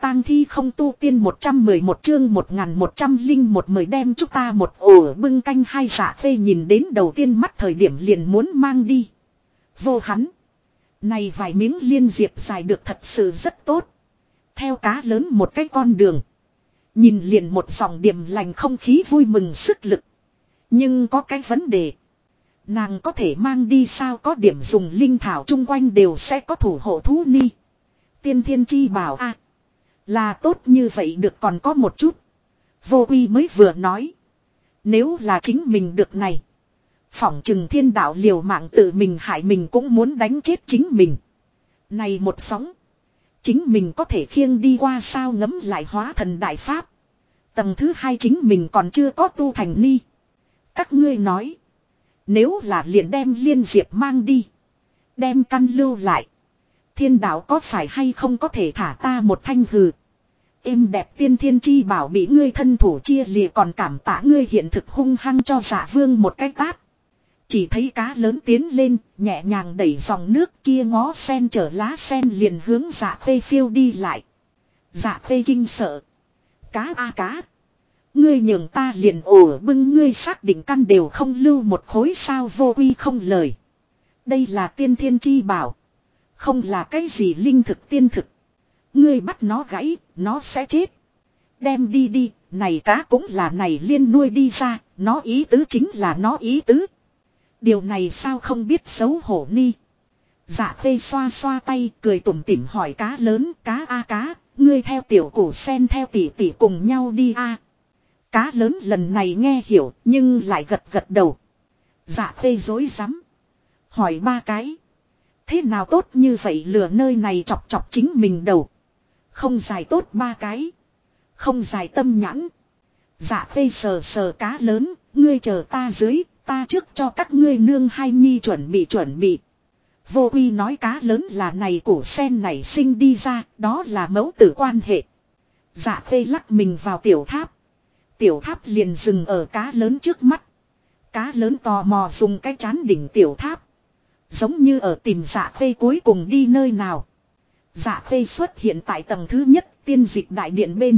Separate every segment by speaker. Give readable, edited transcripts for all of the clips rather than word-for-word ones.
Speaker 1: tang thi không tu tiên 111 chương 1101 mời đem chúng ta một ổ bưng canh hai Dạ Khê nhìn đến đầu tiên mắt thời điểm liền muốn mang đi. Vô hắn. Này vài miếng liên diệp dài được thật sự rất tốt. Theo cá lớn một cái con đường. Nhìn liền một dòng điềm lành không khí vui mừng sức lực. Nhưng có cái vấn đề. Nàng có thể mang đi sao, có điểm dùng linh thảo chung quanh đều sẽ có thủ hộ thú ni. Tiên thiên chi bảo a là tốt như vậy được, còn có một chút. Vô Uy mới vừa nói. Nếu là chính mình được này. Phỏng chừng thiên đạo liều mạng tự mình hại mình cũng muốn đánh chết chính mình. Này một sóng. Chính mình có thể khiêng đi qua sao, ngấm lại hóa thần đại pháp. Tầng thứ 2 chính mình còn chưa có tu thành ni. Các ngươi nói. Nếu là liền đem liên diệp mang đi. Đem căn lưu lại. Thiên đạo có phải hay không có thể thả ta một thanh hừ. Êm đẹp tiên thiên chi bảo bị ngươi thân thủ chia lìa, còn cảm tạ ngươi hiện thực hung hăng cho Dạ Vương một cái tát. Chỉ thấy cá lớn tiến lên, nhẹ nhàng đẩy dòng nước kia, ngó sen chở lá sen liền hướng Dạ Khê phiêu đi lại. Dạ Khê kinh sợ. Cá a cá. Ngươi nhường ta liền ổ bưng ngươi xác định căn đều không lưu một khối sao? Vô Uy không lời. Đây là tiên thiên chi bảo. Không là cái gì linh thực tiên thực. Ngươi bắt nó gãy, nó sẽ chết. Đem đi đi, này cá cũng là này liên nuôi đi ra, nó ý tứ chính là nó ý tứ. Điều này sao không biết xấu hổ ni. Dạ Khê xoa xoa tay, cười tủm tỉm hỏi cá lớn, cá a cá, ngươi theo tiểu củ sen theo tỷ tỷ cùng nhau đi a. Cá lớn lần này nghe hiểu, nhưng lại gật gật đầu. Dạ Khê rối rắm. Hỏi ba cái. Thế nào tốt như vậy lừa nơi này chọc chọc chính mình đầu. Không dài tốt ba cái. Không dài tâm nhãn. Dạ Khê sờ sờ cá lớn, ngươi chờ ta dưới, ta trước cho các ngươi nương hai nhi chuẩn bị. Vô Uy nói cá lớn là này củ sen này sinh đi ra, đó là mẫu tử quan hệ. Dạ Khê lắc mình vào tiểu tháp. Tiểu tháp liền dừng ở cá lớn trước mắt. Cá lớn tò mò dùng cái chán đỉnh tiểu tháp. Giống như ở tìm Dạ Khê cuối cùng đi nơi nào. Dạ Khê xuất hiện tại tầng thứ nhất tiên dịch đại điện bên.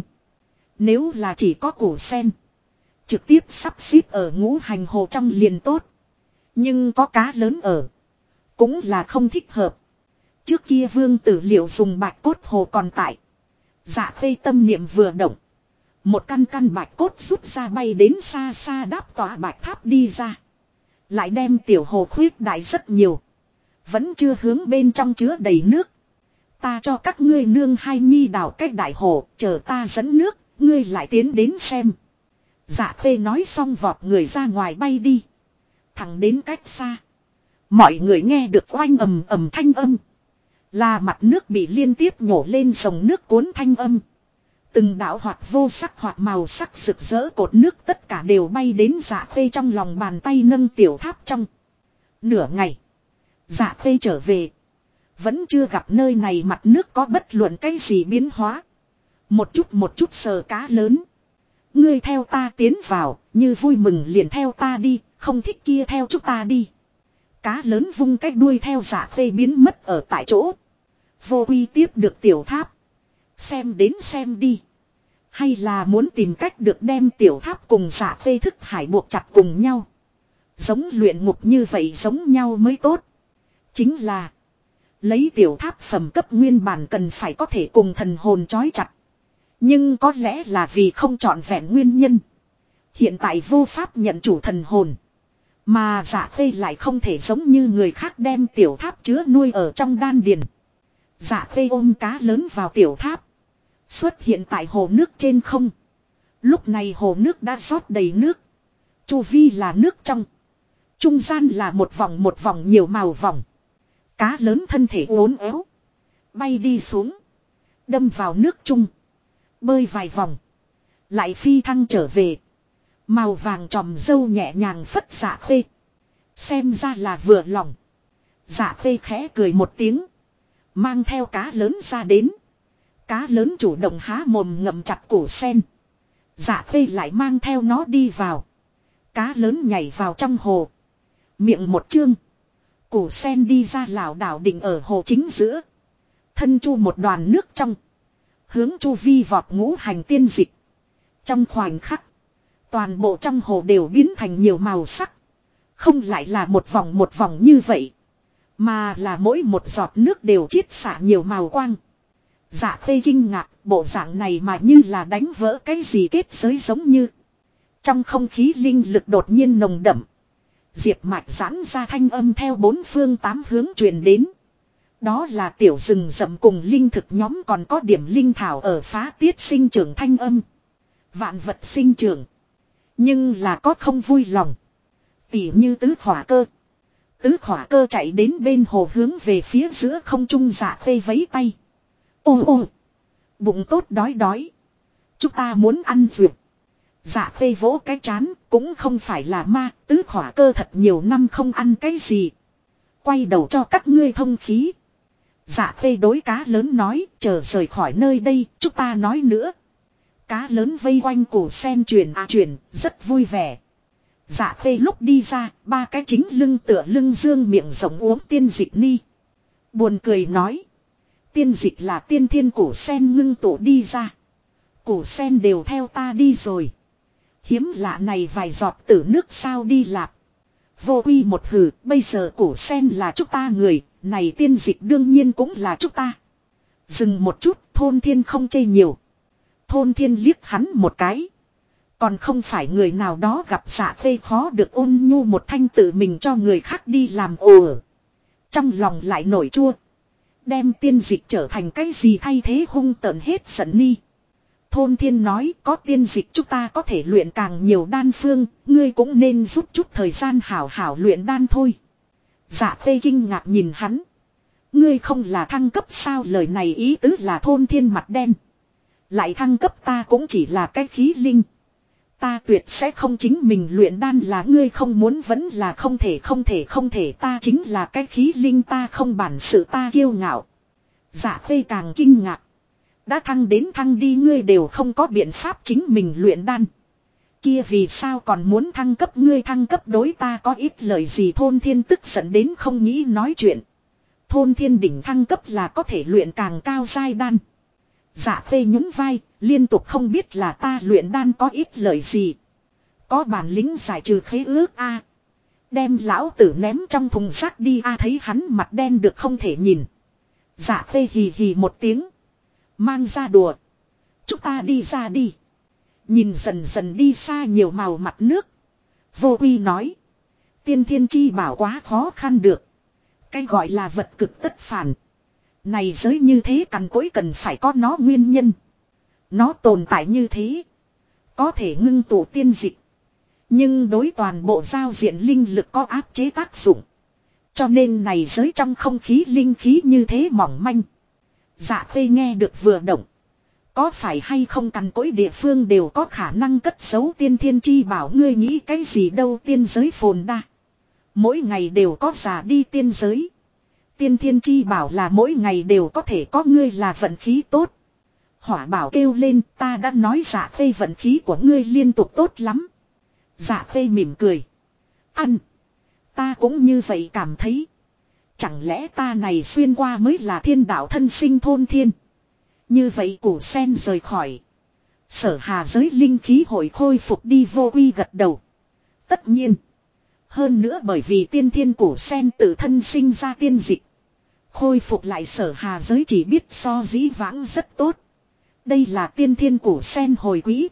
Speaker 1: Nếu là chỉ có củ sen, trực tiếp sắp xếp ở ngũ hành hồ trong liền tốt. Nhưng có cá lớn ở, cũng là không thích hợp. Trước kia Vương Tử Liệu dùng bạch cốt hồ còn tại. Dạ Khê tâm niệm vừa động. Một căn bạch cốt rút ra bay đến xa xa đáp tỏa bạch tháp đi ra. Lại đem tiểu hồ khuyết đại rất nhiều. Vẫn chưa hướng bên trong chứa đầy nước. Ta cho các ngươi nương hai nhi đào cách đại hồ, chờ ta dẫn nước, ngươi lại tiến đến xem. Dạ Khê nói xong vọt người ra ngoài bay đi. Thẳng đến cách xa. Mọi người nghe được oanh ầm ầm thanh âm. Là mặt nước bị liên tiếp nhổ lên dòng nước cuốn thanh âm. Từng đạo hoạt vô sắc hoạt màu sắc rực rỡ cột nước tất cả đều bay đến Dạ Khê trong lòng bàn tay nâng tiểu tháp trong. Nửa ngày. Dạ Khê trở về. Vẫn chưa gặp nơi này mặt nước có bất luận cái gì biến hóa. Một chút sờ cá lớn. Ngươi theo ta tiến vào, như vui mừng liền theo ta đi, không thích kia theo chúng ta đi. Cá lớn vung cái đuôi theo Dạ Khê biến mất ở tại chỗ. Vô Uy tiếp được tiểu tháp. Xem đến xem đi. Hay là muốn tìm cách được đem tiểu tháp cùng Dạ Khê thức hải buộc chặt cùng nhau. Giống luyện ngục như vậy giống nhau mới tốt. Chính là lấy tiểu tháp phẩm cấp nguyên bản cần phải có thể cùng thần hồn trói chặt. Nhưng có lẽ là vì không trọn vẹn nguyên nhân. Hiện tại vô pháp nhận chủ thần hồn. Mà Dạ Khê lại không thể giống như người khác đem tiểu tháp chứa nuôi ở trong đan điền. Dạ Khê ôm cá lớn vào tiểu tháp. Xuất hiện tại hồ nước trên không. Lúc này hồ nước đã rót đầy nước. Chu vi là nước trong. Trung gian là một vòng nhiều màu vòng. Cá lớn thân thể uốn éo. Bay đi xuống. Đâm vào nước chung. Bơi vài vòng. Lại phi thăng trở về. Màu vàng tròm dâu nhẹ nhàng phất Dạ Khê. Xem ra là vừa lòng. Dạ Khê khẽ cười một tiếng. Mang theo cá lớn ra đến. Cá lớn chủ động há mồm ngậm chặt củ sen. Dạ Khê lại mang theo nó đi vào. Cá lớn nhảy vào trong hồ. Miệng một chương. Củ sen đi ra lảo đảo định ở hồ chính giữa. Thân chu một đoàn nước trong. hướng chu vi vọt ngũ hành tiên dịch. Trong khoảnh khắc, toàn bộ trong hồ đều biến thành nhiều màu sắc. Không lại là một vòng như vậy, mà là mỗi một giọt nước đều chiết xạ nhiều màu quang. Dạ Khê kinh ngạc, bộ dạng này mà như là đánh vỡ cái gì kết giới giống như. Trong không khí linh lực đột nhiên nồng đậm. Diệp mạch giãn ra thanh âm theo bốn phương tám hướng truyền đến. Đó là tiểu rừng rậm cùng linh thực nhóm còn có điểm linh thảo ở phá tiết sinh trưởng thanh âm. Vạn vật sinh trưởng. Nhưng là có không vui lòng. Tỉ như tứ khỏa cơ. Tứ khỏa cơ chạy đến bên hồ hướng về phía giữa không trung Dạ Khê vấy tay. Ô ô. Bụng tốt đói. Chúng ta muốn ăn dược. Dạ Khê vỗ cái chán, cũng không phải là ma, tứ khỏa cơ thật nhiều năm không ăn cái gì. Quay đầu cho các ngươi thông khí. Dạ Khê đối cá lớn nói, chờ rời khỏi nơi đây, chúng ta nói nữa. Cá lớn vây quanh củ sen truyền, rất vui vẻ. Dạ Khê lúc đi ra, ba cái chính lưng tựa lưng dương miệng rộng uống tiên dịch ni. Buồn cười nói. Tiên dịch là tiên thiên củ sen ngưng tụ đi ra. Củ sen đều theo ta đi rồi. Hiếm lạ này vài giọt tử nước sao đi lạp. Vô quy một hừ, bây giờ củ sen là chúng ta người, này tiên dịch đương nhiên cũng là chúng ta. Dừng một chút, Thôn Thiên không chê nhiều. Thôn Thiên liếc hắn một cái. Còn không phải người nào đó gặp Dạ Khê khó được ôn nhu một thanh tự mình cho người khác đi làm ồ. Trong lòng lại nổi chua. Đem tiên dịch trở thành cái gì thay thế hung tợn hết giận ni. Thôn Thiên nói có tiên dịch chúng ta có thể luyện càng nhiều đan phương, ngươi cũng nên rút chút thời gian hảo hảo luyện đan thôi. Dạ Khê kinh ngạc nhìn hắn. Ngươi không là thăng cấp sao, lời này ý tứ là Thôn Thiên mặt đen. Lại thăng cấp ta cũng chỉ là cái khí linh. Ta tuyệt sẽ không chính mình luyện đan, là ngươi không muốn vẫn là không thể, ta chính là cái khí linh, ta không bản sự, ta kiêu ngạo. Dạ Khê càng kinh ngạc. Đã thăng đến thăng đi ngươi đều không có biện pháp chính mình luyện đan. Kia vì sao còn muốn thăng cấp, ngươi thăng cấp đối ta có ít lời gì? Thôn Thiên tức giận đến không nghĩ nói chuyện. Thôn Thiên đỉnh thăng cấp là có thể luyện càng cao giai đan. Dạ Khê nhún vai, liên tục không biết là ta luyện đan có ít lời gì. Có bản lĩnh giải trừ khế ước a. Đem lão tử ném trong thùng rác đi a. Thấy hắn mặt đen được không thể nhìn. Dạ Khê hì hì một tiếng. Mang ra đùa. Chúng ta đi ra đi. Nhìn dần dần đi xa nhiều màu mặt nước. Vô Quy nói. Tiên thiên chi bảo quá khó khăn được. Cái gọi là vật cực tất phản. Này giới như thế cằn cỗi cần phải có nó nguyên nhân. Nó tồn tại như thế. Có thể ngưng tụ tiên dịch. Nhưng đối toàn bộ giao diện linh lực có áp chế tác dụng. Cho nên này giới trong không khí linh khí như thế mỏng manh. Dạ Khê nghe được vừa động. Có phải hay không cằn cỗi địa phương đều có khả năng cất giấu tiên thiên chi bảo, ngươi nghĩ cái gì đâu, tiên giới phồn đa. Mỗi ngày đều có già đi tiên giới. Tiên thiên chi bảo là mỗi ngày đều có thể có, ngươi là vận khí tốt. Hỏa bảo kêu lên, ta đã nói Dạ Khê vận khí của ngươi liên tục tốt lắm. Dạ Khê mỉm cười. Ăn. Ta cũng như vậy cảm thấy. Chẳng lẽ ta này xuyên qua mới là thiên đạo thân sinh Thôn Thiên. Như vậy củ sen rời khỏi. Sở hà giới linh khí hội khôi phục đi. Vô Quy gật đầu. Tất nhiên. Hơn nữa bởi vì tiên thiên củ sen tự thân sinh ra tiên dịch. Khôi phục lại sở hà giới chỉ biết so dĩ vãng rất tốt. Đây là tiên thiên củ sen hồi quý.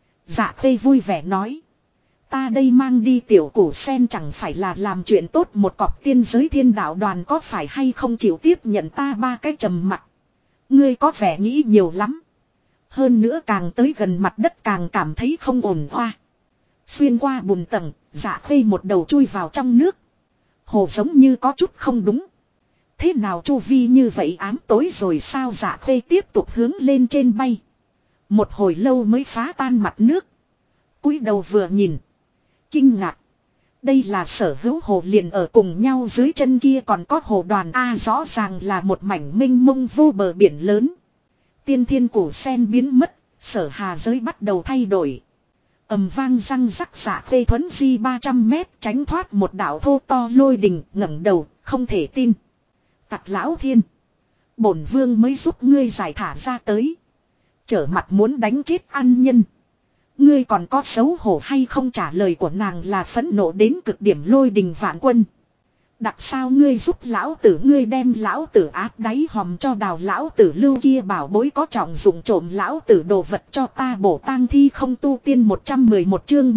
Speaker 1: Dạ Khê vui vẻ nói. Ta đây mang đi tiểu củ sen chẳng phải là làm chuyện tốt một cọc. Tiên giới thiên đạo đoàn có phải hay không chịu tiếp nhận ta? Ba cái trầm mặc. Ngươi có vẻ nghĩ nhiều lắm. Hơn nữa càng tới gần mặt đất càng cảm thấy không ổn hoa. Xuyên qua bùn tầng, Dạ Khê một đầu chui vào trong nước. Hồ giống như có chút không đúng. Thế nào chu vi như vậy ám tối rồi sao? Dạ Khê tiếp tục hướng lên trên bay. Một hồi lâu mới phá tan mặt nước. Cúi đầu vừa nhìn. Kinh ngạc. Đây là sở hữu hồ liền ở cùng nhau, dưới chân kia còn có hồ đoàn A, rõ ràng là một mảnh mênh mông vô bờ biển lớn. Tiên thiên củ sen biến mất, sở hà giới bắt đầu thay đổi. Ầm vang răng rắc. Dạ Khê thuấn di 300 mét tránh thoát một đạo thô to lôi đình, ngẩng đầu, không thể tin. Tặc lão thiên. Bổn vương mới giúp ngươi giải thả ra tới. trở mặt muốn đánh chết ăn nhân. Ngươi còn có xấu hổ hay không? Trả lời của nàng là phẫn nộ đến cực điểm. Lôi đình vạn quân. Đặc sao ngươi giúp lão tử, ngươi đem lão tử áp đáy hòm cho đào, lão tử lưu kia bảo bối có trọng dụng trộm lão tử đồ vật cho ta bổ tang thi không. Tu tiên 111 chương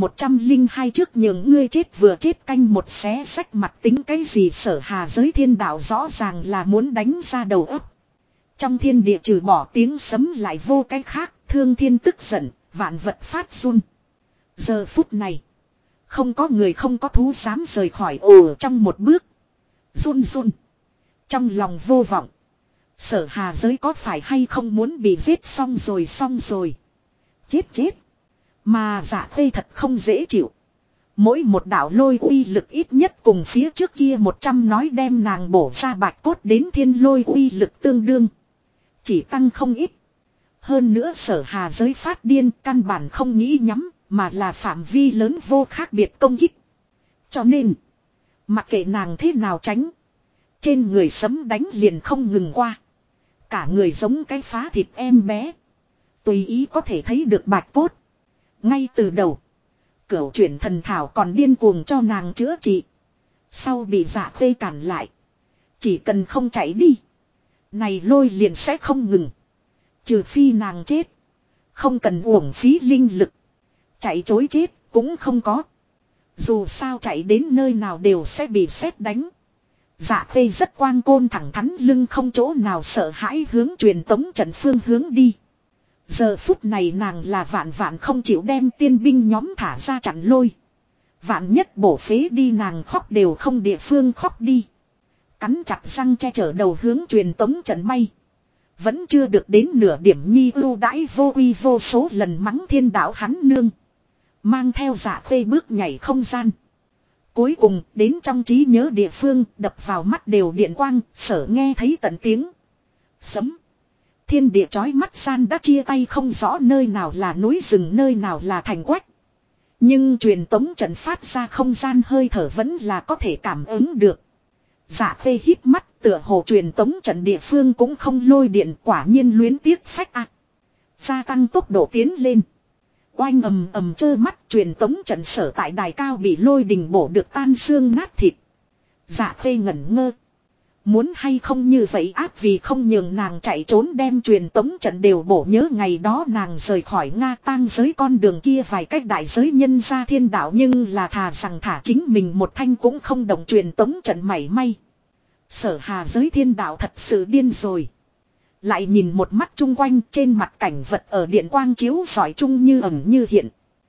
Speaker 1: 1102 trước nhường ngươi chết vừa chết canh một xé sách mặt tính cái gì? Sở Hà giới thiên đạo rõ ràng là muốn đánh ra đầu ấp. Trong thiên địa trừ bỏ tiếng sấm lại vô cái khác, thương thiên tức giận, vạn vật phát run. Giờ phút này, không có người không có thú dám rời khỏi ổ trong một bước. Run run. Trong lòng vô vọng. Sở Hà giới có phải hay không muốn bị giết xong rồi. Chết. Mà Dạ Khê thật không dễ chịu. Mỗi một đạo lôi uy lực ít nhất cùng phía trước kia 100 nói đem nàng bổ ra bạch cốt đến thiên lôi uy lực tương đương. Chỉ tăng không ít. Hơn nữa Sở Hà giới phát điên căn bản không nghĩ nhắm. Mà là phạm vi lớn vô khác biệt công kích. Cho nên, mặc kệ nàng thế nào tránh, trên người sấm đánh liền không ngừng qua. Cả người giống cái phá thịt em bé. Tùy ý có thể thấy được bạch cốt. Ngay từ đầu, Cửu Chuyển Thần Thảo còn điên cuồng cho nàng chữa trị. Sau bị Dạ Khê cản lại. Chỉ cần không chạy đi, này lôi liền sẽ không ngừng. Trừ phi nàng chết, không cần uổng phí linh lực. Chạy chối chết cũng không có. Dù sao chạy đến nơi nào đều sẽ bị sét đánh. Dạ Khê rất quang côn thẳng thắn lưng không chỗ nào sợ hãi hướng truyền tống trận phương hướng đi. Giờ phút này nàng là vạn không chịu đem tiên binh nhóm thả ra chặn lôi. Vạn nhất bổ phế đi nàng khóc đều không địa phương khóc đi. Cắn chặt răng che chở đầu hướng truyền tống trận bay. Vẫn chưa được đến nửa điểm nhi ưu đãi vô uy vô số lần mắng thiên đạo hắn nương. Mang theo Dạ Khê bước nhảy không gian. Cuối cùng đến trong trí nhớ địa phương đập vào mắt đều điện quang, Sở nghe thấy tận tiếng sấm. Thiên địa chói mắt gian đã chia tay không rõ nơi nào là núi rừng nơi nào là thành quách. Nhưng truyền tống trận phát ra không gian hơi thở vẫn là có thể cảm ứng được. Dạ Khê hít mắt tựa hồ truyền tống trận địa phương cũng không lôi điện, quả nhiên luyến tiếc phách ạ. Gia tăng tốc độ tiến lên. Oanh ầm trơ mắt truyền tống trận sở tại đài cao bị lôi đình bổ được tan xương nát thịt. Dạ Khê ngẩn ngơ. Muốn hay không như vậy áp vì không nhường nàng chạy trốn đem truyền tống trận đều bổ, nhớ ngày đó nàng rời khỏi Nga tang giới con đường kia vài cách đại giới nhân ra thiên đạo, nhưng là thà rằng thả chính mình một thanh cũng không động truyền tống trận mảy may. Sở Hà giới thiên đạo thật sự điên rồi. Lại nhìn một mắt chung quanh, trên mặt cảnh vật ở điện quang chiếu rọi chung như ẩn như hiện.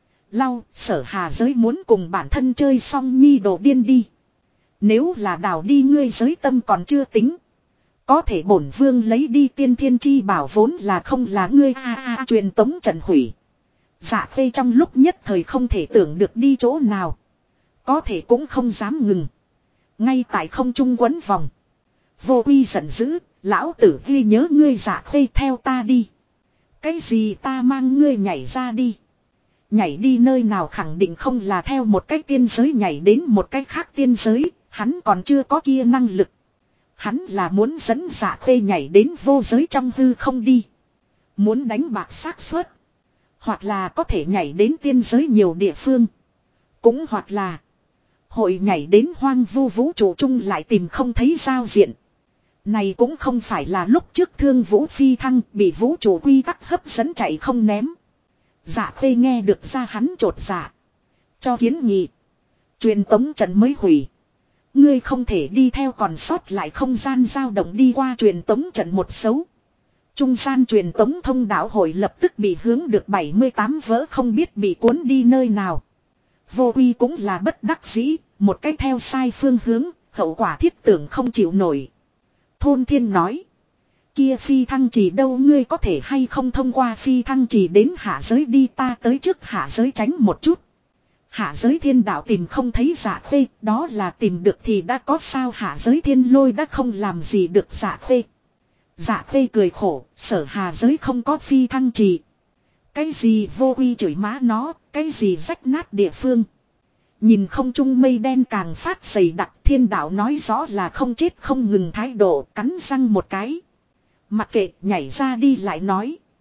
Speaker 1: Sở Hà giới muốn cùng bản thân chơi xong nhi đồ điên đi. Nếu là đào đi ngươi giới tâm còn chưa tính. Có thể bổn vương lấy đi tiên thiên chi bảo vốn là không là ngươi truyền tống trận hủy. Dạ Khê trong lúc nhất thời không thể tưởng được đi chỗ nào. Có thể cũng không dám ngừng. Ngay tại không trung quấn vòng. Vô uy giận dữ, lão tử ghi nhớ ngươi. Dạ Khê theo ta đi. Cái gì ta mang ngươi nhảy ra đi. Nhảy đi nơi nào khẳng định không là theo một cái tiên giới nhảy đến một cái khác tiên giới, hắn còn chưa có kia năng lực. Hắn là muốn dẫn Dạ Khê nhảy đến vô giới trong hư không đi. Muốn đánh bạc xác suất. Hoặc là có thể nhảy đến tiên giới nhiều địa phương. Cũng hoặc là hội nhảy đến hoang vu vũ trụ chung lại tìm không thấy giao diện. Này cũng không phải là lúc trước Thương Vũ phi thăng bị vũ trụ quy tắc hấp dẫn chạy không ném. Dạ Khê nghe được ra hắn trột dạ. Cho kiến nghị. Truyền tống trận mới hủy. Ngươi không thể đi theo còn sót lại không gian dao động đi qua truyền tống trận một xấu. Trung gian truyền tống thông đạo hội lập tức bị hướng được 78 vỡ không biết bị cuốn đi nơi nào. Vô uy cũng là bất đắc dĩ, một cách theo sai phương hướng, hậu quả thiết tưởng không chịu nổi. Thôn Thiên nói. Kia phi thăng trì đâu, ngươi có thể hay không thông qua phi thăng trì đến hạ giới đi, ta tới trước hạ giới tránh một chút. Hạ giới thiên đạo tìm không thấy Dạ Khê, đó là tìm được thì đã có sao, hạ giới thiên lôi đã không làm gì được Dạ Khê. Dạ Khê cười khổ, sở hà giới không có phi thăng trì. Cái gì vô uy chửi má nó, cái gì rách nát địa phương. Nhìn không trung mây đen càng phát dày đặc, thiên đạo nói rõ là không chết không ngừng thái độ, cắn răng một cái. Mặc kệ, nhảy ra đi lại nói.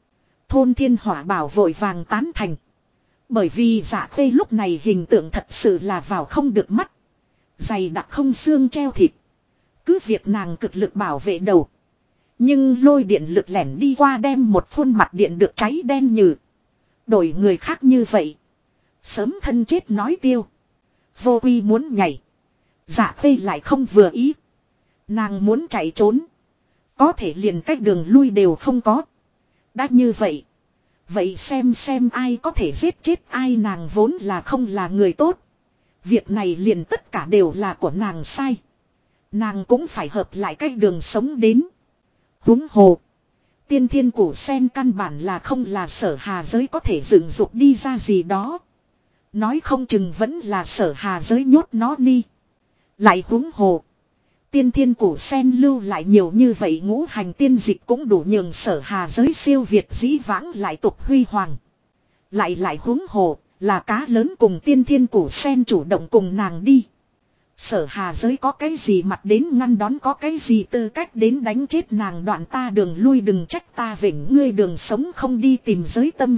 Speaker 1: Thôn Thiên Hỏa Bảo vội vàng tán thành. Bởi vì Dạ Khê lúc này hình tượng thật sự là vào không được mắt. Dày đặc không xương treo thịt. Cứ việc nàng cực lực bảo vệ đầu. Nhưng lôi điện lực lẻn đi qua đem một khuôn mặt điện được cháy đen nhừ. Đổi người khác như vậy. Sớm thân chết nói tiêu. Vô Quy muốn nhảy. Dạ Khê lại không vừa ý. Nàng muốn chạy trốn. Có thể liền cách đường lui đều không có. Đã như vậy. Vậy xem ai có thể giết chết ai, nàng vốn là không là người tốt. Việc này liền tất cả đều là của nàng sai. Nàng cũng phải hợp lại cách đường sống đến. Huống hồ. Tiên thiên củ sen căn bản là không là Sở Hà giới có thể dựng dục đi ra gì đó. Nói không chừng vẫn là Sở Hà giới nhốt nó đi. Lại huống hồ. Tiên thiên củ sen lưu lại nhiều như vậy ngũ hành tiên dịch cũng đủ nhường Sở Hà giới siêu việt dĩ vãng lại tục huy hoàng. Lại huống hồ là cá lớn cùng tiên thiên củ sen chủ động cùng nàng đi. Sở Hà giới có cái gì mặt đến ngăn đón, có cái gì tư cách đến đánh chết nàng, đoạn ta đường lui, đừng trách ta vĩnh ngươi đường sống không đi tìm giới tâm.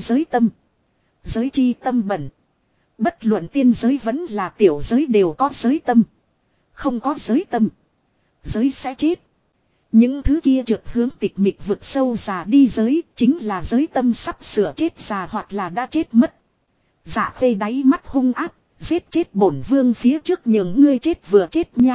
Speaker 1: Giới chi tâm bẩn. Bất luận tiên giới vẫn là tiểu giới đều có giới tâm. Không có giới tâm. Giới sẽ chết. Những thứ kia trượt hướng tịch mịch vực sâu già đi giới chính là giới tâm sắp sửa chết già hoặc là đã chết mất. Dạ Khê đáy mắt hung áp. Giết chết bổn vương phía trước nhường ngươi chết vừa chết nha.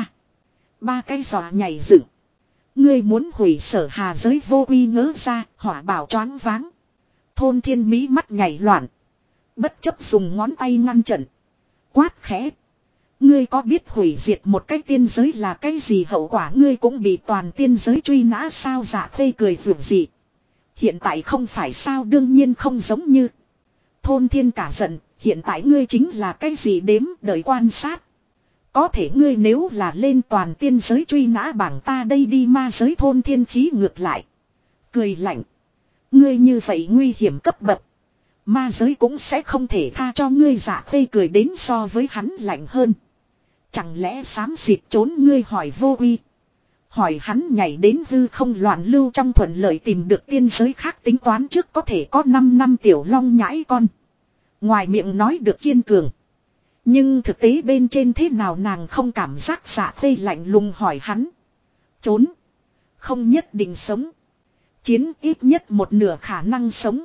Speaker 1: Ba cái giò nhảy dựng. Ngươi muốn hủy Sở Hà giới. Vô Quy ngỡ ra, Hỏa Bảo choáng váng. Thôn Thiên Mỹ mắt nhảy loạn. Bất chấp dùng ngón tay ngăn trận. Quát khẽ. Ngươi có biết hủy diệt một cái tiên giới là cái gì hậu quả, ngươi cũng bị toàn tiên giới truy nã sao? Dạ Khê cười rủa gì. Hiện tại không phải sao, đương nhiên không giống như. Thôn Thiên cả giận. Hiện tại ngươi chính là cái gì đếm đợi quan sát. Có thể ngươi nếu là lên toàn tiên giới truy nã bảng ta đây đi ma giới. Thôn Thiên khí ngược lại. Cười lạnh. Ngươi như vậy nguy hiểm cấp bậc. Ma giới cũng sẽ không thể tha cho ngươi. Dạ Khê cười đến so với hắn lạnh hơn. Chẳng lẽ xám xịt trốn ngươi hỏi Vô Quy. Hỏi hắn nhảy đến hư không loạn lưu trong thuận lợi tìm được tiên giới khác tính toán trước có thể có 5 năm tiểu long nhãi con. Ngoài miệng nói được kiên cường. Nhưng thực tế bên trên thế nào nàng không cảm giác. Dạ Khê lạnh lùng hỏi hắn. Trốn. Không nhất định sống. Chiến ít nhất một nửa khả năng sống.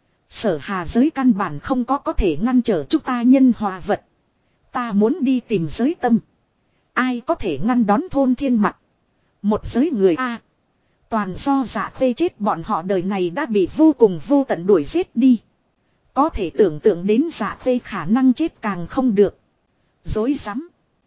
Speaker 1: Sở Hà giới căn bản không có thể ngăn trở chúng ta nhân hòa vật. Ta muốn đi tìm giới tâm. Ai có thể ngăn đón Thôn Thiên mặt. Một giới người A. Toàn do Dạ Khê chết, bọn họ đời này đã bị vô cùng vô tận đuổi giết đi. Có thể tưởng tượng đến Dạ Khê khả năng chết càng không được. Dối rắm.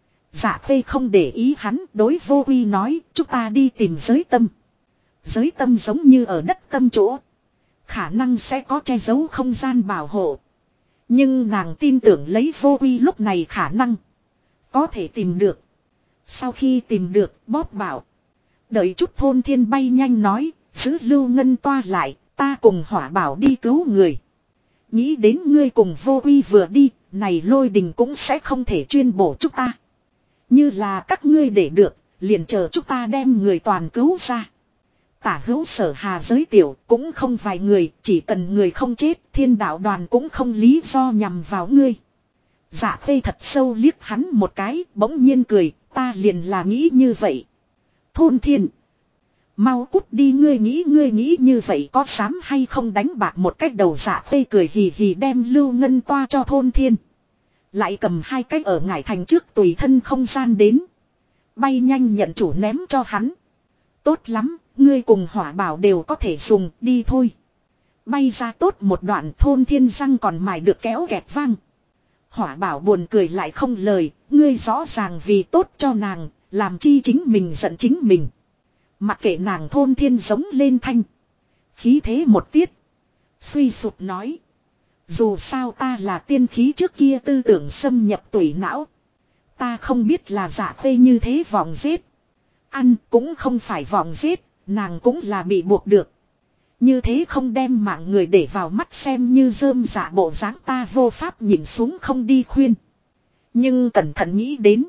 Speaker 1: Dạ Khê không để ý hắn, đối Vô Quy nói, chúng ta đi tìm giới tâm. Giới tâm giống như ở đất tâm chỗ. Khả năng sẽ có che giấu không gian bảo hộ. Nhưng nàng tin tưởng lấy Vô Quy lúc này khả năng. Có thể tìm được. Sau khi tìm được, bóp bảo. Đợi chút. Thôn Thiên bay nhanh nói, giữ Lưu Ngân Toa lại, ta cùng Hỏa Bảo đi cứu người. Nghĩ đến ngươi cùng Vô Quy vừa đi, này Lôi Đình cũng sẽ không thể chuyên bổ chúng ta. Như là các ngươi để được, liền chờ chúng ta đem người toàn cứu ra. Tả hữu Sở Hà giới tiểu cũng không vài người, chỉ cần người không chết, Thiên Đạo đoàn cũng không lý do nhằm vào ngươi. Dạ Khê thật sâu liếc hắn một cái, bỗng nhiên cười, ta liền là nghĩ như vậy. Thôn Thiên. Mau cút đi, ngươi nghĩ như vậy có dám hay không đánh bạc một cách đầu. Dạ Khê cười hì hì đem Lưu Ngân Toa cho Thôn Thiên. Lại cầm 2 cái ở ngải thành trước tùy thân không gian đến. Bay nhanh nhận chủ ném cho hắn. Tốt lắm, ngươi cùng Hỏa Bảo đều có thể dùng, đi thôi. Bay ra tốt một đoạn. Thôn Thiên răng còn mài được kéo kẹt vang. Hỏa Bảo buồn cười lại không lời, ngươi rõ ràng vì tốt cho nàng, làm chi chính mình giận chính mình. Mặc kệ nàng. Thôn Thiên giống lên thanh. Khí thế một tiết. Suy sụp nói. Dù sao ta là tiên khí, trước kia tư tưởng xâm nhập tủy não. Ta không biết là Dạ Khê như thế vọng giết. Ăn cũng không phải vọng giết, nàng cũng là bị buộc được. Như thế không đem mạng người để vào mắt xem như rơm dạ bộ dáng, ta vô pháp nhìn xuống không đi khuyên. Nhưng cẩn thận nghĩ đến.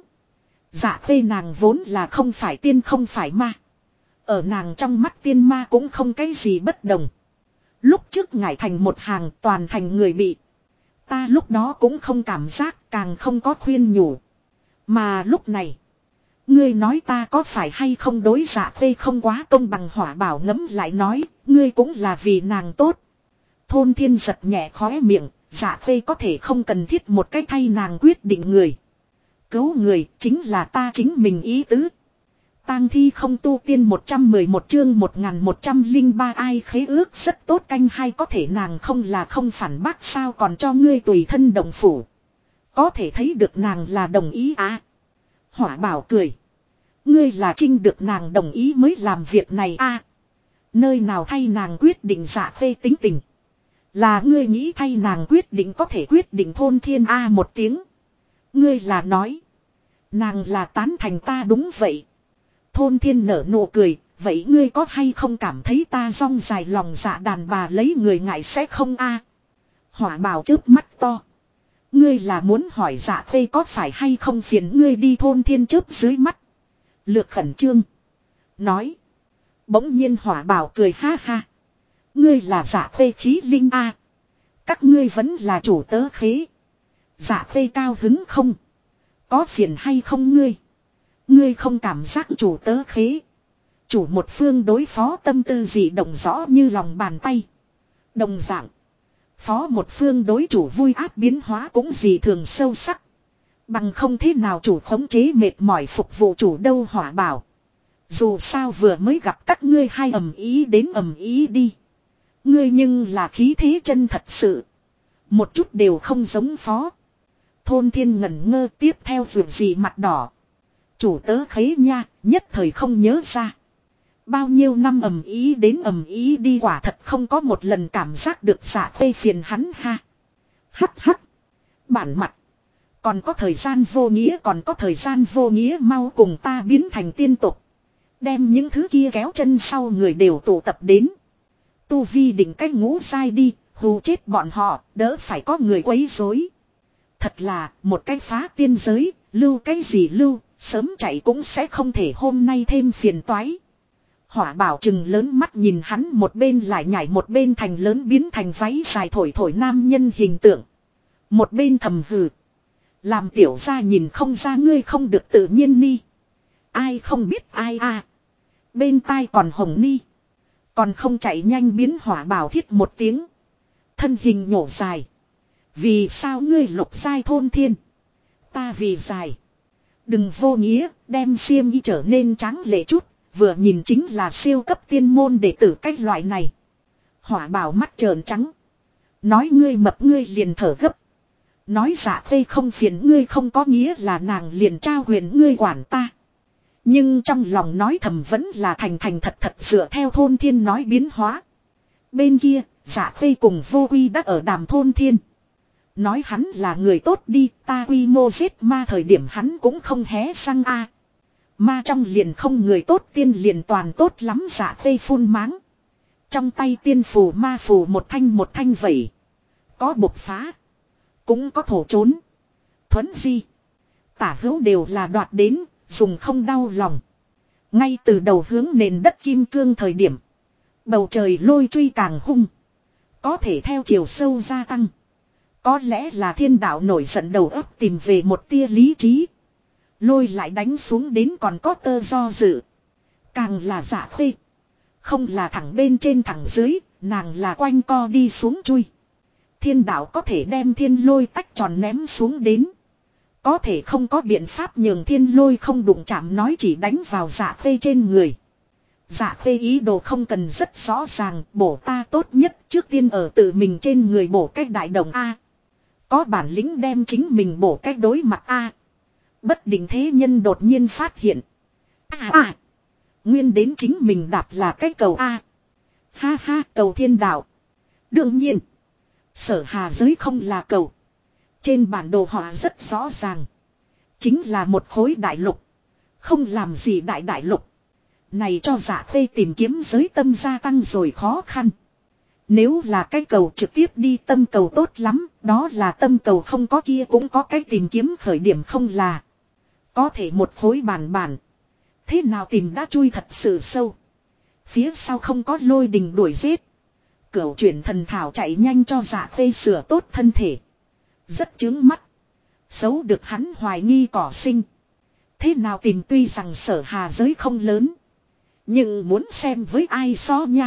Speaker 1: Dạ Khê nàng vốn là không phải tiên không phải ma. Ở nàng trong mắt tiên ma cũng không cái gì bất đồng. Lúc trước ngải thành một hàng toàn thành người bị. Ta lúc đó cũng không cảm giác, càng không có khuyên nhủ. Mà lúc này, ngươi nói ta có phải hay không đối Dạ Khê không quá công bằng. Hỏa Bảo ngẫm lại nói, ngươi cũng là vì nàng tốt. Thôn Thiên giật nhẹ khóe miệng, Dạ Khê có thể không cần thiết một cách thay nàng quyết định người. Cứu người chính là ta chính mình ý tứ. Tang thi không tu tiên 111 chương 1103 ai khế ước rất tốt canh hay có thể nàng không là không phản bác sao còn cho ngươi tùy thân đồng phủ. Có thể thấy được nàng là đồng ý à. Hỏa Bảo cười. Ngươi là trinh được nàng đồng ý mới làm việc này à. Nơi nào thay nàng quyết định Dạ Khê tính tình. Là ngươi nghĩ thay nàng quyết định có thể quyết định Thôn Thiên a một tiếng. Ngươi là nói. Nàng là tán thành ta đúng vậy. Thôn Thiên nở nụ cười. Vậy ngươi có hay không cảm thấy ta rong dài lòng dạ đàn bà lấy người ngại sẽ không a? Hỏa Bảo chớp mắt to. Ngươi là muốn hỏi Dạ Khê có phải hay không phiền ngươi đi. Thôn Thiên chớp dưới mắt. Lược khẩn trương. Nói. Bỗng nhiên Hỏa Bảo cười ha ha. Ngươi là Dạ Khê khí linh a. Các ngươi vẫn là chủ tớ khế. Dạ Khê cao hứng không? Có phiền hay không ngươi? Ngươi không cảm giác chủ tớ khế. Chủ một phương đối phó tâm tư gì động rõ như lòng bàn tay. Đồng dạng. Phó một phương đối chủ vui áp biến hóa cũng gì thường sâu sắc. Bằng không thế nào chủ khống chế mệt mỏi phục vụ chủ đâu. Hỏa Bảo. Dù sao vừa mới gặp các ngươi hai ầm ý đến ầm ý đi. Ngươi nhưng là khí thế chân thật sự. Một chút đều không giống phó. Thôn Thiên ngẩn ngơ tiếp theo vượt gì mặt đỏ. Chủ tớ khế nha, nhất thời không nhớ ra. Bao nhiêu năm ầm ý đến ầm ý đi quả thật không có một lần cảm giác được Dạ Khê phiền hắn ha. Hắc hắc. Bản mặt. Còn có thời gian vô nghĩa còn có thời gian vô nghĩa mau cùng ta biến thành tiên tục. Đem những thứ kia kéo chân sau người đều tụ tập đến. Tu vi đỉnh cách ngũ sai đi, hù chết bọn họ, đỡ phải có người quấy rối. Thật là, một cái phá tiên giới, lưu cái gì lưu, sớm chạy cũng sẽ không thể hôm nay thêm phiền toái. Hỏa Bảo trừng lớn mắt nhìn hắn một bên lại nhảy một bên thành lớn biến thành váy dài thổi thổi nam nhân hình tượng. Một bên thầm hừ. Làm tiểu ra nhìn không ra ngươi không được tự nhiên ni. Ai không biết ai à. Bên tai còn hồng ni. Còn không chạy nhanh biến. Hỏa Bảo thiết một tiếng. Thân hình nhổ dài. Vì sao ngươi lục giai Thôn Thiên? Ta vì dài. Đừng vô nghĩa, đem xiêm y trở nên tráng lệ chút. Vừa nhìn chính là siêu cấp tiên môn đệ tử cách loại này. Hỏa Bảo mắt trợn trắng. Nói ngươi mập ngươi liền thở gấp. Nói Dạ Khê không phiền ngươi không có nghĩa là nàng liền trao quyền ngươi quản ta. Nhưng trong lòng nói thầm vẫn là thành thành thật thật dựa theo Thôn Thiên nói biến hóa. Bên kia, Dạ Khê cùng Vô Quy đã ở đàm Thôn Thiên. Nói hắn là người tốt đi, ta quy mô giết ma thời điểm hắn cũng không hé răng a. Ma trong liền không người tốt tiên liền toàn tốt lắm. Dạ Khê phun máng. Trong tay tiên phù ma phù một thanh vẩy. Có bộc phá. Cũng có thổ trốn. Thuấn di. Tả hữu đều là đoạt đến, dùng không đau lòng. Ngay từ đầu hướng nền đất kim cương thời điểm. Bầu trời lôi truy càng hung. Có thể theo chiều sâu gia tăng. Có lẽ là thiên đạo nổi giận đầu óc tìm về một tia lý trí. Lôi lại đánh xuống đến còn có tơ do dự. Càng là Dạ Khê. Không là thẳng bên trên thẳng dưới, nàng là quanh co đi xuống chui. Thiên đạo có thể đem thiên lôi tách tròn ném xuống đến. Có thể không có biện pháp nhường thiên lôi không đụng chạm nói chỉ đánh vào Dạ Khê trên người. Dạ Khê ý đồ không cần rất rõ ràng, bổ ta tốt nhất trước tiên ở tự mình trên người bổ cách đại đồng A. Có bản lĩnh đem chính mình bổ cách đối mặt A. Bất định thế nhân đột nhiên phát hiện. Nguyên đến chính mình đạp là cái cầu A. Ha ha cầu thiên đạo. Đương nhiên. Sở hà giới không là cầu. Trên bản đồ họ rất rõ ràng. Chính là một khối đại lục. Không làm gì đại lục. Này cho Dạ Khê tìm kiếm giới tâm gia tăng rồi khó khăn. Nếu là cái cầu trực tiếp đi tâm cầu tốt lắm. Đó là tâm cầu không có kia cũng có cái tìm kiếm khởi điểm không là. Có thể một khối bản. Thế nào tìm đã chui thật sự sâu. Phía sau không có lôi đình đuổi giết. Cửu chuyển thần thảo chạy nhanh cho Dạ Khê sửa tốt thân thể. Rất chướng mắt. Xấu được hắn hoài nghi cỏ sinh. Thế nào tìm tuy rằng Sở Hà giới không lớn. Nhưng muốn xem với ai so nha.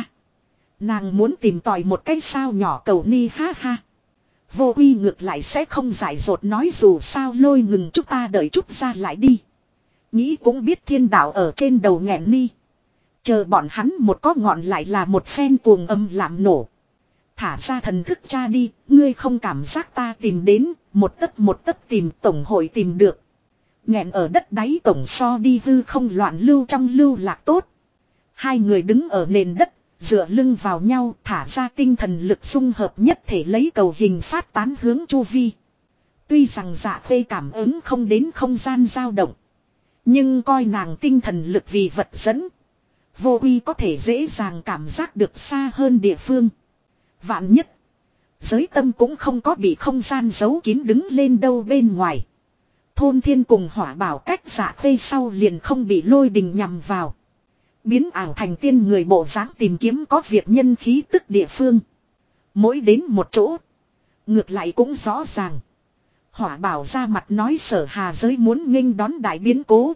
Speaker 1: Nàng muốn tìm tòi một cái sao nhỏ cầu ni ha ha. Vô Uy ngược lại sẽ không giải dột nói dù sao lôi ngừng chúng ta đợi chút ra lại đi. Nghĩ cũng biết thiên đạo ở trên đầu nghẹn ni. Chờ bọn hắn một có ngọn lại là một phen cuồng âm làm nổ. Thả ra thần thức cha đi, ngươi không cảm giác ta tìm đến, một tấc tìm tổng hội tìm được. Nghẹn ở đất đáy tổng so đi hư không loạn lưu trong lưu lạc tốt. Hai người đứng ở nền đất, dựa lưng vào nhau, thả ra tinh thần lực dung hợp nhất thể lấy cầu hình phát tán hướng chu vi. Tuy rằng Dạ Khê cảm ứng không đến không gian dao động. Nhưng coi nàng tinh thần lực vì vật dẫn. Vô Uy có thể dễ dàng cảm giác được xa hơn địa phương. Vạn nhất. Giới tâm cũng không có bị không gian giấu kín đứng lên đâu bên ngoài. Thôn Thiên cùng Hỏa Bảo cách Dạ Khê sau liền không bị lôi đình nhằm vào. Biến ảo thành tiên người bộ dáng tìm kiếm có việc nhân khí tức địa phương. Mỗi đến một chỗ. Ngược lại cũng rõ ràng. Hỏa Bảo ra mặt nói Sở Hà giới muốn nghênh đón đại biến cố.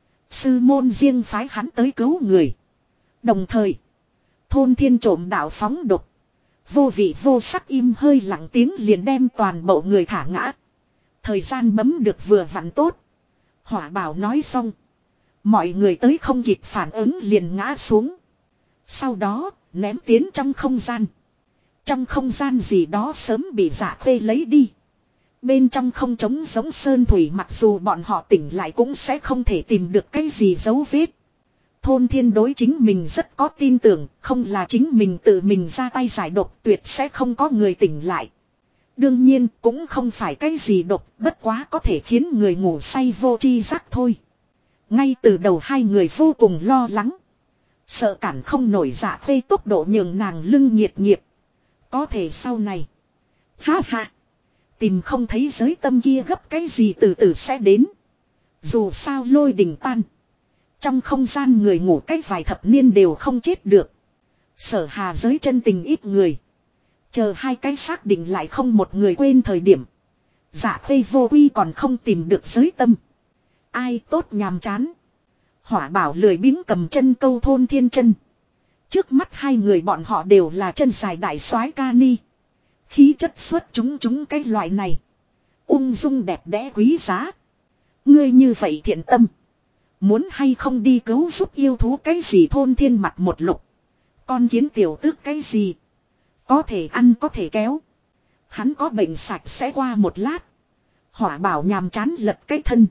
Speaker 1: Sư môn riêng phái hắn tới cứu người. Đồng thời. Thôn Thiên trộm đạo phóng độc. Vô vị vô sắc im hơi lặng tiếng liền đem toàn bộ người thả ngã. Thời gian bấm được vừa vặn tốt. Hỏa Bảo nói xong. Mọi người tới không kịp phản ứng liền ngã xuống. Sau đó ném tiến trong không gian. Trong không gian gì đó sớm bị Dạ Khê lấy đi. Bên trong không trống giống sơn thủy mặc dù bọn họ tỉnh lại cũng sẽ không thể tìm được cái gì dấu vết. Thôn Thiên đối chính mình rất có tin tưởng, không là chính mình tự mình ra tay giải độc tuyệt sẽ không có người tỉnh lại. Đương nhiên cũng không phải cái gì độc, bất quá có thể khiến người ngủ say vô tri giác thôi. Ngay từ đầu hai người vô cùng lo lắng. Sợ cản không nổi Dạ Khê tốc độ nhường nàng lưng nhiệt nghiệp. Có thể sau này. Ha ha. Tìm không thấy giới tâm kia gấp cái gì từ từ sẽ đến. Dù sao lôi đình tan. Trong không gian người ngủ cách vài thập niên đều không chết được. Sở Hà giới chân tình ít người. Chờ hai cái xác định lại không một người quên thời điểm. Dạ Khê Vô Uy còn không tìm được giới tâm. Ai tốt nhàm chán. Hỏa Bảo lười biếng cầm chân câu Thôn Thiên chân. Trước mắt hai người bọn họ đều là chân dài đại soái ca ni. Khí chất xuất chúng cái loại này. Ung dung đẹp đẽ quý giá. Ngươi như vậy thiện tâm. Muốn hay không đi cứu giúp yêu thú cái gì Thôn Thiên mặt một lục. Con kiến tiểu tước cái gì. Có thể ăn có thể kéo. Hắn có bệnh sạch sẽ qua một lát. Hỏa Bảo nhàm chán lật cái thân.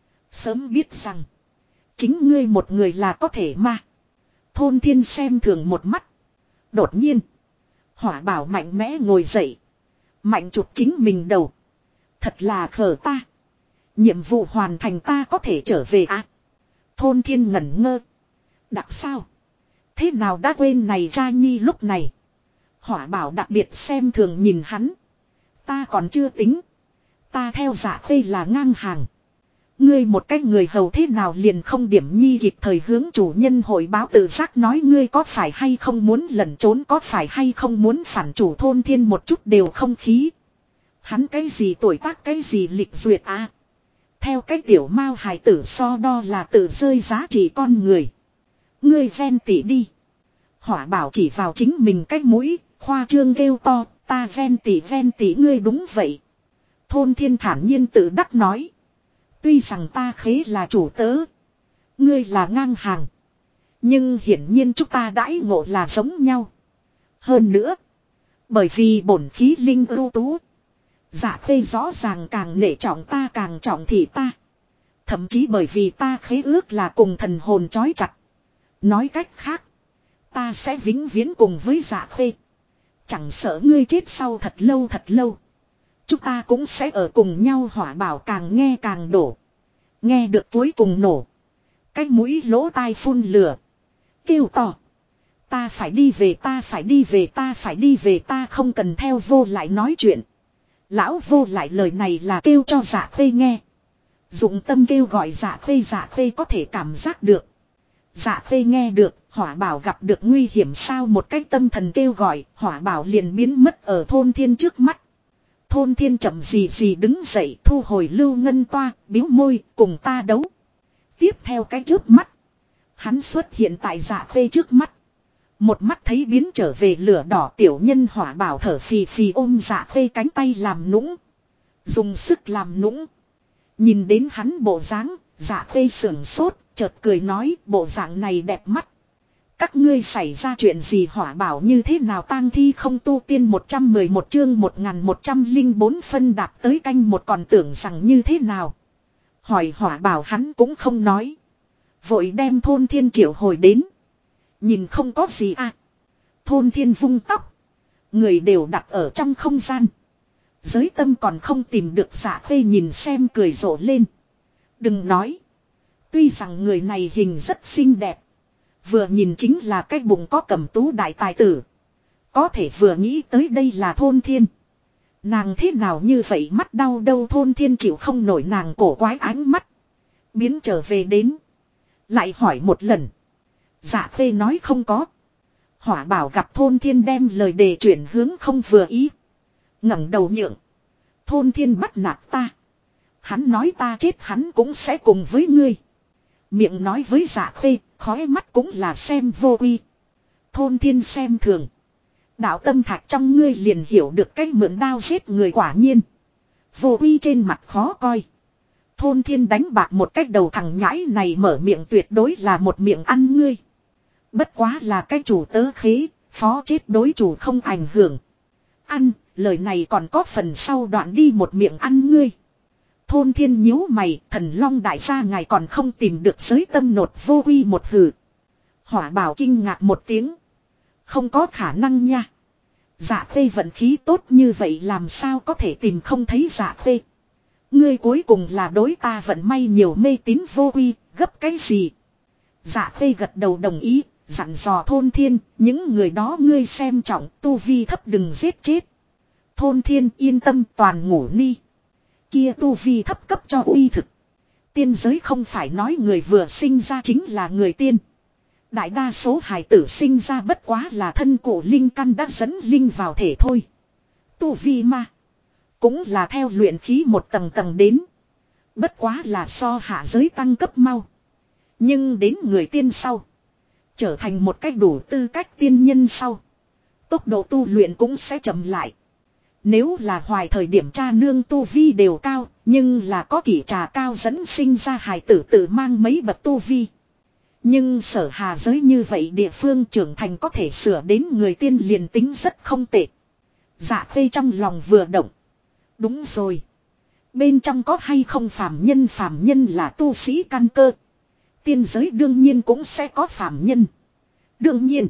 Speaker 1: Sớm biết rằng. Chính ngươi một người là có thể mà. Thôn Thiên xem thường một mắt. Đột nhiên. Hỏa Bảo mạnh mẽ ngồi dậy. Mạnh chụp chính mình đầu. Thật là khờ ta. Nhiệm vụ hoàn thành ta có thể trở về à. Thôn Thiên ngẩn ngơ. Đặc sao. Thế nào đã quên này cha nhi lúc này. Hỏa Bảo đặc biệt xem thường nhìn hắn. Ta còn chưa tính. Ta theo Dạ Khê là ngang hàng. Ngươi một cách người hầu thế nào liền không điểm nhi kịp thời hướng chủ nhân hội báo tự giác nói ngươi có phải hay không muốn lẩn trốn có phải hay không muốn phản chủ Thôn Thiên một chút đều không khí. Hắn cái gì tuổi tác cái gì lịch duyệt à. Theo cái tiểu mao hài tử so đo là tự rơi giá trị con người. Ngươi ghen tị đi. Hỏa Bảo chỉ vào chính mình cái mũi, khoa trương kêu to, ta ghen tị ngươi đúng vậy. Thôn Thiên thản nhiên tự đắc nói. Tuy rằng ta khế là chủ tớ. Ngươi là ngang hàng. Nhưng hiển nhiên chúng ta đãi ngộ là giống nhau. Hơn nữa. Bởi vì bổn khí linh ưu tú. Dạ Khê rõ ràng càng nể trọng ta càng trọng thị ta. Thậm chí bởi vì ta khế ước là cùng thần hồn trói chặt. Nói cách khác. Ta sẽ vĩnh viễn cùng với Dạ Khê. Chẳng sợ ngươi chết sau thật lâu. Chúng ta cũng sẽ ở cùng nhau. Hỏa Bảo càng nghe càng đổ. Nghe được cuối cùng nổ. Cái mũi lỗ tai phun lửa. Kêu to. Ta phải đi về ta không cần theo Vô lại nói chuyện. Lão Vô lại lời này là kêu cho Dạ Khê nghe. Dụng tâm kêu gọi Dạ Khê có thể cảm giác được. Dạ Khê nghe được, Hỏa Bảo gặp được nguy hiểm sao, một cách tâm thần kêu gọi, Hỏa Bảo liền biến mất ở Thôn Thiên trước mắt. Thôn Thiên chậm gì gì đứng dậy, thu hồi lưu ngân toa, biếu môi, cùng ta đấu. Tiếp theo cái trước mắt, hắn xuất hiện tại Dạ Khê trước mắt. Một mắt thấy biến trở về lửa đỏ tiểu nhân Hỏa Bảo thở phì phì ôm Dạ Khê cánh tay làm nũng. Dùng sức làm nũng. Nhìn đến hắn bộ dáng, Dạ Khê sưởng sốt, chợt cười nói bộ dạng này đẹp mắt. Các ngươi xảy ra chuyện gì, Hỏa Bảo như thế nào tang thi không tu tiên 111 chương 1104 phân đạp tới canh một còn tưởng rằng như thế nào. Hỏi Hỏa Bảo hắn cũng không nói. Vội đem Thôn Thiên triệu hồi đến. Nhìn không có gì à. Thôn Thiên vung tóc. Người đều đặt ở trong không gian. Giới tâm còn không tìm được Dạ Khê nhìn xem cười rộ lên. Đừng nói. Tuy rằng người này hình rất xinh đẹp. Vừa nhìn chính là cái bụng có cẩm tú đại tài tử. Có thể vừa nghĩ tới đây là Thôn Thiên. Nàng thế nào như vậy mắt đau đâu, Thôn Thiên chịu không nổi nàng cổ quái ánh mắt. Biến trở về đến. Lại hỏi một lần. Dạ Khê nói không có. Hỏa Bảo gặp Thôn Thiên đem lời đề chuyển hướng không vừa ý. ngẩng đầu nhượng. Thôn Thiên bắt nạt ta. Hắn nói ta chết hắn cũng sẽ cùng với ngươi. Miệng nói với Dạ Khê, khói mắt cũng là xem vô quy. Thôn Thiên xem thường. Đạo tâm thạch trong ngươi liền hiểu được cách mượn đao giết người quả nhiên. Vô quy trên mặt khó coi. Thôn Thiên đánh bạc một cách đầu thằng nhãi này mở miệng tuyệt đối là một miệng ăn ngươi. Bất quá là cái chủ tớ khế, phó chết đối chủ không ảnh hưởng. Ăn, lời này còn có phần sau đoạn đi một miệng ăn ngươi. Thôn Thiên nhíu mày, Thần Long đại gia ngài còn không tìm được giới tâm nột vô quy một hử. Hỏa Bảo kinh ngạc một tiếng. Không có khả năng nha. Dạ Khê vận khí tốt như vậy làm sao có thể tìm không thấy Dạ Khê. Ngươi cuối cùng là đối ta vận may nhiều mê tín vô quy, gấp cái gì. Dạ Khê gật đầu đồng ý, dặn dò Thôn Thiên, những người đó ngươi xem trọng, tu vi thấp đừng giết chết. Thôn Thiên yên tâm toàn ngủ ni. Kia tu vi thấp cấp cho uy thực. Tiên giới không phải nói người vừa sinh ra chính là người tiên. Đại đa số hài tử sinh ra bất quá là thân cổ linh căn đã dẫn linh vào thể thôi. Tu vi mà. Cũng là theo luyện khí một tầng tầng đến. Bất quá là so hạ giới tăng cấp mau. Nhưng đến người tiên sau. Trở thành một cách đủ tư cách tiên nhân sau. Tốc độ tu luyện cũng sẽ chậm lại. Nếu là hoài thời điểm cha nương tu vi đều cao. Nhưng là có kỷ trà cao dẫn sinh ra hài tử tự mang mấy bậc tu vi. Nhưng sở hà giới như vậy địa phương trưởng thành có thể sửa đến người tiên liền tính rất không tệ. Dạ Khê trong lòng vừa động. Đúng rồi. Bên trong có hay không phàm nhân là tu sĩ căn cơ. Tiên giới đương nhiên cũng sẽ có phàm nhân. Đương nhiên.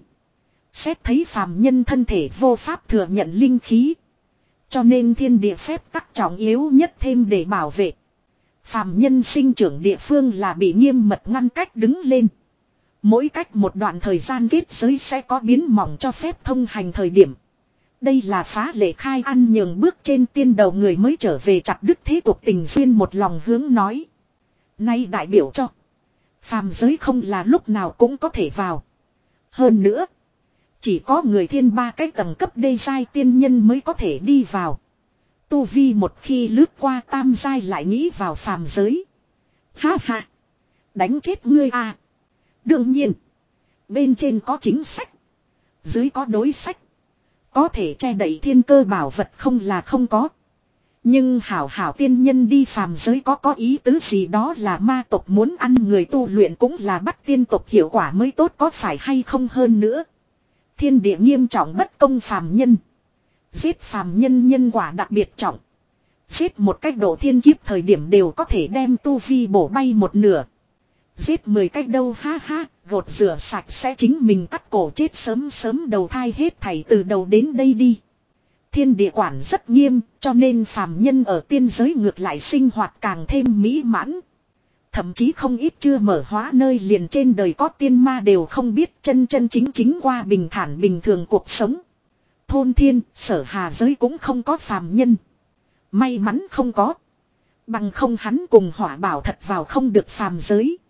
Speaker 1: Xét thấy phàm nhân thân thể vô pháp thừa nhận linh khí. Cho nên thiên địa phép tắc trọng yếu nhất thêm để bảo vệ. Phàm nhân sinh trưởng địa phương là bị nghiêm mật ngăn cách đứng lên. Mỗi cách một đoạn thời gian kết giới sẽ có biến mỏng cho phép thông hành thời điểm. Đây là phá lệ khai ăn nhường bước trên tiên đầu người mới trở về chặt đứt thế tục tình duyên một lòng hướng nói. Nay đại biểu cho. Phàm giới không là lúc nào cũng có thể vào. Hơn nữa. Chỉ có người thiên ba cái tầng cấp đê giai tiên nhân mới có thể đi vào. Tu vi một khi lướt qua tam giai lại nghĩ vào phàm giới. Ha ha. Đánh chết ngươi à. Đương nhiên. Bên trên có chính sách. Dưới có đối sách. Có thể che đậy thiên cơ bảo vật không là không có. Nhưng hảo hảo tiên nhân đi phàm giới có ý tứ gì đó là ma tộc muốn ăn người tu luyện cũng là bắt tiên tộc hiệu quả mới tốt có phải hay không hơn nữa. Thiên địa nghiêm trọng bất công phàm nhân. Giết phàm nhân nhân quả đặc biệt trọng. Giết một cách độ thiên kiếp thời điểm đều có thể đem tu vi bổ bay một nửa. Giết 10 cách đâu ha ha, gột rửa sạch sẽ chính mình cắt cổ chết sớm sớm đầu thai hết thảy từ đầu đến đây đi. Thiên địa quản rất nghiêm, cho nên phàm nhân ở tiên giới ngược lại sinh hoạt càng thêm mỹ mãn. Thậm chí không ít chưa mở hóa nơi liền trên đời có tiên ma đều không biết chân chính qua bình thản bình thường cuộc sống. Thôn Thiên, sở hà giới cũng không có phàm nhân. May mắn không có. Bằng không hắn cùng Hỏa Bảo thật vào không được phàm giới.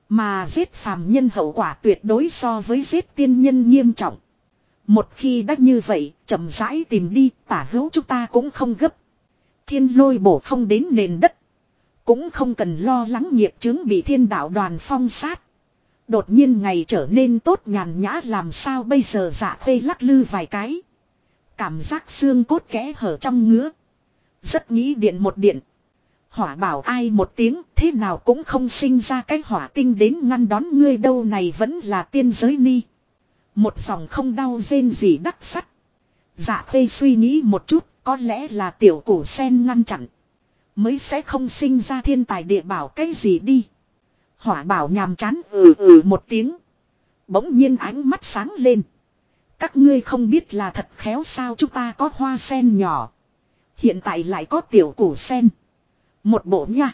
Speaker 1: Mà giết phàm nhân hậu quả tuyệt đối so với giết tiên nhân nghiêm trọng. Một khi đã như vậy, chậm rãi tìm đi, tả hữu chúng ta cũng không gấp. Thiên lôi bổ không đến nền đất. Cũng không cần lo lắng nghiệp chướng bị thiên đạo đoàn phong sát. Đột nhiên ngày trở nên tốt nhàn nhã làm sao bây giờ Dạ Khê lắc lư vài cái. Cảm giác xương cốt kẽ hở trong ngứa. Rất nghĩ điện một điện. Hỏa bảo ai một tiếng thế nào cũng không sinh ra cái hỏa tinh đến ngăn đón ngươi đâu này vẫn là tiên giới ni. Một dòng không đau rên gì đắc sắt. Dạ Khê suy nghĩ một chút có lẽ là tiểu củ sen ngăn chặn. Mới sẽ không sinh ra thiên tài địa bảo cái gì đi. Hỏa bảo nhàm chán một tiếng. Bỗng nhiên ánh mắt sáng lên. Các ngươi không biết là thật khéo sao chúng ta có hoa sen nhỏ. Hiện tại lại có tiểu củ sen. Một bộ nha.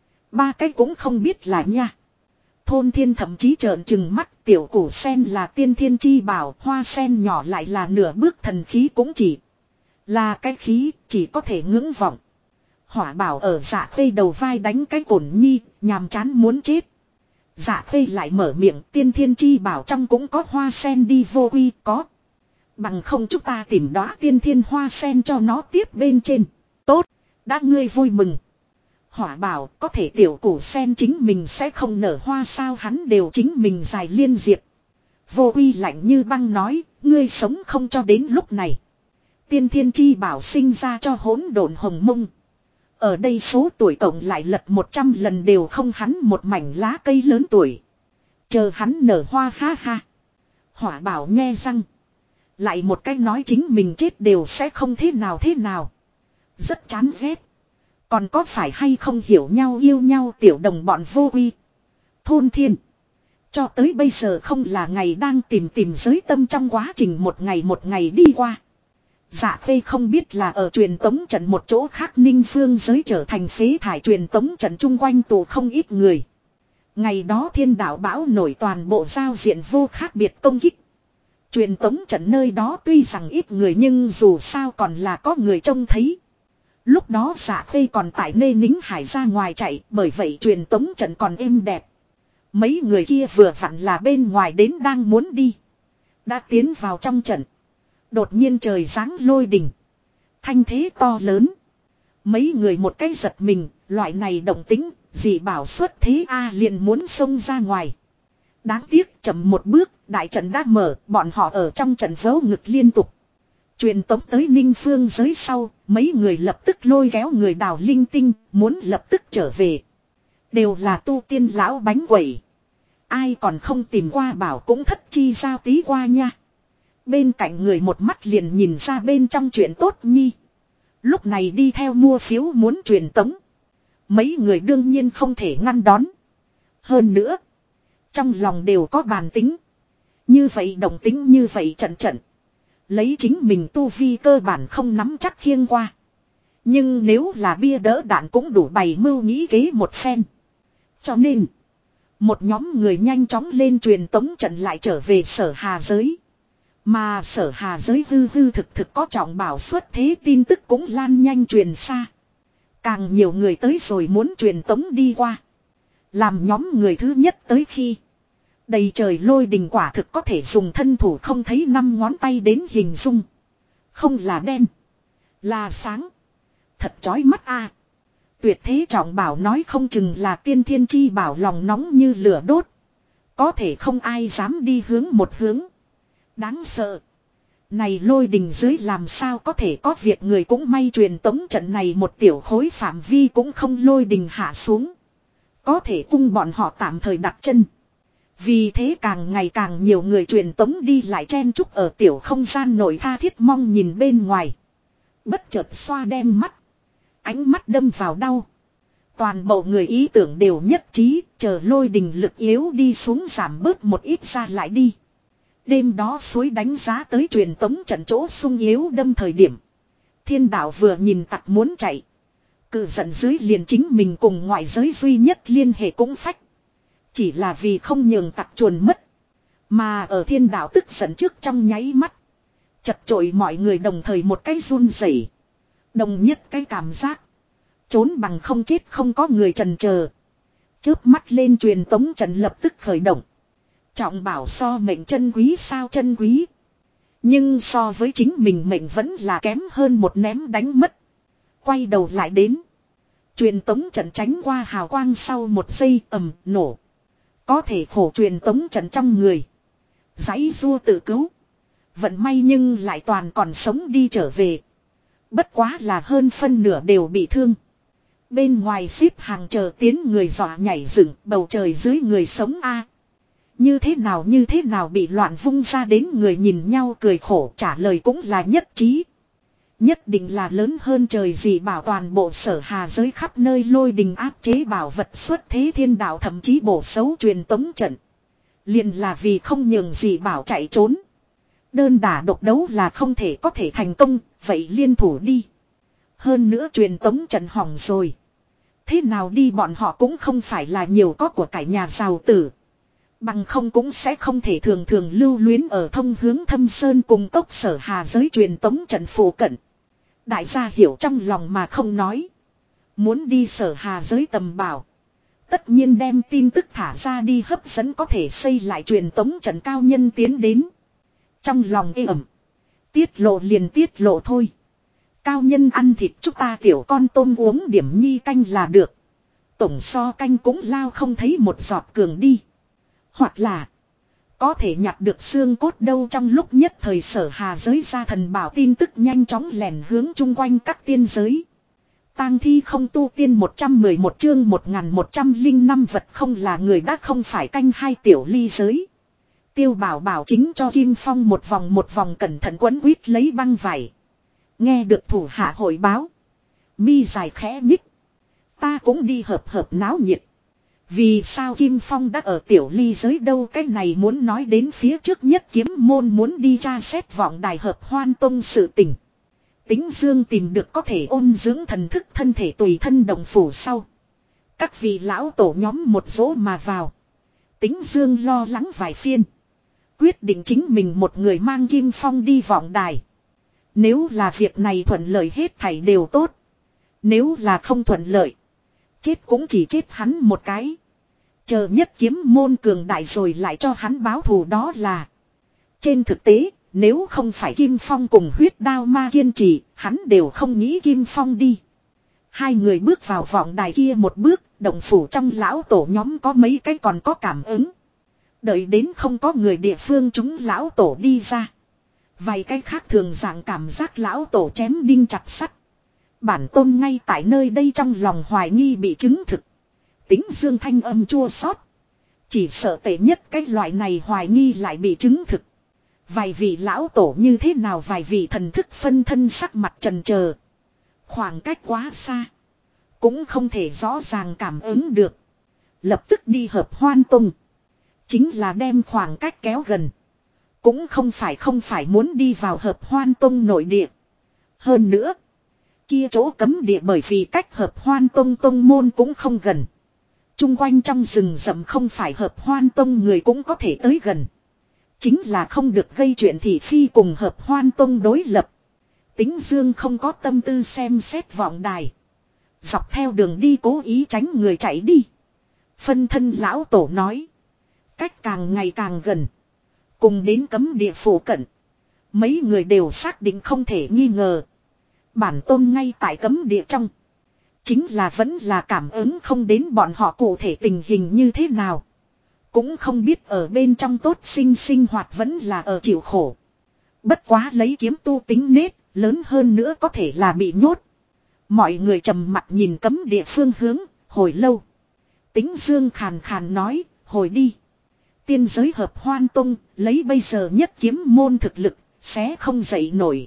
Speaker 1: Ba cái cũng không biết là nha. Thôn thiên thậm chí trợn trừng mắt tiểu củ sen là tiên thiên chi bảo. Hoa sen nhỏ lại là nửa bước thần khí cũng chỉ. Là cái khí chỉ có thể ngưỡng vọng. Hỏa bảo ở Dạ Khê đầu vai đánh cái cổn nhi. Nhàm chán muốn chết. Dạ Khê lại mở miệng tiên thiên chi bảo trong cũng có hoa sen đi vô quy có. Bằng không chúng ta tìm đóa tiên thiên hoa sen cho nó tiếp bên trên. Tốt, đã ngươi vui mừng. Hỏa bảo có thể tiểu củ sen chính mình sẽ không nở hoa sao hắn đều chính mình dài liên diệp. Vô quy lạnh như băng nói, ngươi sống không cho đến lúc này. Tiên thiên chi bảo sinh ra cho hỗn độn hồng mông. Ở đây số tuổi cộng lại lật 100 lần đều không hắn một mảnh lá cây lớn tuổi. Chờ hắn nở hoa ha ha. Hỏa bảo nghe răng. Lại một cách nói chính mình chết đều sẽ không thế nào. Rất chán ghét. Còn có phải hay không hiểu nhau yêu nhau tiểu đồng bọn vô quy. Thôn thiên. Cho tới bây giờ không là ngày đang tìm giới tâm trong quá trình một ngày đi qua. Dạ Khê không biết là ở truyền tống trận một chỗ khác Ninh Phương giới trở thành phế thải truyền tống trận chung quanh tù không ít người. Ngày đó thiên đạo bão nổi toàn bộ giao diện vô khác biệt công kích. Truyền tống trận nơi đó tuy rằng ít người nhưng dù sao còn là có người trông thấy. Lúc đó Dạ Khê còn tại Nê Nính Hải ra ngoài chạy bởi vậy truyền tống trận còn êm đẹp. Mấy người kia vừa vặn là bên ngoài đến đang muốn đi. Đã tiến vào trong trận. Đột nhiên trời giáng lôi đình. Thanh thế to lớn. Mấy người một cái giật mình, loại này động tính, dị bảo xuất thế liền muốn xông ra ngoài. Đáng tiếc chậm một bước, đại trận đã mở, bọn họ ở trong trận vớ ngực liên tục. Truyền tống tới Ninh Phương giới sau, mấy người lập tức lôi kéo người đào linh tinh, muốn lập tức trở về. Đều là tu tiên lão bánh quẩy. Ai còn không tìm qua bảo cũng thất chi giao tí qua nha. Bên cạnh người một mắt liền nhìn ra bên trong chuyện tốt nhi. Lúc này đi theo mua phiếu muốn truyền tống. Mấy người đương nhiên không thể ngăn đón. Hơn nữa. Trong lòng đều có bàn tính. Như vậy đồng tính như vậy trận. Lấy chính mình tu vi cơ bản không nắm chắc khiêng qua. Nhưng nếu là bia đỡ đạn cũng đủ bày mưu nghĩ kế một phen. Cho nên. Một nhóm người nhanh chóng lên truyền tống trận lại trở về Sở Hà giới. Mà Sở Hà giới hư thực có trọng bảo xuất thế tin tức cũng lan nhanh truyền xa. Càng nhiều người tới rồi muốn truyền tống đi qua. Làm nhóm người thứ nhất tới khi. Đầy trời lôi đình quả thực có thể dùng thân thủ không thấy 5 ngón tay đến hình dung. Không là đen. Là sáng. Thật chói mắt a. Tuyệt thế trọng bảo nói không chừng là tiên thiên chi bảo lòng nóng như lửa đốt. Có thể không ai dám đi hướng một hướng. Đáng sợ. Này lôi đình dưới làm sao có thể có việc người cũng may truyền tống trận này một tiểu khối phạm vi cũng không lôi đình hạ xuống. Có thể cung bọn họ tạm thời đặt chân. Vì thế càng ngày càng nhiều người truyền tống đi lại chen chúc ở tiểu không gian nội tha thiết mong nhìn bên ngoài. Bất chợt xoa đem mắt. Ánh mắt đâm vào đau. Toàn bộ người ý tưởng đều nhất trí, chờ lôi đình lực yếu đi xuống giảm bớt một ít ra lại đi. Đêm đó suối đánh giá tới truyền tống trận chỗ sung yếu đâm thời điểm. Thiên đạo vừa nhìn tặc muốn chạy. Cự giận dưới liền chính mình cùng ngoại giới duy nhất liên hệ cũng phách. Chỉ là vì không nhường tặc chuồn mất. Mà ở thiên đạo tức giận trước trong nháy mắt. Chật chội mọi người đồng thời một cái run rẩy. Đồng nhất cái cảm giác. Trốn bằng không chết không có người trần chờ. Chớp mắt lên truyền tống trận lập tức khởi động. Trọng bảo so mệnh chân quý sao chân quý. Nhưng so với chính mình mệnh vẫn là kém hơn một ném đánh mất. Quay đầu lại đến. Truyền tống trận tránh qua hào quang sau một giây ầm nổ. Có thể khổ truyền tống trận trong người. Giãy giụa tự cứu. Vận may nhưng lại toàn còn sống đi trở về. Bất quá là hơn phân nửa đều bị thương. Bên ngoài xếp hàng chờ tiến người dọa nhảy dựng bầu trời dưới người sống a. Như thế nào bị loạn vung ra đến người nhìn nhau cười khổ trả lời cũng là nhất trí. Nhất định là lớn hơn trời gì bảo toàn bộ Sở Hà giới khắp nơi lôi đình áp chế bảo vật xuất thế thiên đạo thậm chí bổ xấu truyền tống trận. Liền là vì không nhường gì bảo chạy trốn. Đơn đả độc đấu là không thể có thể thành công, vậy liên thủ đi. Hơn nữa truyền tống trận hỏng rồi. Thế nào đi bọn họ cũng không phải là nhiều có của cải nhà giàu tử. Bằng không cũng sẽ không thể thường thường lưu luyến ở thông hướng Thâm Sơn cùng cốc Sở Hà giới truyền tống trận phụ cận. Đại gia hiểu trong lòng mà không nói. Muốn đi Sở Hà giới tầm bảo. Tất nhiên đem tin tức thả ra đi hấp dẫn có thể xây lại truyền tống trận cao nhân tiến đến. Trong lòng ê ẩm. Tiết lộ liền tiết lộ thôi. Cao nhân ăn thịt chúng ta tiểu con tôm uống điểm nhi canh là được. Tổng so canh cũng lao không thấy một giọt cường đi. Hoặc là có thể nhặt được xương cốt đâu trong lúc nhất thời Sở Hà giới ra thần bảo tin tức nhanh chóng lẻn hướng chung quanh các tiên giới. Tang thi không tu tiên 111 chương 1105 vật không là người đã không phải canh hai tiểu ly giới. Tiêu Bảo Bảo chính cho Kim Phong một vòng cẩn thận quấn quýt lấy băng vải. Nghe được thủ hạ hội báo. Mi dài khẽ nhích. Ta cũng đi hợp náo nhiệt. Vì sao Kim Phong đã ở tiểu ly giới đâu cái này muốn nói đến phía trước nhất kiếm môn muốn đi tra xét vọng đài hợp hoan tông sự tình. Tính Dương tìm được có thể ôn dưỡng thần thức thân thể tùy thân đồng phủ sau. Các vị lão tổ nhóm một dỗ mà vào. Tính Dương lo lắng vài phiên. Quyết định chính mình một người mang Kim Phong đi vọng đài. Nếu là việc này thuận lợi hết thảy đều tốt. Nếu là không thuận lợi. Chết cũng chỉ chết hắn một cái. Chờ nhất kiếm môn cường đại rồi lại cho hắn báo thù đó là. Trên thực tế, nếu không phải Kim Phong cùng huyết đao ma kiên trì, hắn đều không nghĩ Kim Phong đi. Hai người bước vào vọng đài kia một bước, động phủ trong lão tổ nhóm có mấy cái còn có cảm ứng. Đợi đến không có người địa phương chúng lão tổ đi ra. Vài cái khác thường dạng cảm giác lão tổ chém đinh chặt sắt. Bản tôn ngay tại nơi đây trong lòng hoài nghi bị chứng thực. Tính Dương thanh âm chua xót. Chỉ sợ tệ nhất cái loại này hoài nghi lại bị chứng thực. Vài vị lão tổ như thế nào vài vị thần thức phân thân sắc mặt trần chờ. Khoảng cách quá xa. Cũng không thể rõ ràng cảm ứng được. Lập tức đi hợp hoan tông. Chính là đem khoảng cách kéo gần. Cũng không phải muốn đi vào hợp hoan tông nội địa. Hơn nữa. Kia chỗ cấm địa bởi vì cách hợp hoan tông môn cũng không gần. Trung quanh trong rừng rậm không phải hợp hoan tông người cũng có thể tới gần. Chính là không được gây chuyện thị phi cùng hợp hoan tông đối lập. Tính Dương không có tâm tư xem xét vọng đài. Dọc theo đường đi cố ý tránh người chạy đi. Phân thân lão tổ nói. Cách càng ngày càng gần. Cùng đến cấm địa phủ cận. Mấy người đều xác định không thể nghi ngờ. Bản tôn ngay tại cấm địa trong. Chính là vẫn là cảm ứng không đến bọn họ cụ thể tình hình như thế nào. Cũng không biết ở bên trong tốt sinh hoạt vẫn là ở chịu khổ. Bất quá lấy kiếm tu tính nết, lớn hơn nữa có thể là bị nhốt. Mọi người trầm mặt nhìn cấm địa phương hướng, hồi lâu. Tính Dương khàn khàn nói, hồi đi. Tiên giới hợp hoan tông, lấy bây giờ nhất kiếm môn thực lực, sẽ không dậy nổi.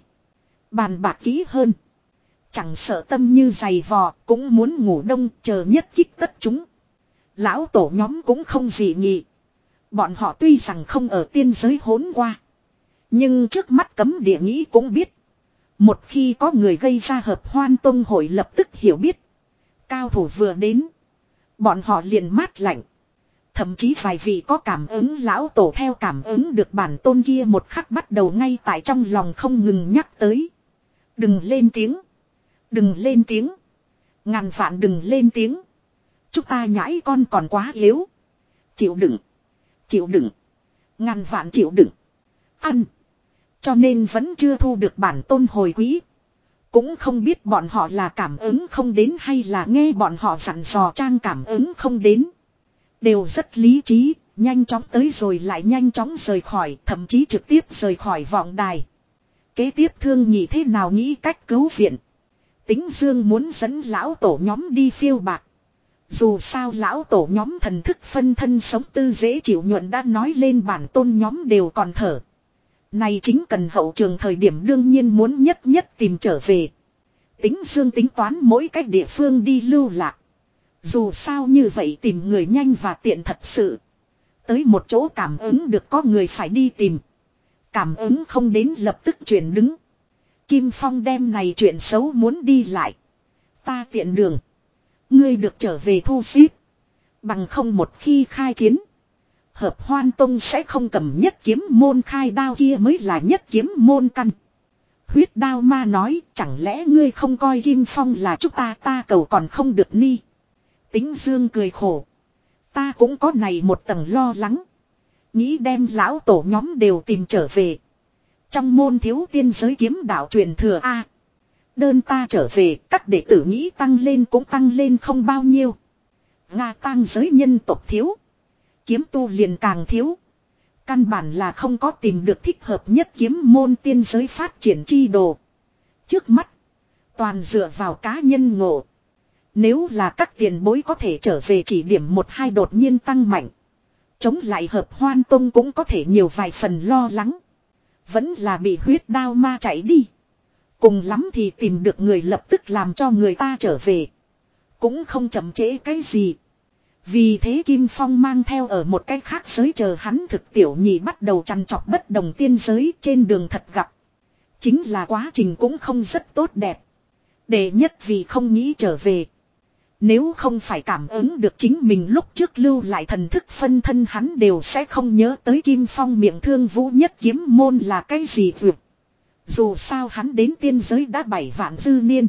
Speaker 1: Bàn bạc kỹ hơn. Chẳng sợ tâm như giày vò, cũng muốn ngủ đông chờ nhất kích tất chúng. Lão tổ nhóm cũng không gì nhị. Bọn họ tuy rằng không ở tiên giới hỗn qua. Nhưng trước mắt cấm địa nghĩ cũng biết. Một khi có người gây ra hợp hoan tông hội lập tức hiểu biết. Cao thủ vừa đến. Bọn họ liền mát lạnh. Thậm chí vài vị có cảm ứng lão tổ theo cảm ứng được bản tôn kia một khắc bắt đầu ngay tại trong lòng không ngừng nhắc tới. Đừng lên tiếng. Đừng lên tiếng. Ngàn vạn đừng lên tiếng. Chúng ta nhãi con còn quá yếu. Chịu đựng. Chịu đựng. Ngàn vạn chịu đựng. Ăn. Cho nên vẫn chưa thu được bản tôn hồi quý. Cũng không biết bọn họ là cảm ứng không đến hay là nghe bọn họ dặn dò trang cảm ứng không đến. Đều rất lý trí, nhanh chóng tới rồi lại nhanh chóng rời khỏi, thậm chí trực tiếp rời khỏi vọng đài. Kế tiếp Thương Nhị thế nào nghĩ cách cứu viện. Tính Dương muốn dẫn lão tổ nhóm đi phiêu bạc. Dù sao lão tổ nhóm thần thức phân thân sống tư dễ chịu nhuận đã nói lên bản tôn nhóm đều còn thở. Này chính cần hậu trường thời điểm đương nhiên muốn nhất nhất tìm trở về. Tính Dương tính toán mỗi cách địa phương đi lưu lạc. Dù sao như vậy tìm người nhanh và tiện thật sự. Tới một chỗ cảm ứng được có người phải đi tìm. Cảm ứng không đến lập tức chuyển đứng. Kim Phong đem này chuyện xấu muốn đi lại. Ta tiện đường. Ngươi được trở về thu xếp. Bằng không một khi khai chiến. Hợp Hoan Tông sẽ không cầm nhất kiếm môn khai đao kia mới là nhất kiếm môn căn. Huyết đao ma nói chẳng lẽ ngươi không coi Kim Phong là chúng ta cầu còn không được ni. Tính Dương cười khổ. Ta cũng có này một tầng lo lắng. Nghĩ đem lão tổ nhóm đều tìm trở về. Trong môn thiếu tiên giới kiếm đạo truyền thừa A. Đơn ta trở về các đệ tử nghĩ tăng lên cũng tăng lên không bao nhiêu. Nga tang giới nhân tộc thiếu. Kiếm tu liền càng thiếu. Căn bản là không có tìm được thích hợp nhất kiếm môn tiên giới phát triển chi đồ. Trước mắt. Toàn dựa vào cá nhân ngộ. Nếu là các tiền bối có thể trở về chỉ điểm một hai đột nhiên tăng mạnh. Chống lại Hợp Hoan Tông cũng có thể nhiều vài phần lo lắng. Vẫn là bị huyết đao ma chạy đi. Cùng lắm thì tìm được người lập tức làm cho người ta trở về. Cũng không chậm trễ cái gì. Vì thế Kim Phong mang theo ở một cái khác giới chờ hắn thực tiểu nhị bắt đầu chăn chọc bất đồng tiên giới trên đường thật gặp. Chính là quá trình cũng không rất tốt đẹp. Đệ nhất vì không nghĩ trở về. Nếu không phải cảm ứng được chính mình lúc trước lưu lại thần thức phân thân hắn đều sẽ không nhớ tới Kim Phong miệng thương vũ nhất kiếm môn là cái gì vượt. Dù sao hắn đến tiên giới đã 7 vạn dư niên.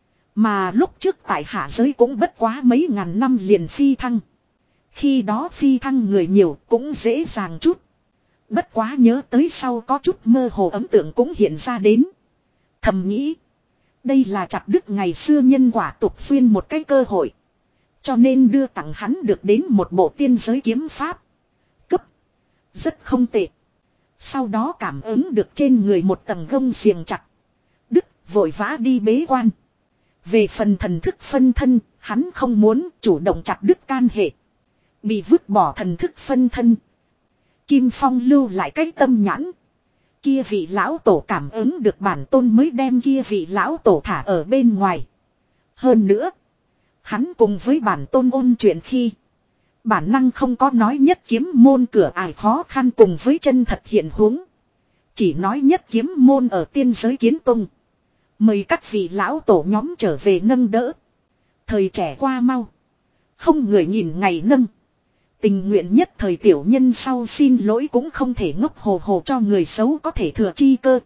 Speaker 1: Mà lúc trước tại hạ giới cũng bất quá mấy ngàn năm liền phi thăng. Khi đó phi thăng người nhiều cũng dễ dàng chút. Bất quá nhớ tới sau có chút mơ hồ ấn tượng cũng hiện ra đến. Thầm nghĩ. Đây là chặt đứt ngày xưa nhân quả tục xuyên một cái cơ hội. Cho nên đưa tặng hắn được đến một bộ tiên giới kiếm pháp. Cấp. Rất không tệ. Sau đó cảm ứng được trên người một tầng gông xiềng chặt. Đức vội vã đi bế quan. Về phần thần thức phân thân, hắn không muốn chủ động chặt đứt can hệ. Bị vứt bỏ thần thức phân thân. Kim Phong lưu lại cái tâm nhãn. Kia vị lão tổ cảm ứng được bản tôn mới đem kia vị lão tổ thả ở bên ngoài. Hơn nữa. Hắn cùng với bản tôn ôn chuyện khi. Bản năng không có nói nhất kiếm môn cửa ải khó khăn cùng với chân thật hiện huống. Chỉ nói nhất kiếm môn ở tiên giới kiến tung. Mời các vị lão tổ nhóm trở về nâng đỡ. Thời trẻ qua mau. Không người nhìn ngày nâng. Tình nguyện nhất thời tiểu nhân sau xin lỗi cũng không thể ngốc hồ hồ cho người xấu có thể thừa chi cơ.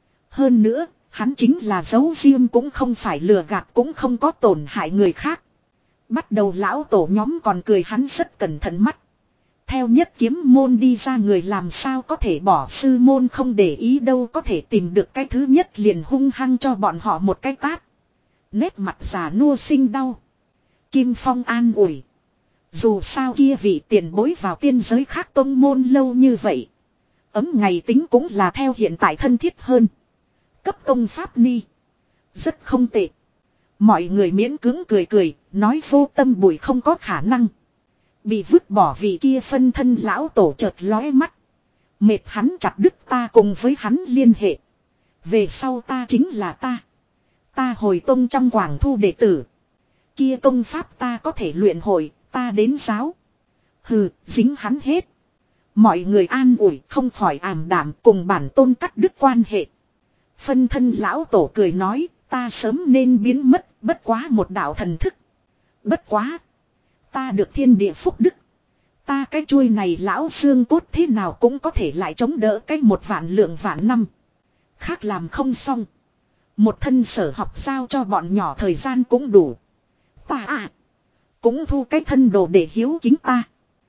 Speaker 1: Hơn nữa, hắn chính là giấu riêng cũng không phải lừa gạt cũng không có tổn hại người khác. Bắt đầu lão tổ nhóm còn cười hắn rất cẩn thận mắt. Theo nhất kiếm môn đi ra người làm sao có thể bỏ sư môn không để ý đâu có thể tìm được cái thứ nhất liền hung hăng cho bọn họ một cái tát. Nét mặt già nua sinh đau. Kim Phong an ủi. Dù sao kia vị tiền bối vào tiên giới khác tông môn lâu như vậy. Ấm ngày tính cũng là theo hiện tại thân thiết hơn. Cấp công pháp ni. Rất không tệ. Mọi người miễn cưỡng cười cười, nói vô tâm bùi không có khả năng. Bị vứt bỏ vì kia phân thân lão tổ chợt lóe mắt. Mệt hắn chặt đứt ta cùng với hắn liên hệ. Về sau ta chính là ta. Ta hồi tông trong quảng thu đệ tử. Kia công pháp ta có thể luyện hồi, ta đến giáo. Hừ, dính hắn hết. Mọi người an ủi không khỏi ảm đạm cùng bản tôn cắt đứt quan hệ. Phân thân lão tổ cười nói, ta sớm nên biến mất, bất quá một đạo thần thức. Bất quá. Ta được thiên địa phúc đức. Ta cái chuôi này lão xương cốt thế nào cũng có thể lại chống đỡ cái 1.000.000 năm. Khác làm không xong. Một thân sở học giao cho bọn nhỏ thời gian cũng đủ. Ta Cũng thu cái thân đồ để hiếu kính ta.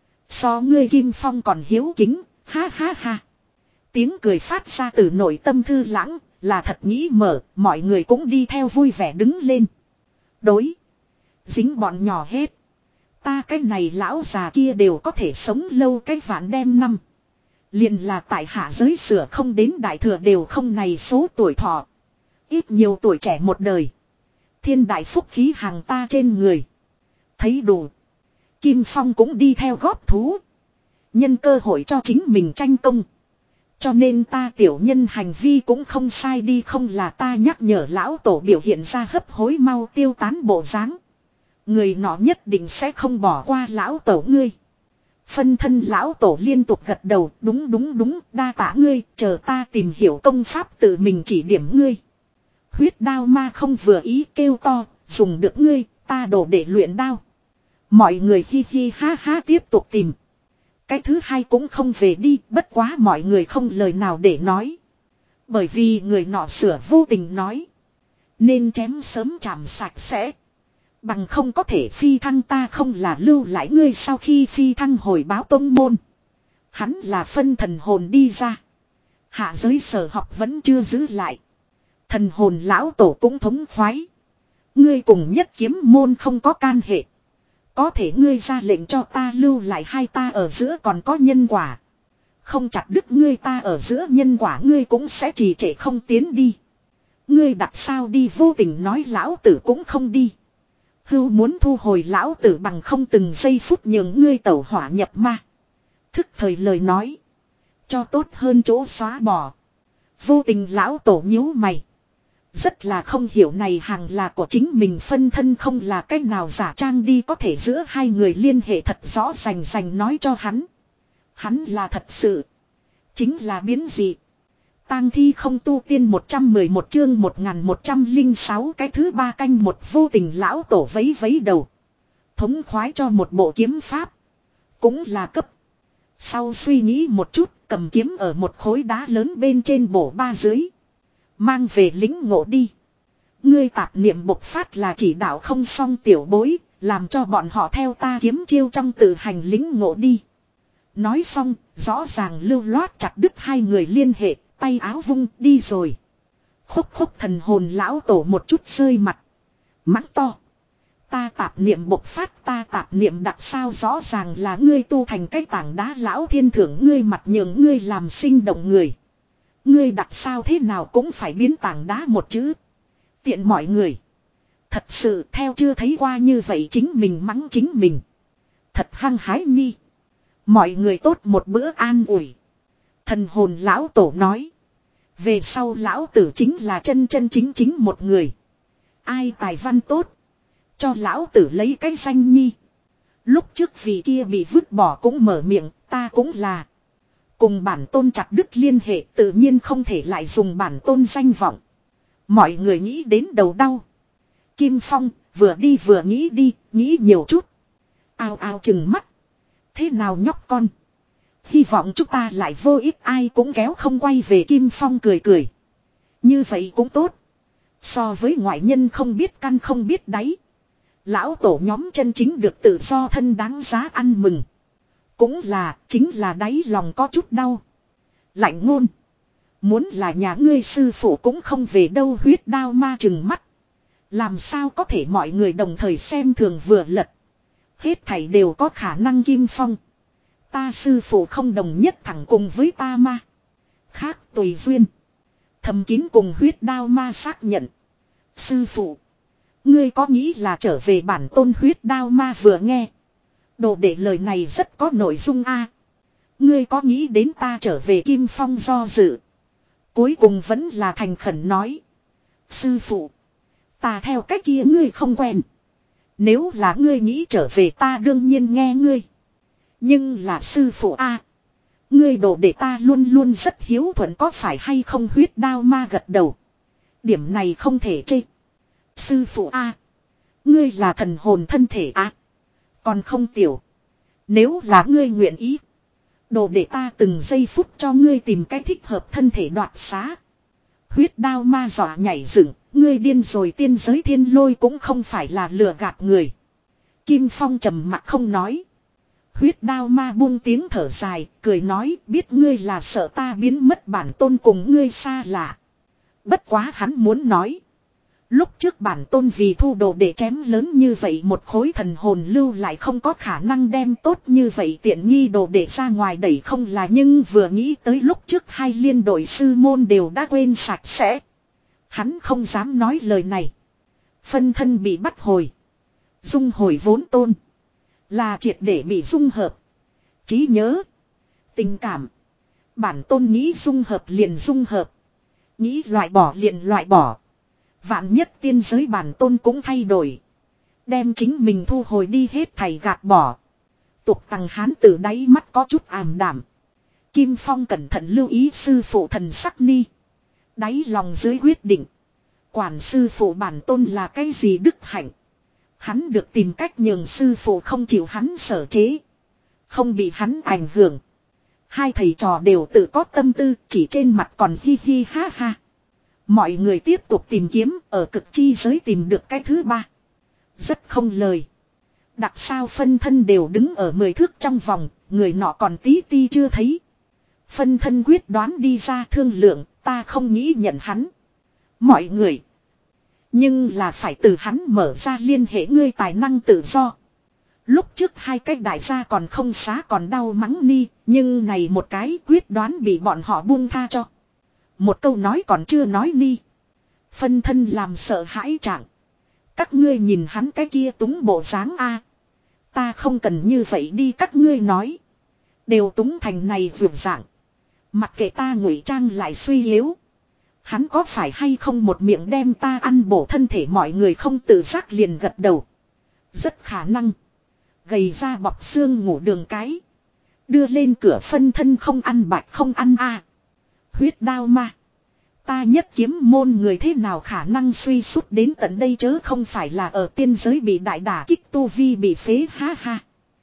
Speaker 1: So ngươi Kim Phong còn hiếu kính, ha ha ha. Tiếng cười phát ra từ nội tâm Thư Lãng, là thật nghĩ mở, mọi người cũng đi theo vui vẻ đứng lên. Đối. Dính bọn nhỏ hết. Ta cái này lão già kia đều có thể sống lâu cái vạn đem năm. Liền là tại hạ giới sửa không đến đại thừa đều không này số tuổi thọ. Ít nhiều tuổi trẻ một đời. Thiên đại phúc khí hàng ta trên người. Thấy đủ. Kim Phong cũng đi theo góp thú. Nhân cơ hội cho chính mình tranh công. Cho nên ta tiểu nhân hành vi cũng không sai đi, không là ta nhắc nhở lão tổ biểu hiện ra hấp hối mau tiêu tán bộ dáng. Người nọ nhất định sẽ không bỏ qua lão tổ ngươi. Phân thân lão tổ liên tục gật đầu, đúng đúng đúng, đa tạ ngươi, chờ ta tìm hiểu công pháp tự mình chỉ điểm ngươi. Huyết đao ma không vừa ý kêu to, dùng được ngươi, ta đổ để luyện đao. Mọi người hi hi ha ha tiếp tục tìm. Cái thứ hai cũng không về đi, bất quá mọi người không lời nào để nói. Bởi vì người nọ sửa vô tình nói. Nên chém sớm chạm sạch sẽ. Bằng không có thể phi thăng, ta không là lưu lại ngươi sau khi phi thăng hồi báo tông môn. Hắn là phân thần hồn đi ra. Hạ giới sở học vẫn chưa giữ lại. Thần hồn lão tổ cũng thống khoái. Ngươi cùng nhất kiếm môn không có can hệ. Có thể ngươi ra lệnh cho ta lưu lại, hai ta ở giữa còn có nhân quả. Không chặt đứt ngươi ta ở giữa nhân quả, ngươi cũng sẽ trì trệ không tiến đi. Ngươi đặt sao đi, vô tình nói lão tử cũng không đi. Hưu muốn thu hồi lão tử bằng không từng giây phút nhường ngươi tẩu hỏa nhập ma. Thức thời lời nói. Cho tốt hơn chỗ xóa bỏ. Vô tình lão tổ nhíu mày. Rất là không hiểu này hàng là của chính mình phân thân không là cách nào giả trang đi, có thể giữa hai người liên hệ thật rõ rành nói cho hắn. Hắn là thật sự. Chính là biến dị. Tang thi không tu tiên 111 chương 1106 cái thứ ba canh một. Vô tình lão tổ vấy vấy đầu. Thống khoái cho một bộ kiếm pháp. Cũng là cấp. Sau suy nghĩ một chút, cầm kiếm ở một khối đá lớn bên trên bổ ba dưới. Mang về lính ngộ đi. Ngươi tạp niệm bộc phát là chỉ đạo không xong tiểu bối, làm cho bọn họ theo ta kiếm chiêu trong tự hành lính ngộ đi. Nói xong, rõ ràng lưu loát chặt đứt hai người liên hệ, tay áo vung đi rồi. Khúc khúc thần hồn lão tổ một chút rơi mặt. Mắng to. Ta tạp niệm bộc phát, ta tạp niệm đặc sao, rõ ràng là ngươi tu thành cái tảng đá, lão thiên thưởng ngươi mặt nhường ngươi làm sinh động người. Ngươi đặc sao thế nào cũng phải biến tảng đá một chữ. Tiện mọi người. Thật sự theo chưa thấy qua như vậy, chính mình mắng chính mình. Thật hăng hái nhi. Mọi người tốt một bữa an ủi. Thần hồn lão tổ nói. Về sau lão tử chính là chân chân chính chính một người. Ai tài văn tốt. Cho lão tử lấy cái danh nhi. Lúc trước vì kia bị vứt bỏ cũng mở miệng, ta cũng là. Cùng bản tôn chặt đứt liên hệ, tự nhiên không thể lại dùng bản tôn danh vọng. Mọi người nghĩ đến đầu đau. Kim Phong vừa đi vừa nghĩ đi, nghĩ nhiều chút. Ao ao chừng mắt. Thế nào nhóc con? Hy vọng chúng ta lại vô ích, ai cũng kéo không quay về. Kim Phong cười cười. Như vậy cũng tốt. So với ngoại nhân không biết căn không biết đáy. Lão tổ nhóm chân chính được tự do thân đáng giá ăn mừng. Cũng là, chính là đáy lòng có chút đau. Lạnh ngôn. Muốn là nhà ngươi sư phụ cũng không về đâu. Huyết đao ma chừng mắt. Làm sao có thể mọi người đồng thời xem thường vừa lật. Hết thảy đều có khả năng. Kim Phong. Ta sư phụ không đồng nhất thẳng cùng với ta ma. Khác tùy duyên. Thầm kín cùng huyết đao ma xác nhận. Sư phụ. Ngươi có nghĩ là trở về bản tôn? Huyết đao ma vừa nghe. Đồ đệ lời này rất có nội dung a. Ngươi có nghĩ đến ta trở về? Kim Phong do dự. Cuối cùng vẫn là thành khẩn nói. Sư phụ. Ta theo cách kia ngươi không quen. Nếu là ngươi nghĩ trở về ta đương nhiên nghe ngươi. Nhưng là sư phụ a, ngươi đồ để ta luôn luôn rất hiếu thuận có phải hay không? Huyết đao ma gật đầu. Điểm này không thể chê. Sư phụ a, ngươi là thần hồn thân thể a, còn không tiểu. Nếu là ngươi nguyện ý, đồ để ta từng giây phút cho ngươi tìm cái thích hợp thân thể đoạt xá. Huyết đao ma dọa nhảy dựng. Ngươi điên rồi, tiên giới thiên lôi cũng không phải là lừa gạt người. Kim Phong trầm mặc không nói. Huyết đao ma buông tiếng thở dài, cười nói biết ngươi là sợ ta biến mất bản tôn cùng ngươi xa lạ. Bất quá hắn muốn nói. Lúc trước bản tôn vì thu đồ để chém lớn như vậy một khối thần hồn lưu lại không có khả năng đem tốt như vậy tiện nghi đồ để ra ngoài đẩy không là, nhưng vừa nghĩ tới lúc trước hai liên đội sư môn đều đã quên sạch sẽ. Hắn không dám nói lời này. Phân thân bị bắt hồi. Dung hồi vốn tôn. Là triệt để bị dung hợp. Trí nhớ. Tình cảm. Bản tôn nghĩ dung hợp liền dung hợp. Nghĩ loại bỏ liền loại bỏ. Vạn nhất tiên giới bản tôn cũng thay đổi. Đem chính mình thu hồi đi hết thảy gạt bỏ. Tục tăng hán từ đáy mắt có chút ảm đảm. Kim Phong cẩn thận lưu ý sư phụ thần sắc ni. Đáy lòng dưới quyết định. Quản sư phụ bản tôn là cái gì đức hạnh. Hắn được tìm cách nhường sư phụ không chịu hắn sở chế. Không bị hắn ảnh hưởng. Hai thầy trò đều tự có tâm tư, chỉ trên mặt còn hi hi ha ha. Mọi người tiếp tục tìm kiếm, ở cực chi giới tìm được cái thứ ba. Rất không lời. Đặc sao phân thân đều đứng ở 10 thước trong vòng, người nọ còn tí ti chưa thấy. Phân thân quyết đoán đi ra thương lượng, ta không nghĩ nhận hắn. Mọi người. Nhưng là phải từ hắn mở ra liên hệ ngươi tài năng tự do. Lúc trước hai cái đại gia còn không xá còn đau mắng ni, nhưng này một cái quyết đoán bị bọn họ buông tha cho. Một câu nói còn chưa nói ni. Phân thân làm sợ hãi trạng. Các ngươi nhìn hắn cái kia túng bộ dáng a. Ta không cần như vậy đi, các ngươi nói. Đều túng thành này vượt dạng. Mặc kệ ta ngụy trang lại suy yếu. Hắn có phải hay không một miệng đem ta ăn bổ thân thể, mọi người không tự giác liền gật đầu. Rất khả năng. Gầy ra bọc xương ngủ đường cái. Đưa lên cửa phân thân không ăn bạch không ăn a. Huyết đao ma. Ta nhất kiếm môn người thế nào khả năng suy sút đến tận đây chớ không phải là ở tiên giới bị đại đả kích tu vi bị phế ha ha.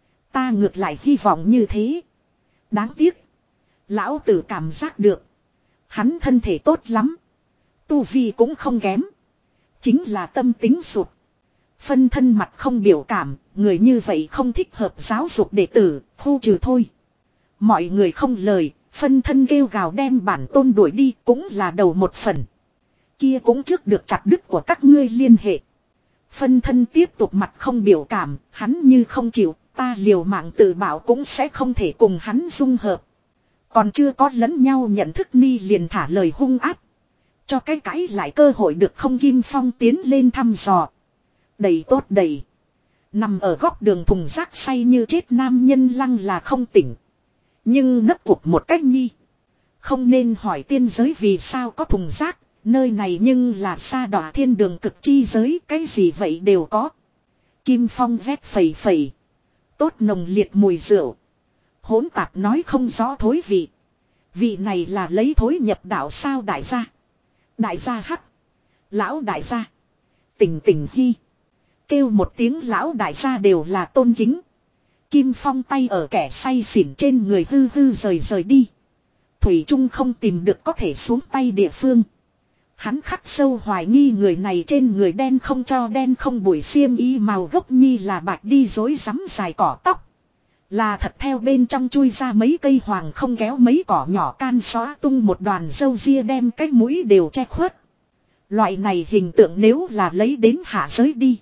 Speaker 1: Ta ngược lại hy vọng như thế. Đáng tiếc. Lão tử cảm giác được. Hắn thân thể tốt lắm. Tu vi cũng không kém. Chính là tâm tính sụt. Phân thân mặt không biểu cảm. Người như vậy không thích hợp giáo dục đệ tử. Khu trừ thôi. Mọi người không lời. Phân thân kêu gào đem bản tôn đuổi đi cũng là đầu một phần. Kia cũng trước được chặt đứt của các ngươi liên hệ. Phân thân tiếp tục mặt không biểu cảm. Hắn như không chịu. Ta liều mạng tự bảo cũng sẽ không thể cùng hắn dung hợp. Còn chưa có lẫn nhau nhận thức ni liền thả lời hung áp. Cho cái cãi lại cơ hội được không? Kim Phong tiến lên thăm dò. Đầy tốt đầy. Nằm ở góc đường thùng rác say như chết nam nhân lăng là không tỉnh. Nhưng nấp cuộc một cách nhi. Không nên hỏi tiên giới vì sao có thùng rác. Nơi này nhưng là xa đọa thiên đường cực chi giới. Cái gì vậy đều có. Kim Phong vét phẩy phẩy. Tốt nồng liệt mùi rượu. Hỗn tạp nói không rõ thối vị. Vị này là lấy thối nhập đạo sao đại gia. Đại gia hắc. Lão đại gia. Tình tình hy. Kêu một tiếng lão đại gia đều là tôn kính. Kim Phong tay ở kẻ say xỉn trên người hư hư rời đi. Thủy Trung không tìm được có thể xuống tay địa phương. Hắn khắc sâu hoài nghi người này trên người đen không cho đen không bụi xiêm y màu gốc nhi là bạch đi rối rắm dài cỏ tóc. Là thật theo bên trong chui ra mấy cây hoàng không kéo mấy cỏ nhỏ can xóa tung một đoàn râu ria đem cái mũi đều che khuất. Loại này hình tượng nếu là lấy đến hạ giới đi.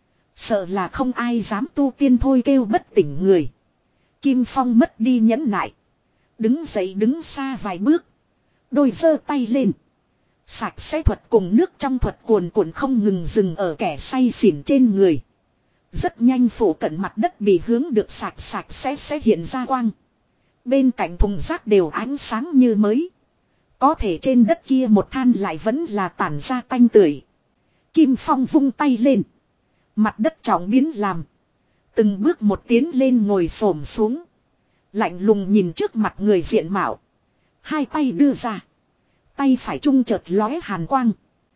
Speaker 1: Sợ là không ai dám tu tiên thôi kêu bất tỉnh người. Kim Phong mất đi nhẫn nại. Đứng dậy đứng xa vài bước. Đôi giơ tay lên. Sạch sẽ thuật cùng nước trong thuật cuồn cuộn không ngừng dừng ở kẻ say xỉn trên người. Rất nhanh phủ cận mặt đất bị hướng được sạch sẽ hiện ra quang. Bên cạnh thùng rác đều ánh sáng như mới. Có thể trên đất kia một than lại vẫn là tản ra tanh tưởi. Kim Phong vung tay lên. Mặt đất trọng biến làm. Từng bước một tiến lên ngồi xổm xuống. Lạnh lùng nhìn trước mặt người diện mạo. Hai tay đưa ra. Tay phải trung chợt lóe hàn quang.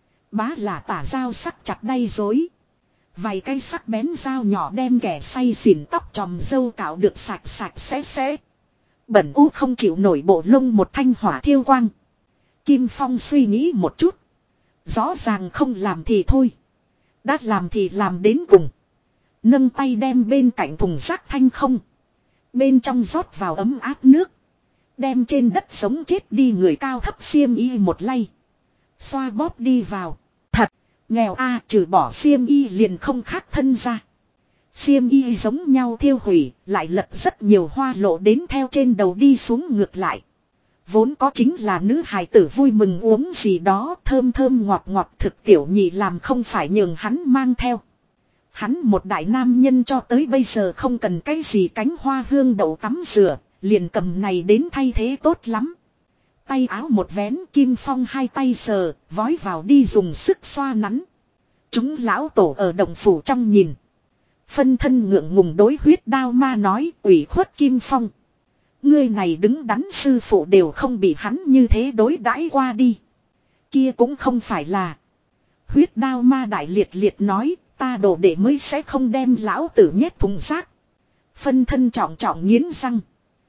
Speaker 1: Bá là tả dao sắc chặt đay dối. Vài cây sắc bén dao nhỏ đem kẻ say xỉn tóc tròm râu cạo được sạch sẽ. Bẩn u không chịu nổi bộ lông một thanh hỏa thiêu quang. Kim Phong suy nghĩ một chút. Rõ ràng không làm thì thôi. Đã làm thì làm đến cùng. Nâng tay đem bên cạnh thùng rác thanh không. Bên trong rót vào ấm áp nước. Đem trên đất sống chết đi người cao thấp xiêm y một lay. Xoa bóp đi vào. Thật, nghèo a, trừ bỏ xiêm y liền không khác thân ra. Xiêm y giống nhau thiêu hủy, lại lật rất nhiều hoa lộ đến theo trên đầu đi xuống ngược lại. Vốn có chính là nữ hài tử vui mừng uống gì đó thơm thơm ngọt ngọt, thực tiểu nhị làm không phải nhường hắn mang theo. Hắn một đại nam nhân cho tới bây giờ không cần cái gì cánh hoa hương đậu tắm rửa, liền cầm này đến thay thế tốt lắm. Tay áo một vén, Kim Phong hai tay sờ, vói vào đi dùng sức xoa nắn. Chúng lão tổ ở động phủ trong nhìn. Phân thân ngượng ngùng đối huyết đao ma nói, ủy khuất Kim Phong. Ngươi này đứng đắn sư phụ đều không bị hắn như thế đối đãi qua đi. Kia cũng không phải là. Huyết đao ma đại liệt liệt nói, ta đồ đệ mới sẽ không đem lão tử nhét thùng rác. Phân thân trọng trọng nghiến răng.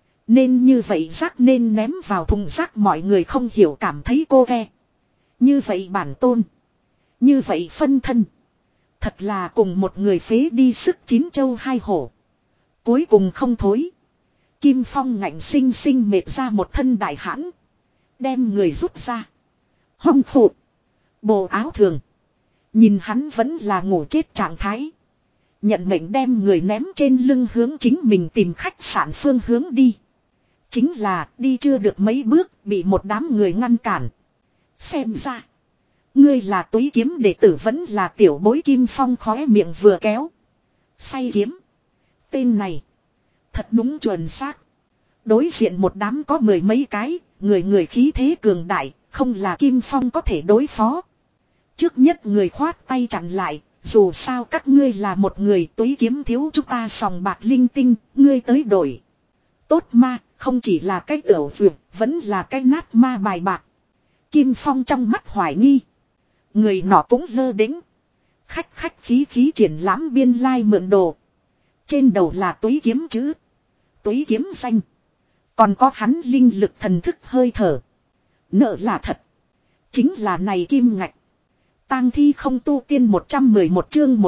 Speaker 1: Nên như vậy rác nên ném vào thùng rác, mọi người không hiểu cảm thấy cô ghe. Như vậy bản tôn. Như vậy phân thân. Thật là cùng một người phế đi sức chín châu hai hổ. Cuối cùng không thối. Kim Phong ngạnh sinh sinh mệt ra một thân đại hãn. Đem người rút ra. Hong phụ. Bộ áo thường. Nhìn hắn vẫn là ngủ chết trạng thái. Nhận mệnh đem người ném trên lưng hướng chính mình tìm khách sạn phương hướng đi. Chính là đi chưa được mấy bước bị một đám người ngăn cản. Xem ra. Ngươi là túy kiếm đệ tử vẫn là tiểu bối. Kim Phong khóe miệng vừa kéo. Say kiếm. Tên này. Thật đúng chuẩn xác. Đối diện một đám có mười mấy cái. Người khí thế cường đại. Không là Kim Phong có thể đối phó. Trước nhất người khoát tay chặn lại. Dù sao các ngươi là một người, túy kiếm thiếu chúng ta sòng bạc linh tinh. Ngươi tới đổi. Tốt ma. Không chỉ là cái tiểu vượt. Vẫn là cái nát ma bài bạc. Kim Phong trong mắt hoài nghi. Người nọ cũng lơ đĩnh. Khách khí triển lãm biên lai mượn đồ. Trên đầu là túy kiếm chữ. Túy kiếm danh. Còn có hắn linh lực thần thức hơi thở. Nợ là thật. Chính là này kim ngạch. Tang thi không tu tiên 111 chương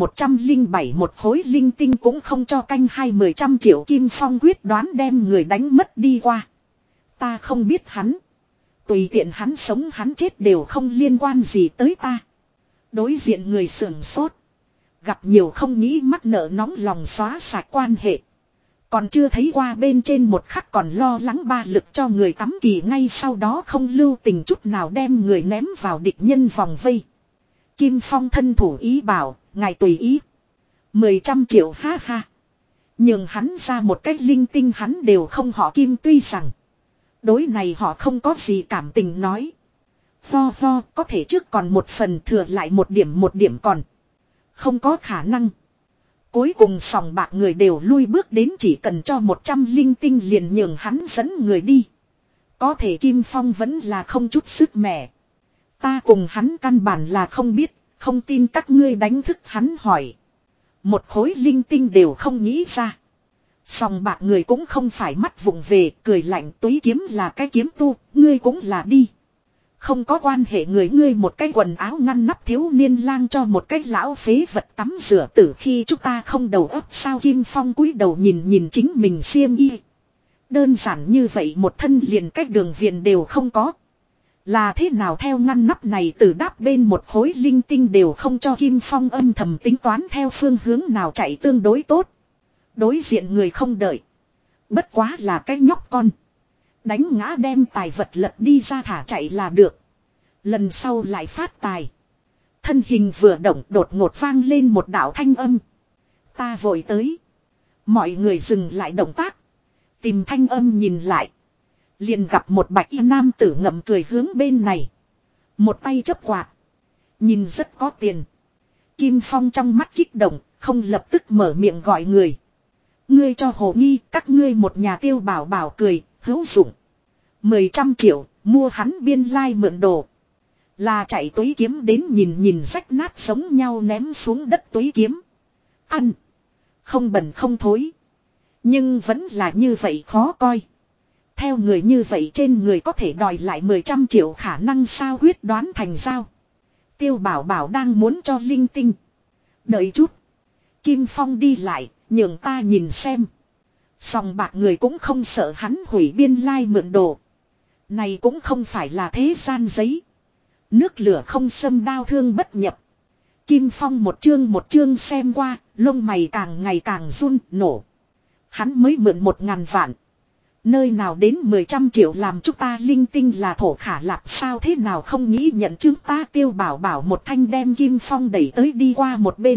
Speaker 1: 1107 một khối linh tinh cũng không cho canh 200 triệu. Kim Phong quyết đoán đem người đánh mất đi qua. Ta không biết hắn. Tùy tiện hắn sống hắn chết đều không liên quan gì tới ta. Đối diện người sưởng sốt. Gặp nhiều không nghĩ mắc nợ nóng lòng xóa sạch quan hệ. Còn chưa thấy qua bên trên một khắc còn lo lắng ba lực cho người tắm kỳ, ngay sau đó không lưu tình chút nào đem người ném vào địch nhân vòng vây. Kim Phong thân thủ ý bảo, ngài tùy ý. 100 triệu ha ha. Nhưng hắn ra một cách linh tinh hắn đều không họ Kim, tuy rằng đối này họ không có gì cảm tình nói. Ho có thể trước còn một phần thừa lại một điểm còn. Không có khả năng. Cuối cùng sòng bạc người đều lui bước đến chỉ cần cho 100 linh tinh liền nhường hắn dẫn người đi. Có thể Kim Phong vẫn là không chút sức mẻ. Ta cùng hắn căn bản là không biết, không tin các ngươi đánh thức hắn hỏi. Một khối linh tinh đều không nghĩ ra. Sòng bạc người cũng không phải mắt vụng về, cười lạnh, túy kiếm là cái kiếm tu, ngươi cũng là đi. Không có quan hệ người, ngươi một cái quần áo ngăn nắp thiếu niên lang cho một cái lão phế vật tắm rửa tử khi chúng ta không đầu óc sao. Kim Phong cúi đầu nhìn chính mình xiêm y. Đơn giản như vậy một thân liền cách đường viền đều không có. Là thế nào theo ngăn nắp này từ đáp bên một khối linh tinh đều không cho. Kim Phong âm thầm tính toán theo phương hướng nào chạy tương đối tốt. Đối diện người không đợi. Bất quá là cái nhóc con. Đánh ngã đem tài vật lật đi ra thả chạy là được. Lần sau lại phát tài. Thân hình vừa động đột ngột vang lên một đạo thanh âm. Ta vội tới. Mọi người dừng lại động tác. Tìm thanh âm nhìn lại. Liền gặp một bạch y nam tử ngậm cười hướng bên này. Một tay chấp quạt. Nhìn rất có tiền. Kim Phong trong mắt kích động. Không lập tức mở miệng gọi người. Ngươi cho hồ nghi, các ngươi một nhà Tiêu Bảo Bảo cười, hữu dụng. 100 triệu, mua hắn biên lai mượn đồ. Là chạy túy kiếm đến nhìn rách nát giống nhau ném xuống đất túy kiếm. Ăn. Không bẩn không thối. Nhưng vẫn là như vậy khó coi. Theo người như vậy trên người có thể đòi lại 100 triệu khả năng sao, quyết đoán thành giao. Tiêu Bảo Bảo đang muốn cho linh tinh. Đợi chút. Kim Phong đi lại, nhường ta nhìn xem. Sòng bạc người cũng không sợ hắn hủy biên lai mượn đồ. Này cũng không phải là thế gian giấy. Nước lửa không xâm đao thương bất nhập. Kim Phong một chương xem qua, lông mày càng ngày càng run nổ. Hắn mới mượn 1.000 vạn. Nơi nào đến 100 triệu làm chúng ta linh tinh là thổ khả lạp sao thế nào không nghĩ nhận chúng ta Tiêu Bảo Bảo một thanh đem Kim Phong đẩy tới đi qua một bên.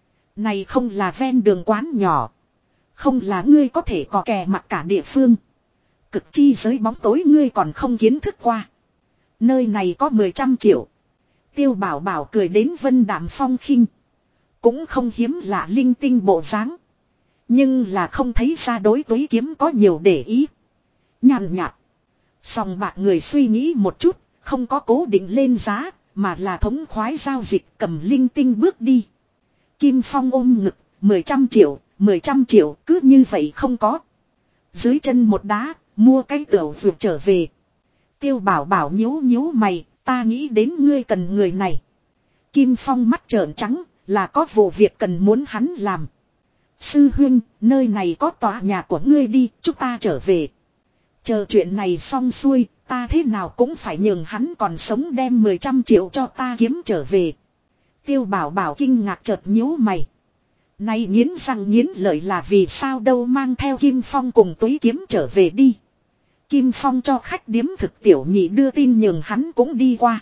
Speaker 1: Này không là ven đường quán nhỏ. Không là ngươi có thể có kè mặt cả địa phương. Cực chi giới bóng tối ngươi còn không kiến thức qua. Nơi này có 100 triệu. Tiêu Bảo Bảo cười đến vân đạm phong khinh. Cũng không hiếm lạ linh tinh bộ dáng. Nhưng là không thấy ra đối túy kiếm có nhiều để ý. Nhàn nhạt. Sòng bạc người suy nghĩ một chút. Không có cố định lên giá. Mà là thống khoái giao dịch cầm linh tinh bước đi. Kim Phong ôm ngực. 100 triệu cứ như vậy không có. Dưới chân một đá. Mua cái tửu vượt trở về. Tiêu Bảo Bảo nhíu mày. Ta nghĩ đến ngươi cần người này. Kim Phong mắt trợn trắng. Là có vụ việc cần muốn hắn làm. Sư huynh, nơi này có tòa nhà của ngươi đi, chúng ta trở về. Chờ chuyện này xong xuôi, ta thế nào cũng phải nhường hắn còn sống đem 100 triệu cho ta kiếm trở về. Tiêu Bảo Bảo kinh ngạc chợt nhíu mày. Này nghiến răng nghiến lợi là vì sao đâu mang theo Kim Phong cùng túy kiếm trở về đi. Kim Phong cho khách điếm thực tiểu nhị đưa tin nhường hắn cũng đi qua.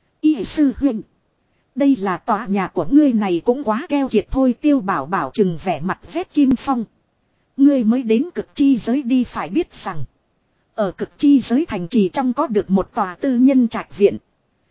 Speaker 1: Y sư huynh. Đây là tòa nhà của ngươi này cũng quá keo kiệt thôi. Tiêu Bảo Bảo chừng vẻ mặt vét Kim Phong. Ngươi mới đến cực chi giới đi phải biết rằng. Ở cực chi giới thành trì trong có được một tòa tư nhân trạch viện.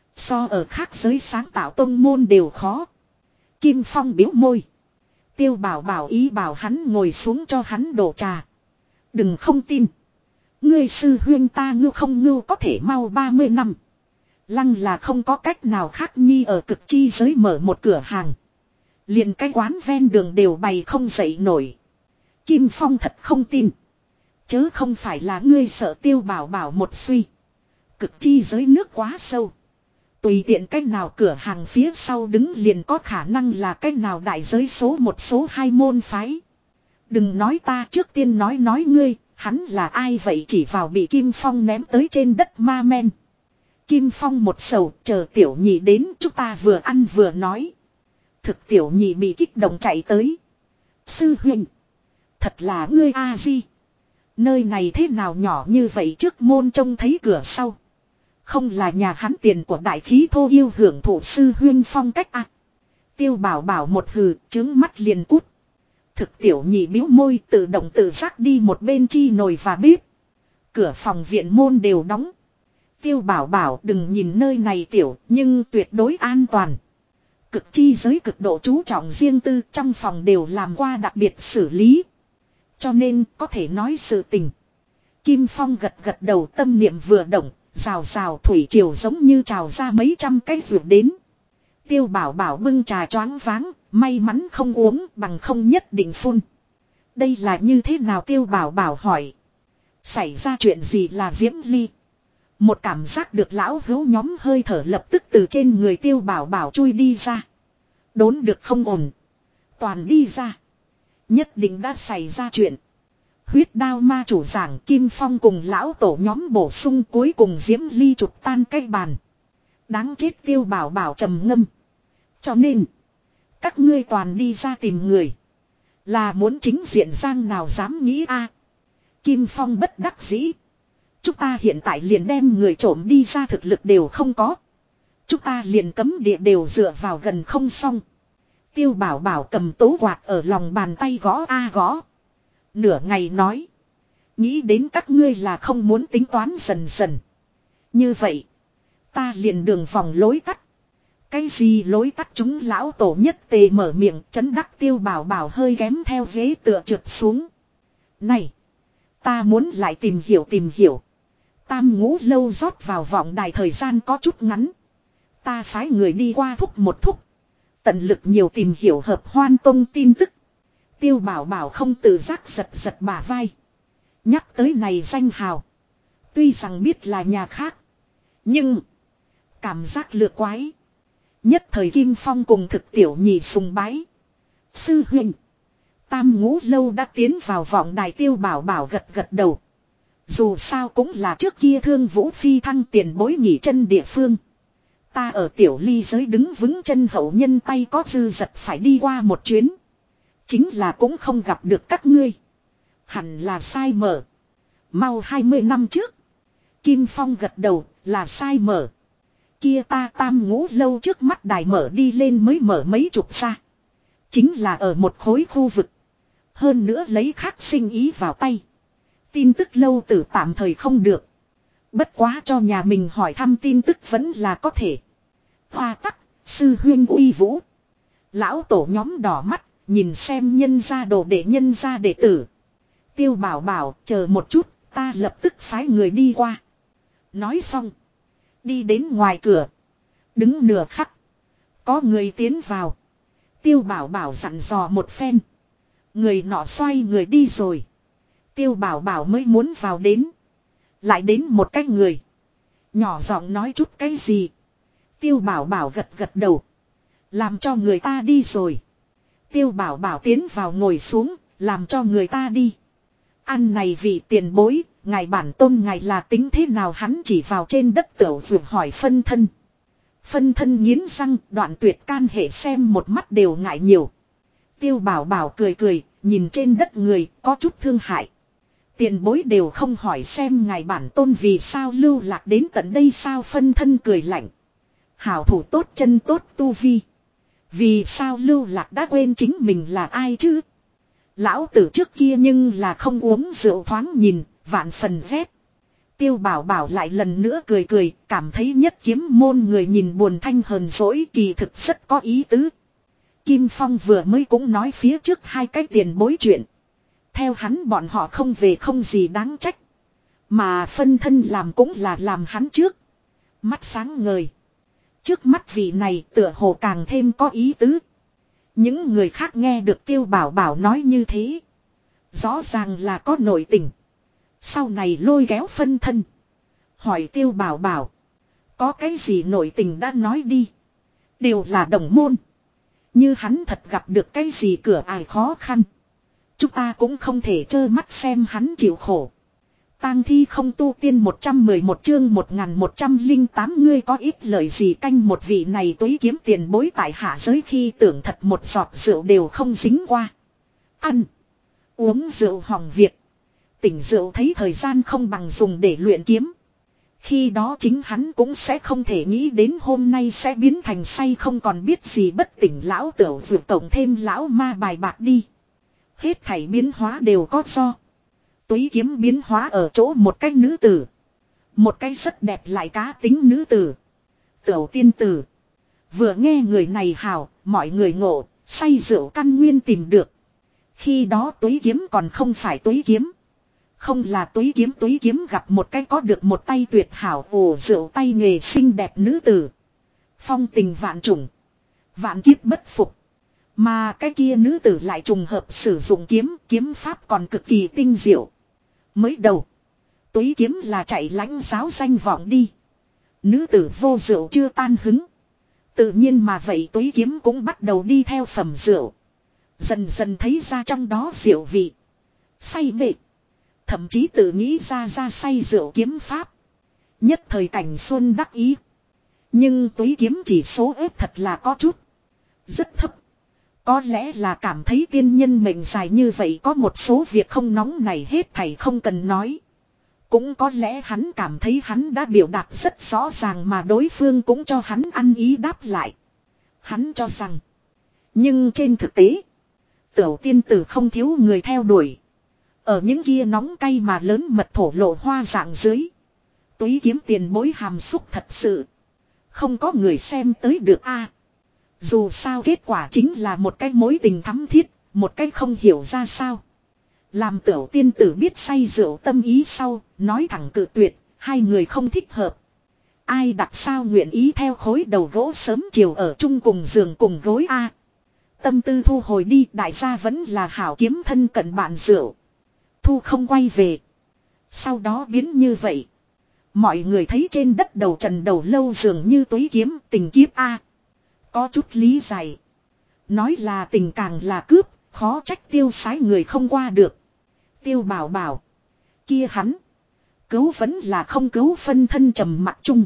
Speaker 1: So ở khác giới sáng tạo tông môn đều khó. Kim Phong biếu môi. Tiêu Bảo Bảo ý bảo hắn ngồi xuống cho hắn đổ trà. Đừng không tin. Ngươi sư huyên ta ngưu không ngưu có thể mau 30 năm. Lăng là không có cách nào khác nhi ở cực chi giới mở một cửa hàng. Liền cái quán ven đường đều bày không dậy nổi. Kim Phong thật không tin. Chớ không phải là ngươi sợ Tiêu Bảo Bảo một suy. Cực chi giới nước quá sâu. Tùy tiện cách nào cửa hàng phía sau đứng liền có khả năng là cách nào đại giới số một số hai môn phái. Đừng nói ta trước tiên nói ngươi, hắn là ai vậy chỉ vào bị Kim Phong ném tới trên đất ma men. Kim Phong một sầu chờ tiểu nhị đến chúng ta vừa ăn vừa nói. Thực tiểu nhị bị kích động chạy tới. Sư huynh. Thật là ngươi A-di. Nơi này thế nào nhỏ như vậy trước môn trông thấy cửa sau. Không là nhà hắn tiền của đại khí thô yêu hưởng thụ sư huynh phong cách à. Tiêu Bảo Bảo một hừ trứng mắt liền cút. Thực tiểu nhị biếu môi tự động tự giác đi một bên chi nồi và bếp. Cửa phòng viện môn đều đóng. Tiêu Bảo Bảo đừng nhìn nơi này tiểu nhưng tuyệt đối an toàn. Cực chi giới cực độ chú trọng riêng tư trong phòng đều làm qua đặc biệt xử lý. Cho nên có thể nói sự tình. Kim Phong gật gật đầu tâm niệm vừa động, rào rào thủy triều giống như trào ra mấy trăm cái vượt đến. Tiêu Bảo Bảo bưng trà choáng váng, may mắn không uống bằng không nhất định phun. Đây là như thế nào Tiêu Bảo Bảo hỏi. Xảy ra chuyện gì là Diễm Ly. Một cảm giác được lão hữu nhóm hơi thở lập tức từ trên người Tiêu Bảo Bảo chui đi ra. Đốn được không ổn. Toàn đi ra. Nhất định đã xảy ra chuyện. Huyết đao ma chủ giảng Kim Phong cùng lão tổ nhóm bổ sung cuối cùng Diễm Ly chụp tan cái bàn. Đáng chết Tiêu Bảo Bảo trầm ngâm. Cho nên. Các ngươi toàn đi ra tìm người. Là muốn chính diện giang nào dám nghĩ a? Kim Phong bất đắc dĩ. Chúng ta hiện tại liền đem người trộm đi ra thực lực đều không có. Chúng ta liền cấm địa đều dựa vào gần không xong. Tiêu Bảo Bảo cầm tố quạt ở lòng bàn tay gõ a gõ. Nửa ngày nói. Nghĩ đến các ngươi là không muốn tính toán dần dần. Như vậy. Ta liền đường vòng lối tắt. Cái gì lối tắt chúng lão tổ nhất tề mở miệng chấn đắc Tiêu Bảo Bảo hơi ghém theo ghế tựa trượt xuống. Này. Ta muốn lại tìm hiểu. Tam ngũ lâu rót vào vọng đài thời gian có chút ngắn. Ta phái người đi qua thúc một thúc. Tận lực nhiều tìm hiểu hợp hoan tông tin tức. Tiêu Bảo Bảo không tự giác giật bả vai. Nhắc tới này danh hào. Tuy rằng biết là nhà khác. Nhưng. Cảm giác lừa quái. Nhất thời Kim Phong cùng thực tiểu nhị sùng bái. Sư huynh. Tam Ngũ Lâu đã tiến vào vọng đài. Tiêu Bảo Bảo gật gật đầu. Dù sao cũng là trước kia Thương Vũ phi thăng tiền bối nghỉ chân địa phương. Ta ở tiểu ly giới đứng vững chân hậu nhân tay có dư dật phải đi qua một chuyến. Chính là cũng không gặp được các ngươi. Hẳn là sai mở. Mau 20 năm trước. Kim Phong gật đầu là sai mở. Kia ta Tam Ngũ Lâu trước mắt đài mở đi lên mới mở mấy chục xa. Chính là ở một khối khu vực. Hơn nữa lấy khắc sinh ý vào tay. Tin tức lâu tử tạm thời không được. Bất quá cho nhà mình hỏi thăm tin tức vẫn là có thể. Hoa tắc, sư huyên uy vũ. Lão tổ nhóm đỏ mắt, nhìn xem nhân gia đồ đệ nhân gia đệ tử. Tiêu Bảo Bảo, chờ một chút, ta lập tức phái người đi qua. Nói xong. Đi đến ngoài cửa. Đứng nửa khắc. Có người tiến vào. Tiêu Bảo Bảo dặn dò một phen. Người nọ xoay người đi rồi. Tiêu Bảo Bảo mới muốn vào đến. Lại đến một cái người. Nhỏ giọng nói chút cái gì. Tiêu Bảo Bảo gật gật đầu. Làm cho người ta đi rồi. Tiêu Bảo Bảo tiến vào ngồi xuống. Làm cho người ta đi. Ăn này vị tiền bối. Ngài bản tôn ngài là tính thế nào hắn chỉ vào trên đất tửu vượt hỏi phân thân. Phân thân nghiến răng đoạn tuyệt can hệ xem một mắt đều ngại nhiều. Tiêu Bảo Bảo cười cười. Nhìn trên đất người có chút thương hại. Tiền bối đều không hỏi xem ngài bản tôn vì sao lưu lạc đến tận đây sao phân thân cười lạnh. Hảo thủ tốt chân tốt tu vi. Vì sao lưu lạc đã quên chính mình là ai chứ? Lão tử trước kia nhưng là không uống rượu thoáng nhìn, vạn phần ghét. Tiêu Bảo Bảo lại lần nữa cười cười, cảm thấy nhất kiếm môn người nhìn buồn thanh hờn dỗi kỳ thực rất có ý tứ. Kim Phong vừa mới cũng nói phía trước hai cái tiền bối chuyện. Theo hắn bọn họ không về không gì đáng trách. Mà phân thân làm cũng là làm hắn trước. Mắt sáng ngời. Trước mắt vị này tựa hồ càng thêm có ý tứ. Những người khác nghe được Tiêu Bảo Bảo nói như thế. Rõ ràng là có nội tình. Sau này lôi kéo phân thân. Hỏi Tiêu Bảo Bảo. Có cái gì nội tình đã nói đi. Đều là đồng môn. Như hắn thật gặp được cái gì cửa ải khó khăn. Chúng ta cũng không thể trơ mắt xem hắn chịu khổ. Tang thi không tu tiên 111 chương 1108 ngươi có ít lời gì canh một vị này túi kiếm tiền bối tại hạ giới khi tưởng thật một giọt rượu đều không dính qua. Ăn. Uống rượu hỏng việc. Tỉnh rượu thấy thời gian không bằng dùng để luyện kiếm. Khi đó chính hắn cũng sẽ không thể nghĩ đến hôm nay sẽ biến thành say không còn biết gì bất tỉnh lão tửu vượt tổng thêm lão ma bài bạc đi. Hết thảy biến hóa đều có do. Túy kiếm biến hóa ở chỗ một cái nữ tử. Một cái rất đẹp lại cá tính nữ tử. Tửu tiên tử. Vừa nghe người này hào, mọi người ngộ, say rượu căn nguyên tìm được. Khi đó túy kiếm còn không phải túy kiếm. Không là túy kiếm gặp một cái có được một tay tuyệt hảo ồ rượu tay nghề xinh đẹp nữ tử. Phong tình vạn trùng. Vạn kiếp bất phục. Mà cái kia nữ tử lại trùng hợp sử dụng kiếm pháp còn cực kỳ tinh diệu. Mới đầu. Túy kiếm là chạy lãnh giáo danh vọng đi. Nữ tử vô rượu chưa tan hứng. Tự nhiên mà vậy túy kiếm cũng bắt đầu đi theo phẩm rượu. Dần dần thấy ra trong đó rượu vị. Say mê. Thậm chí tự nghĩ ra say rượu kiếm pháp. Nhất thời cảnh xuân đắc ý. Nhưng túy kiếm chỉ số ếp thật là có chút. Rất thấp. Có lẽ là cảm thấy tiên nhân mệnh dài như vậy có một số việc không nóng này hết thảy không cần nói. Cũng có lẽ hắn cảm thấy hắn đã biểu đạt rất rõ ràng mà đối phương cũng cho hắn ăn ý đáp lại. Hắn cho rằng. Nhưng trên thực tế. Tửu tiên tử không thiếu người theo đuổi. Ở những kia nóng cay mà lớn mật thổ lộ hoa dạng dưới. Túy kiếm tiền bối hàm xúc thật sự. Không có người xem tới được a. Dù sao kết quả chính là một cái mối tình thắm thiết, một cái không hiểu ra sao. Làm tửu tiên tử biết say rượu tâm ý sau, nói thẳng cự tuyệt, hai người không thích hợp. Ai đặt sao nguyện ý theo khối đầu gỗ sớm chiều ở chung cùng giường cùng gối a. Tâm tư thu hồi đi, đại gia vẫn là hảo kiếm thân cận bạn rượu. Thu không quay về. Sau đó biến như vậy. Mọi người thấy trên đất đầu trần đầu lâu dường như túy kiếm tình kiếp a. Có chút lý giải. Nói là tình càng là cướp, khó trách tiêu sái người không qua được. Tiêu bảo bảo. Kia hắn. Cứu vẫn là không cứu phân thân trầm mặc chung.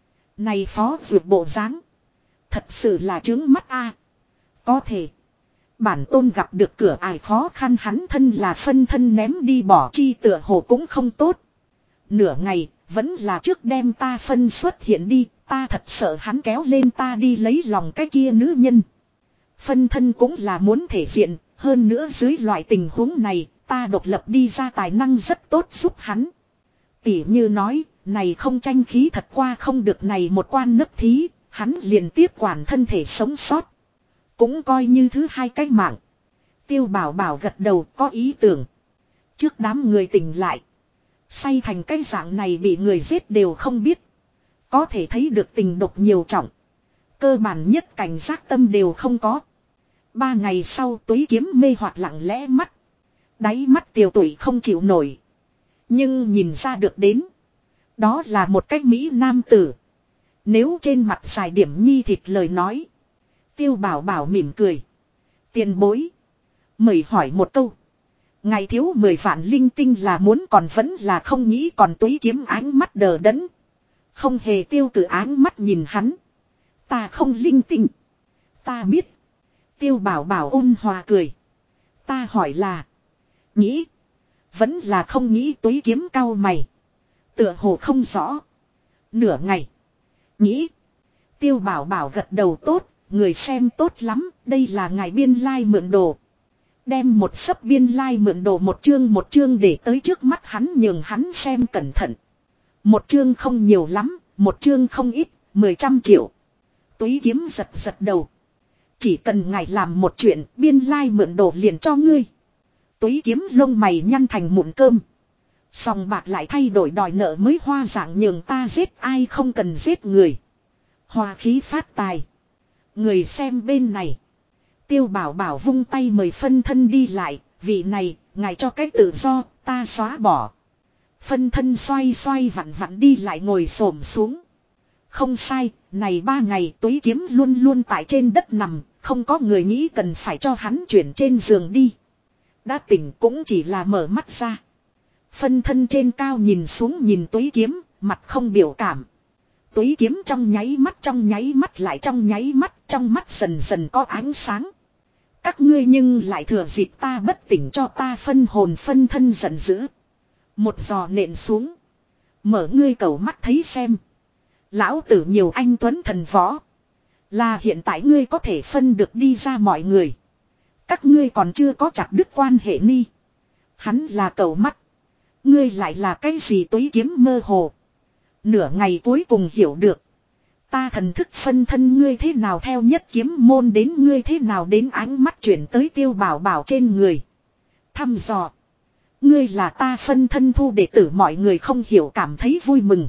Speaker 1: Này phó vượt bộ dáng thật sự là trướng mắt a. Có thể. Bản tôn gặp được cửa ải khó khăn hắn thân là phân thân ném đi bỏ chi tựa hồ cũng không tốt. Nửa ngày, vẫn là trước đem ta phân xuất hiện đi, ta thật sợ hắn kéo lên ta đi lấy lòng cái kia nữ nhân. Phân thân cũng là muốn thể diện, hơn nữa dưới loại tình huống này, ta độc lập đi ra tài năng rất tốt giúp hắn. Tỉ như nói, này không tranh khí thật qua không được này một quan nấc thí, hắn liền tiếp quản thân thể sống sót. Cũng coi như thứ hai cách mạng. Tiêu bảo bảo gật đầu có ý tưởng. Trước đám người tỉnh lại. Say thành cái dạng này bị người giết đều không biết. Có thể thấy được tình độc nhiều trọng. Cơ bản nhất cảnh giác tâm đều không có. 3 ngày sau túy kiếm mê hoặc lặng lẽ mắt. Đáy mắt tiều tụy không chịu nổi. Nhưng nhìn ra được đến. Đó là một cách Mỹ nam tử. Nếu trên mặt dài điểm nhi thịt lời nói. Tiêu bảo bảo mỉm cười. Tiền bối. Mời hỏi một câu. Ngài thiếu 10 vạn linh tinh là muốn còn vẫn là không nghĩ còn túy kiếm ánh mắt đờ đẫn. Không hề tiêu cử ánh mắt nhìn hắn. Ta không linh tinh. Ta biết. Tiêu bảo bảo ôn hòa cười. Ta hỏi là. Nghĩ. Vẫn là không nghĩ túy kiếm cao mày. Tựa hồ không rõ. Nửa ngày. Nghĩ. Tiêu bảo bảo gật đầu tốt. Người xem tốt lắm. Đây là ngài biên lai mượn đồ. Đem một sấp biên lai mượn đồ một chương để tới trước mắt hắn nhường hắn xem cẩn thận. Một chương không nhiều lắm. Một chương không ít. 10 triệu. Túy kiếm giật giật đầu. Chỉ cần ngài làm một chuyện biên lai mượn đồ liền cho ngươi. Túy kiếm lông mày nhăn thành mụn cơm. Sòng bạc lại thay đổi đòi nợ mới hoa dạng nhường ta giết ai không cần giết người. Hòa khí phát tài. Người xem bên này. Tiêu bảo bảo vung tay mời phân thân đi lại. Vị này, ngài cho cách tự do, ta xóa bỏ. Phân thân xoay xoay vặn vặn đi lại ngồi xổm xuống. Không sai, này 3 ngày túy kiếm luôn luôn tại trên đất nằm. Không có người nghĩ cần phải cho hắn chuyển trên giường đi. Đã tỉnh cũng chỉ là mở mắt ra. Phân thân trên cao nhìn xuống nhìn túy kiếm, mặt không biểu cảm. Túy kiếm trong nháy mắt lại trong nháy mắt, trong mắt dần dần có ánh sáng. Các ngươi nhưng lại thừa dịp ta bất tỉnh cho ta phân hồn phân thân giận dữ. Một giò nện xuống. Mở ngươi cầu mắt thấy xem. Lão tử nhiều anh tuấn thần võ. Là hiện tại ngươi có thể phân được đi ra mọi người. Các ngươi còn chưa có chặt đứt quan hệ ni. Hắn là cầu mắt. Ngươi lại là cái gì túy kiếm mơ hồ. Nửa ngày cuối cùng hiểu được. Ta thần thức phân thân ngươi thế nào theo nhất kiếm môn đến ngươi thế nào đến ánh mắt chuyển tới tiêu bảo bảo trên người. Thăm dò. Ngươi là ta phân thân thu đệ tử mọi người không hiểu cảm thấy vui mừng.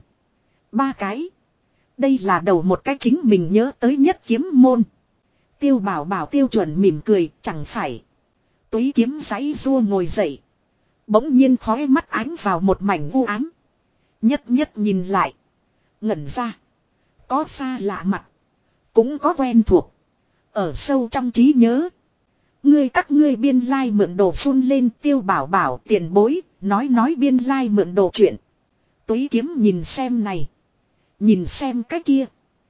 Speaker 1: 3 cái. Đây là đầu một cái chính mình nhớ tới nhất kiếm môn. Tiêu bảo bảo tiêu chuẩn mỉm cười chẳng phải. Túy kiếm giấy rua ngồi dậy. Bỗng nhiên khói mắt ánh vào một mảnh u ám. Nhất nhất nhìn lại. Ngẩn ra. Có xa lạ mặt. Cũng có quen thuộc. Ở sâu trong trí nhớ. Các ngươi biên lai mượn đồ phun lên tiêu bảo bảo tiền bối. Nói biên lai mượn đồ chuyện. Túy kiếm nhìn xem này. Nhìn xem cái kia.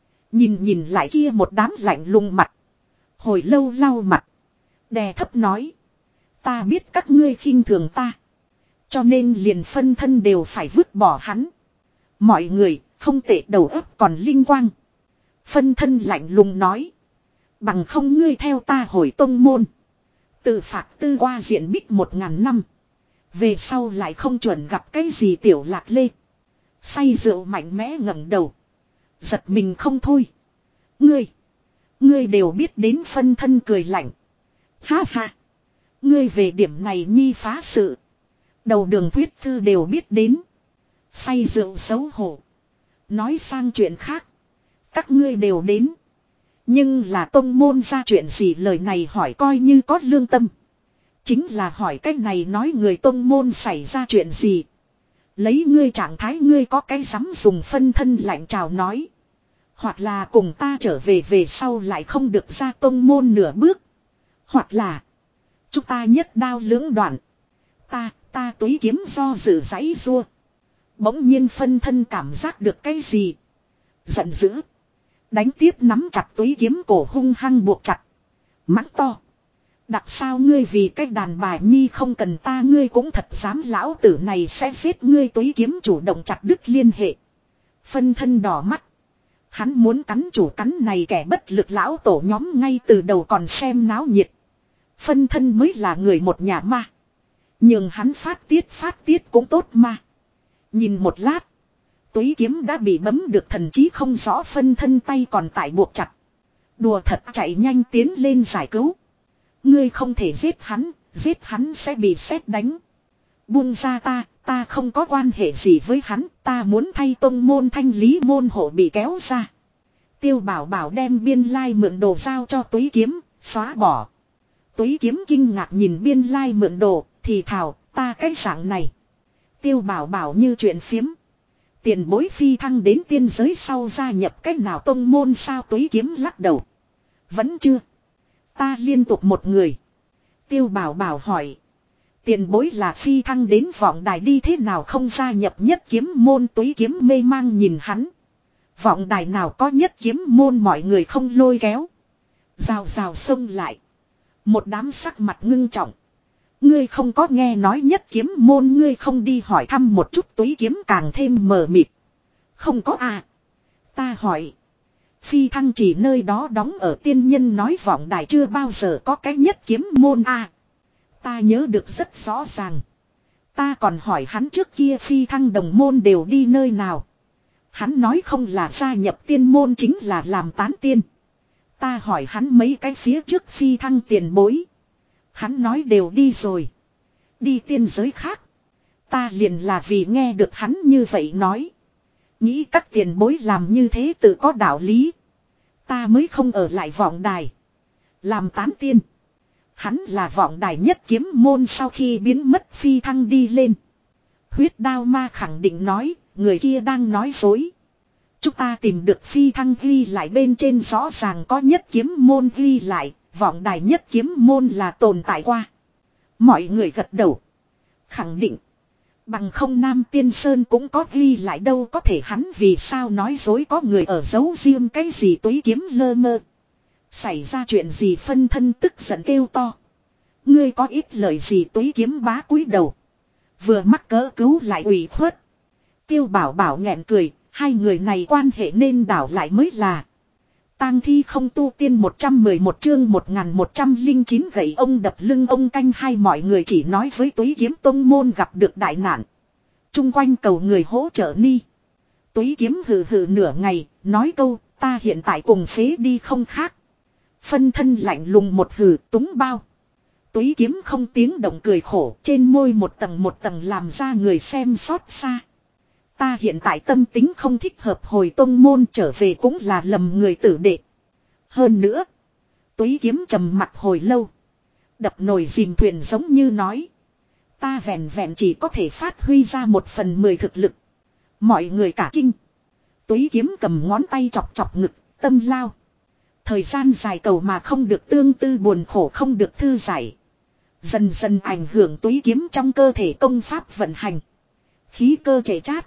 Speaker 1: Nhìn lại kia một đám lạnh lùng mặt. Hồi lâu lau mặt. Đè thấp nói. Ta biết các ngươi khinh thường ta. Cho nên liền phân thân đều phải vứt bỏ hắn. Mọi người không tệ đầu óc còn linh quang. Phân thân lạnh lùng nói. Bằng không ngươi theo ta hồi tông môn. Tự phạt tư qua diện bích 1000 năm. Về sau lại không chuẩn gặp cái gì tiểu lạc lê. Say rượu mạnh mẽ ngẩng đầu. Giật mình không thôi. Ngươi đều biết đến phân thân cười lạnh. Ha ha. Ngươi về điểm này nhi phá sự. Đầu đường thuyết thư đều biết đến. Say rượu xấu hổ. Nói sang chuyện khác. Các ngươi đều đến. Nhưng là tông môn ra chuyện gì lời này hỏi coi như có lương tâm. Chính là hỏi cách này nói người tông môn xảy ra chuyện gì. Lấy ngươi trạng thái ngươi có cái dám dùng phân thân lạnh chào nói. Hoặc là cùng ta trở về về sau lại không được ra tông môn nửa bước. Hoặc là. Chúng ta nhất đao lưỡng đoạn. Ta túy kiếm do dự giãy rua. Bỗng nhiên phân thân cảm giác được cái gì. Giận dữ. Đánh tiếp nắm chặt túy kiếm cổ hung hăng buộc chặt. Mắng to. Đặc sao ngươi vì cái đàn bà nhi không cần ta ngươi cũng thật dám lão tử này sẽ giết ngươi túy kiếm chủ động chặt đứt liên hệ. Phân thân đỏ mắt. Hắn muốn cắn chủ cắn này kẻ bất lực lão tổ nhóm ngay từ đầu còn xem náo nhiệt. Phân thân mới là người một nhà ma. Nhưng hắn phát tiết cũng tốt mà. Nhìn một lát. Túy kiếm đã bị bấm được thần trí không rõ phân thân tay còn tại buộc chặt. Đùa thật chạy nhanh tiến lên giải cứu. Ngươi không thể giết hắn sẽ bị sét đánh. Buông ra ta không có quan hệ gì với hắn, ta muốn thay tông môn thanh lý môn hộ bị kéo ra. Tiêu Bảo Bảo đem biên lai mượn đồ giao cho túy kiếm, xóa bỏ. Túy kiếm kinh ngạc nhìn biên lai mượn đồ, thì thào, ta cái dạng này. Tiêu Bảo Bảo như chuyện phiếm. Tiền bối phi thăng đến tiên giới sau gia nhập cách nào tông môn sao túy kiếm lắc đầu. Vẫn chưa. Ta liên tục một người. Tiêu Bảo Bảo hỏi. Tiền bối là phi thăng đến vọng đài đi thế nào không gia nhập nhất kiếm môn túy kiếm mê mang nhìn hắn. Vọng đài nào có nhất kiếm môn mọi người không lôi kéo. Rào rào xông lại. Một đám sắc mặt ngưng trọng. Ngươi không có nghe nói nhất kiếm môn ngươi không đi hỏi thăm một chút túy kiếm càng thêm mờ mịt. Không có à. Ta hỏi. Phi thăng chỉ nơi đó đóng ở tiên nhân nói vọng đài chưa bao giờ có cái nhất kiếm môn à. Ta nhớ được rất rõ ràng. Ta còn hỏi hắn trước kia phi thăng đồng môn đều đi nơi nào. Hắn nói không là gia nhập tiên môn chính là làm tán tiên. Ta hỏi hắn mấy cái phía trước phi thăng tiền bối. Hắn nói đều đi rồi. Đi tiên giới khác. Ta liền là vì nghe được hắn như vậy nói. Nghĩ các tiền bối làm như thế tự có đạo lý. Ta mới không ở lại vọng đài. Làm tán tiên. Hắn là vọng đài nhất kiếm môn sau khi biến mất phi thăng đi lên. Huyết đao ma khẳng định nói, người kia đang nói dối. Chúng ta tìm được phi thăng ghi lại bên trên rõ ràng có nhất kiếm môn ghi lại, vọng đài nhất kiếm môn là tồn tại qua. Mọi người gật đầu. Khẳng định. Bằng không Nam Tiên Sơn cũng có ghi lại đâu có thể hắn vì sao nói dối có người ở giấu riêng cái gì túy kiếm lơ mơ. Xảy ra chuyện gì phân thân tức giận kêu to. Ngươi có ít lời gì túy kiếm bá cúi đầu. Vừa mắc cỡ cứu lại ủy khuất. Tiêu Bảo Bảo nghẹn cười, hai người này quan hệ nên đảo lại mới là. Tang thi không tu tiên 111 chương 1109 gậy ông đập lưng ông canh hai mọi người chỉ nói với túy kiếm tông môn gặp được đại nạn. Trung quanh cầu người hỗ trợ ni. Túy kiếm hừ hừ nửa ngày, nói câu ta hiện tại cùng phế đi không khác. Phân thân lạnh lùng một hừ túng bao. Túy kiếm không tiếng động cười khổ trên môi một tầng làm ra người xem xót xa. Ta hiện tại tâm tính không thích hợp hồi tông môn trở về cũng là lầm người tử đệ. Hơn nữa. Túy kiếm trầm mặt hồi lâu. Đập nồi dìm thuyền giống như nói. Ta vẹn vẹn chỉ có thể phát huy ra 1/10 thực lực. Mọi người cả kinh. Túy kiếm cầm ngón tay chọc chọc ngực, tâm lao. Thời gian dài cầu mà không được tương tư buồn khổ không được thư giải. Dần dần ảnh hưởng túy kiếm trong cơ thể công pháp vận hành. Khí cơ trệ chát.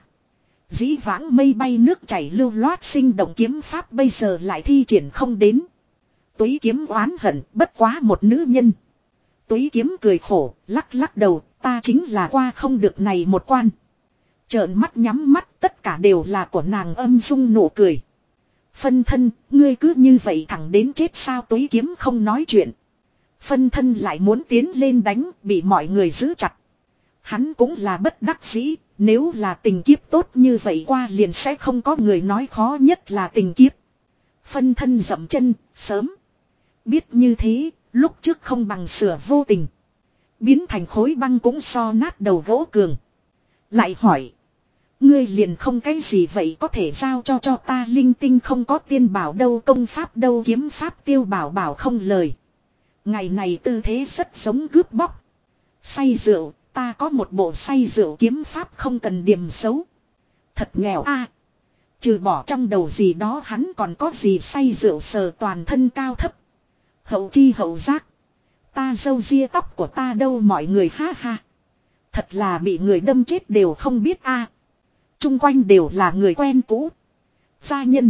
Speaker 1: Dĩ vãng mây bay nước chảy lưu loát sinh động kiếm pháp bây giờ lại thi triển không đến. Túy kiếm oán hận bất quá một nữ nhân. Túy kiếm cười khổ, lắc lắc đầu, ta chính là qua không được này một quan. Trợn mắt nhắm mắt tất cả đều là của nàng âm dung nụ cười. Phân thân, ngươi cứ như vậy thẳng đến chết sao túy kiếm không nói chuyện. Phân thân lại muốn tiến lên đánh, bị mọi người giữ chặt. Hắn cũng là bất đắc dĩ, nếu là tình kiếp tốt như vậy qua liền sẽ không có người nói khó nhất là tình kiếp. Phân thân dậm chân, sớm. Biết như thế, lúc trước không bằng sửa vô tình. Biến thành khối băng cũng so nát đầu gỗ cường. Lại hỏi. Ngươi liền không cái gì vậy có thể giao cho ta linh tinh không có tiên bảo đâu công pháp đâu kiếm pháp Tiêu Bảo Bảo không lời. Ngày này tư thế rất giống cướp bóc. Say rượu, ta có một bộ say rượu kiếm pháp không cần điểm xấu. Thật nghèo a. Trừ bỏ trong đầu gì đó hắn còn có gì say rượu sờ toàn thân cao thấp. Hậu chi hậu giác. Ta râu ria tóc của ta đâu mọi người ha ha. Thật là bị người đâm chết đều không biết a. Chung quanh đều là người quen cũ. Gia nhân.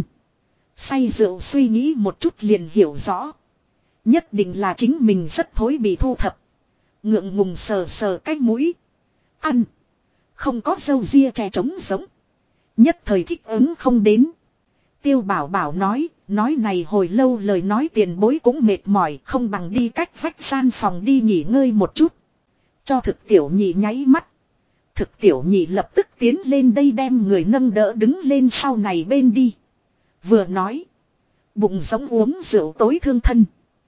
Speaker 1: Say rượu suy nghĩ một chút liền hiểu rõ. Nhất định là chính mình rất thối bị thu thập. Ngượng ngùng sờ sờ cái mũi. Ăn. Không có râu ria trẻ trống giống. Nhất thời thích ứng không đến. Tiêu Bảo Bảo nói này hồi lâu lời nói tiền bối cũng mệt mỏi, không bằng đi cách vách gian phòng đi nghỉ ngơi một chút. Cho thực tiểu nhị nháy mắt. Thực tiểu nhị lập tức tiến lên đây đem người nâng đỡ đứng lên sau này bên đi. Vừa nói. Bụng giống uống rượu tối thương thân.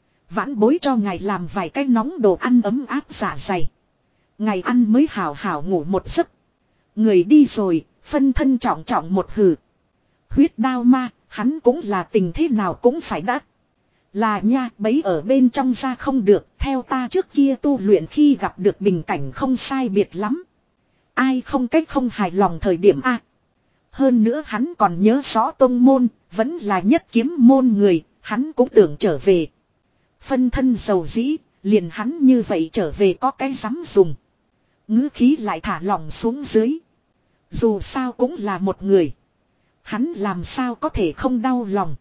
Speaker 1: Vãn bối cho ngài làm vài cái nóng đồ ăn ấm áp dạ dày. Ngày ăn mới hào hào ngủ một giấc. Người đi rồi, phân thân trọng trọng một hừ. Huyết đao ma, hắn cũng là tình thế nào cũng phải đắt. Là nha, bấy ở bên trong ra không được, theo ta trước kia tu luyện khi gặp được bình cảnh không sai biệt lắm. Ai không cách không hài lòng thời điểm A. Hơn nữa hắn còn nhớ rõ tông môn, vẫn là nhất kiếm môn người, hắn cũng tưởng trở về. Phân thân dầu dĩ, liền hắn như vậy trở về có cái dám dùng. Ngữ khí lại thả lỏng xuống dưới. Dù sao cũng là một người. Hắn làm sao có thể không đau lòng.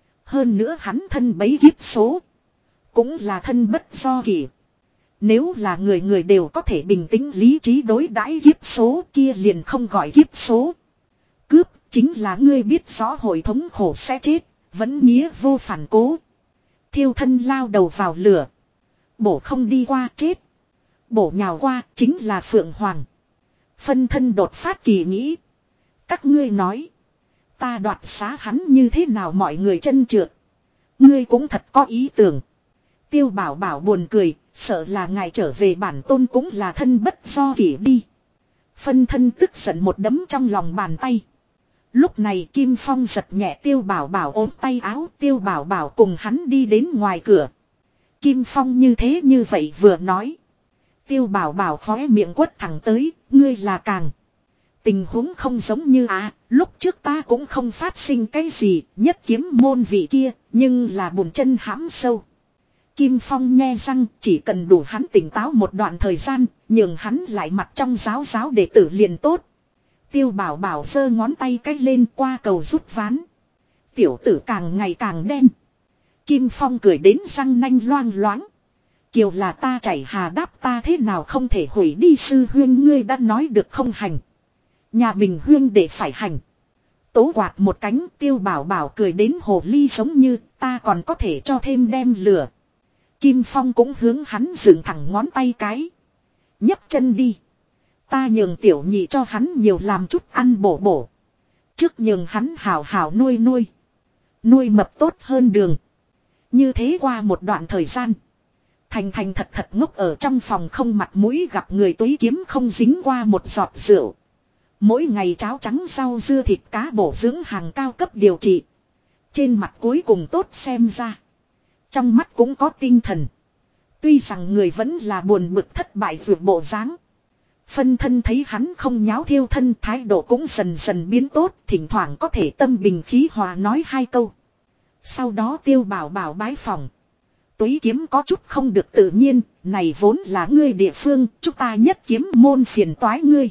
Speaker 1: Hơn nữa hắn thân bấy kiếp số. Cũng là thân bất do kỷ. Nếu là người người đều có thể bình tĩnh lý trí đối đãi kiếp số kia liền không gọi kiếp số. Cướp chính là ngươi biết rõ hội thống khổ sẽ chết. Vẫn nghĩa vô phản cố. Thiêu thân lao đầu vào lửa. Bổ không đi qua chết. Bổ nhào qua chính là Phượng Hoàng. Phân thân đột phát kỳ nghĩ. Các ngươi nói. Ta đoạt xá hắn như thế nào mọi người chân trượt. Ngươi cũng thật có ý tưởng. Tiêu Bảo Bảo buồn cười. Sợ là ngài trở về bản tôn cũng là thân bất do kỷ đi. Phân thân tức giận một đấm trong lòng bàn tay. Lúc này Kim Phong giật nhẹ Tiêu Bảo Bảo ôm tay áo. Tiêu Bảo Bảo cùng hắn đi đến ngoài cửa. Kim Phong như thế như vậy vừa nói. Tiêu Bảo Bảo khóe miệng quất thẳng tới. Ngươi là càng. Tình huống không giống như lúc trước ta cũng không phát sinh cái gì. Nhất kiếm môn vị kia. Nhưng là bùn chân hãm sâu. Kim Phong nghe răng chỉ cần đủ hắn tỉnh táo một đoạn thời gian. Nhường hắn lại mặt trong giáo đệ tử liền tốt. Tiêu Bảo Bảo giơ ngón tay cách lên qua cầu rút ván. Tiểu tử càng ngày càng đen. Kim Phong cười đến răng nanh loang loáng. Kiều là ta chảy hà đáp ta thế nào không thể hủy đi sư huyên ngươi đã nói được không hành. Nhà mình huyên để phải hành. Tố quạt một cánh Tiêu Bảo Bảo cười đến hồ ly giống như ta còn có thể cho thêm đem lửa. Kim Phong cũng hướng hắn dựng thẳng ngón tay cái. Nhấc chân đi. Ta nhường tiểu nhị cho hắn nhiều làm chút ăn bổ bổ. Trước nhường hắn hào hào nuôi nuôi. Nuôi mập tốt hơn đường. Như thế qua một đoạn thời gian. Thành thật thật ngốc ở trong phòng không mặt mũi gặp người túy kiếm không dính qua một giọt rượu. Mỗi ngày cháo trắng rau dưa thịt cá bổ dưỡng hàng cao cấp điều trị. Trên mặt cuối cùng tốt xem ra. Trong mắt cũng có tinh thần. Tuy rằng người vẫn là buồn bực thất bại vượt bộ dáng. Phân thân thấy hắn không nháo thiêu thân thái độ cũng dần dần biến tốt. Thỉnh thoảng có thể tâm bình khí hòa nói hai câu. Sau đó Tiêu Bảo Bảo bái phòng. Túy kiếm có chút không được tự nhiên. Này vốn là ngươi địa phương. Chúng ta nhất kiếm môn phiền toái ngươi.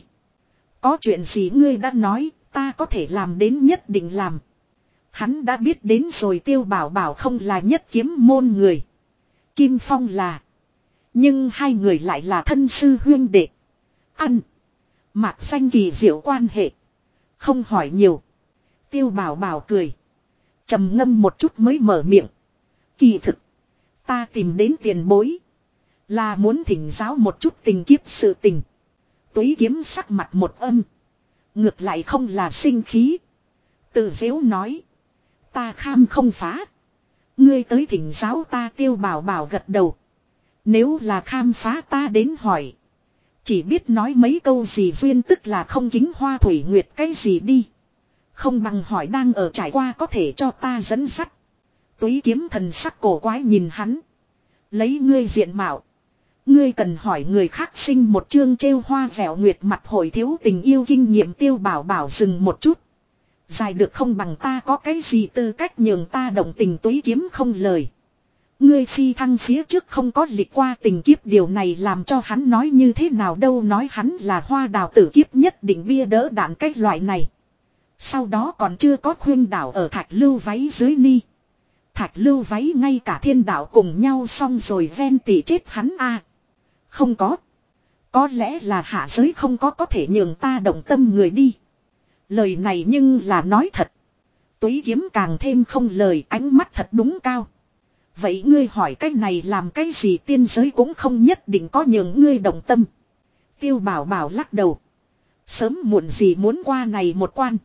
Speaker 1: Có chuyện gì ngươi đã nói. Ta có thể làm đến nhất định làm. Hắn đã biết đến rồi Tiêu Bảo Bảo không là nhất kiếm môn người. Kim Phong là. Nhưng hai người lại là thân sư huyên đệ. Ăn. Mạc xanh kỳ diệu quan hệ. Không hỏi nhiều. Tiêu Bảo Bảo cười. Trầm ngâm một chút mới mở miệng. Kỳ thực. Ta tìm đến tiền bối. Là muốn thỉnh giáo một chút tình kiếp sự tình. Túy kiếm sắc mặt một âm. Ngược lại không là sinh khí. Tự dễu nói. Ta kham không phá. Ngươi tới thỉnh giáo ta Tiêu Bảo Bảo gật đầu. Nếu là kham phá ta đến hỏi. Chỉ biết nói mấy câu gì duyên tức là không kính hoa thủy nguyệt cái gì đi. Không bằng hỏi đang ở trải qua có thể cho ta dẫn dắt. Túy kiếm thần sắc cổ quái nhìn hắn. Lấy ngươi diện mạo. Ngươi cần hỏi người khác sinh một chương trêu hoa vẻo nguyệt mặt hồi thiếu tình yêu kinh nghiệm Tiêu Bảo Bảo dừng một chút. Dài được không bằng ta có cái gì tư cách nhường ta động tình túy kiếm không lời. Ngươi phi thăng phía trước không có lịch qua tình kiếp, điều này làm cho hắn nói như thế nào đâu, nói hắn là hoa đào tử kiếp nhất định bia đỡ đạn cái loại này. Sau đó còn chưa có khuyên đảo ở thạch lưu váy dưới ni. Thạch lưu váy ngay cả thiên đạo cùng nhau xong rồi ven tỉ chết hắn a. Không có. Có lẽ là hạ giới không có thể nhường ta động tâm người đi. Lời này nhưng là nói thật. Túy kiếm càng thêm không lời, ánh mắt thật đúng cao. Vậy ngươi hỏi cái này làm cái gì, tiên giới cũng không nhất định có nhường ngươi động tâm. Tiêu Bảo Bảo lắc đầu. Sớm muộn gì muốn qua này một quan.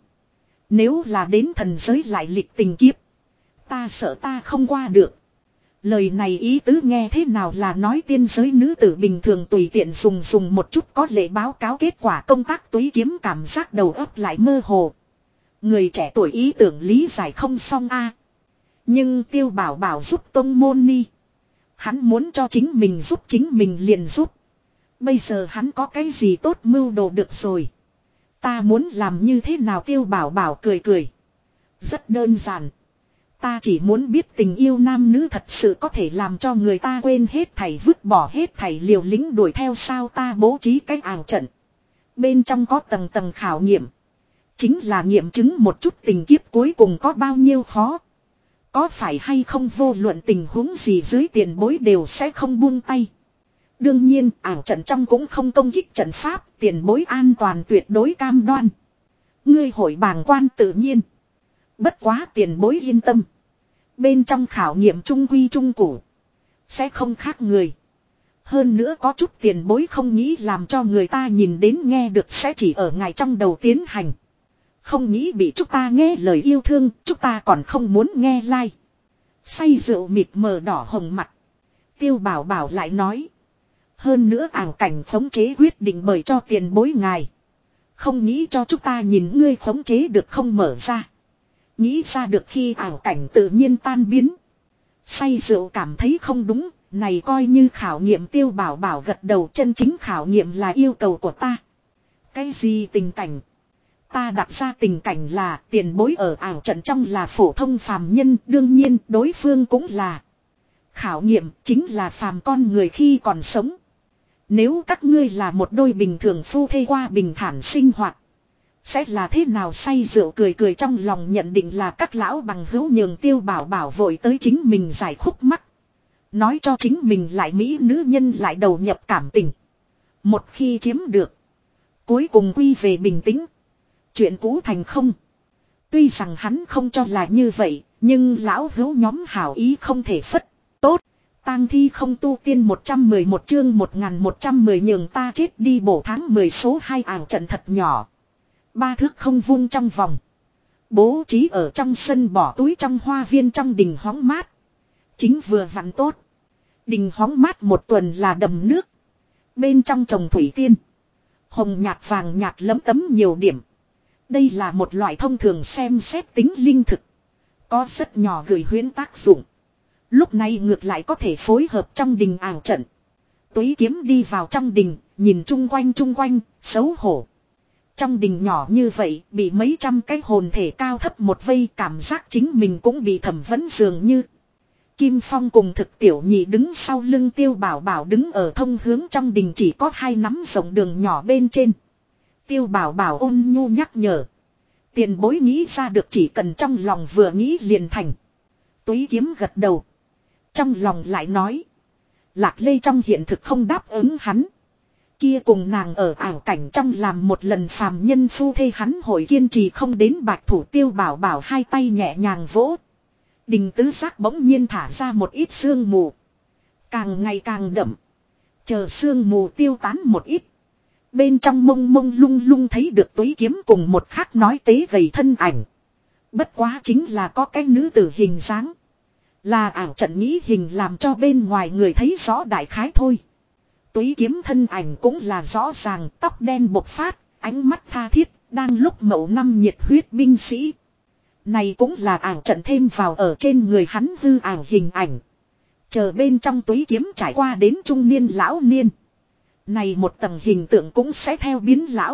Speaker 1: Nếu là đến thần giới lại lịch tình kiếp, ta sợ ta không qua được. Lời này ý tứ nghe thế nào là nói tiên giới nữ tử bình thường tùy tiện dùng một chút có lệ báo cáo kết quả công tác, túy kiếm cảm giác đầu óc lại mơ hồ. Người trẻ tuổi ý tưởng lý giải không xong a. Nhưng Tiêu Bảo Bảo giúp tông môn ni. Hắn muốn cho chính mình giúp chính mình liền giúp. Bây giờ hắn có cái gì tốt mưu đồ được rồi. Ta muốn làm như thế nào, Tiêu Bảo Bảo cười cười. Rất đơn giản. Ta chỉ muốn biết tình yêu nam nữ thật sự có thể làm cho người ta quên hết thảy, vứt bỏ hết thảy, liều lĩnh đuổi theo sao, ta bố trí cái ảo trận. Bên trong có tầng tầng khảo nghiệm. Chính là nghiệm chứng một chút tình kiếp cuối cùng có bao nhiêu khó. Có phải hay không vô luận tình huống gì dưới tiền bối đều sẽ không buông tay. Đương nhiên ảo trận trong cũng không công kích trận pháp, tiền bối an toàn tuyệt đối cam đoan. Ngươi hội bàng quan tự nhiên. Bất quá tiền bối yên tâm. Bên trong khảo nghiệm trung quy trung củ. Sẽ không khác người. Hơn nữa có chút tiền bối không nghĩ làm cho người ta nhìn đến nghe được, sẽ chỉ ở ngài trong đầu tiến hành. Không nghĩ bị chúng ta nghe lời yêu thương, chúng ta còn không muốn nghe like. Say rượu mịt mờ đỏ hồng mặt. Tiêu Bảo Bảo lại nói. Hơn nữa ảo cảnh khống chế quyết định bởi cho tiền bối ngài. Không nghĩ cho chúng ta nhìn ngươi khống chế được không mở ra. Nghĩ ra được khi ảo cảnh tự nhiên tan biến. Say rượu cảm thấy không đúng, này coi như khảo nghiệm. Tiêu Bảo Bảo gật đầu, chân chính khảo nghiệm là yêu cầu của ta. Cái gì tình cảnh? Ta đặt ra tình cảnh là tiền bối ở ảo trận trong là phổ thông phàm nhân, đương nhiên đối phương cũng là. Khảo nghiệm chính là phàm con người khi còn sống. Nếu các ngươi là một đôi bình thường phu thê qua bình thản sinh hoạt, sẽ là thế nào? Say rượu cười cười trong lòng nhận định là các lão bằng hữu, nhường Tiêu Bảo Bảo vội tới chính mình giải khúc mắc. Nói cho chính mình lại mỹ nữ nhân lại đầu nhập cảm tình. Một khi chiếm được, cuối cùng quy về bình tĩnh. Chuyện cũ thành không. Tuy rằng hắn không cho là như vậy, nhưng lão hữu nhóm hảo ý không thể phất. Tốt. Tang thi không tu tiên 111 chương 1110 nhường ta chết đi bổ tháng 10 số 2 ảo trận thật nhỏ. 3 thước không vuông trong vòng. Bố trí ở trong sân bỏ túi trong hoa viên trong đình hóng mát. Chính vừa vặn tốt. Đình hóng mát một tuần là đầm nước. Bên trong trồng thủy tiên. Hồng nhạt vàng nhạt lấm tấm nhiều điểm. Đây là một loại thông thường xem xét tính linh thực. Có rất nhỏ gửi huyễn tác dụng. Lúc này ngược lại có thể phối hợp trong đình ảo trận. Túy kiếm đi vào trong đình, nhìn chung quanh, xấu hổ. Trong đình nhỏ như vậy, bị mấy trăm cái hồn thể cao thấp một vây, cảm giác chính mình cũng bị thẩm vấn dường như. Kim Phong cùng Thực Tiểu Nhị đứng sau lưng Tiêu Bảo Bảo, đứng ở thông hướng trong đình chỉ có 2 nắm rộng đường nhỏ bên trên. Tiêu Bảo Bảo ôn nhu nhắc nhở. Tiền bối nghĩ ra được chỉ cần trong lòng vừa nghĩ liền thành. Túy kiếm gật đầu. Trong lòng lại nói. Lạc Lê trong hiện thực không đáp ứng hắn. Kia cùng nàng ở ảo cảnh trong làm một lần phàm nhân phu thê, hắn hội kiên trì không đến bạch thủ. Tiêu Bảo Bảo hai tay nhẹ nhàng vỗ. Đình tứ giác bỗng nhiên thả ra một ít sương mù. Càng ngày càng đậm. Chờ sương mù tiêu tán một ít. Bên trong mông mông lung lung thấy được Túy kiếm cùng một khắc nói tế gầy thân ảnh. Bất quá chính là có cái nữ tử hình dáng. Là ảo trận nghĩ hình làm cho bên ngoài người thấy rõ đại khái thôi. Túy kiếm thân ảnh cũng là rõ ràng, tóc đen bộc phát, ánh mắt tha thiết, đang lúc mậu năm nhiệt huyết binh sĩ. Này cũng là ảo trận thêm vào ở trên người hắn hư ảo hình ảnh. Chờ bên trong Túy kiếm trải qua đến trung niên lão niên. Này một tầng hình tượng cũng sẽ theo biến lão.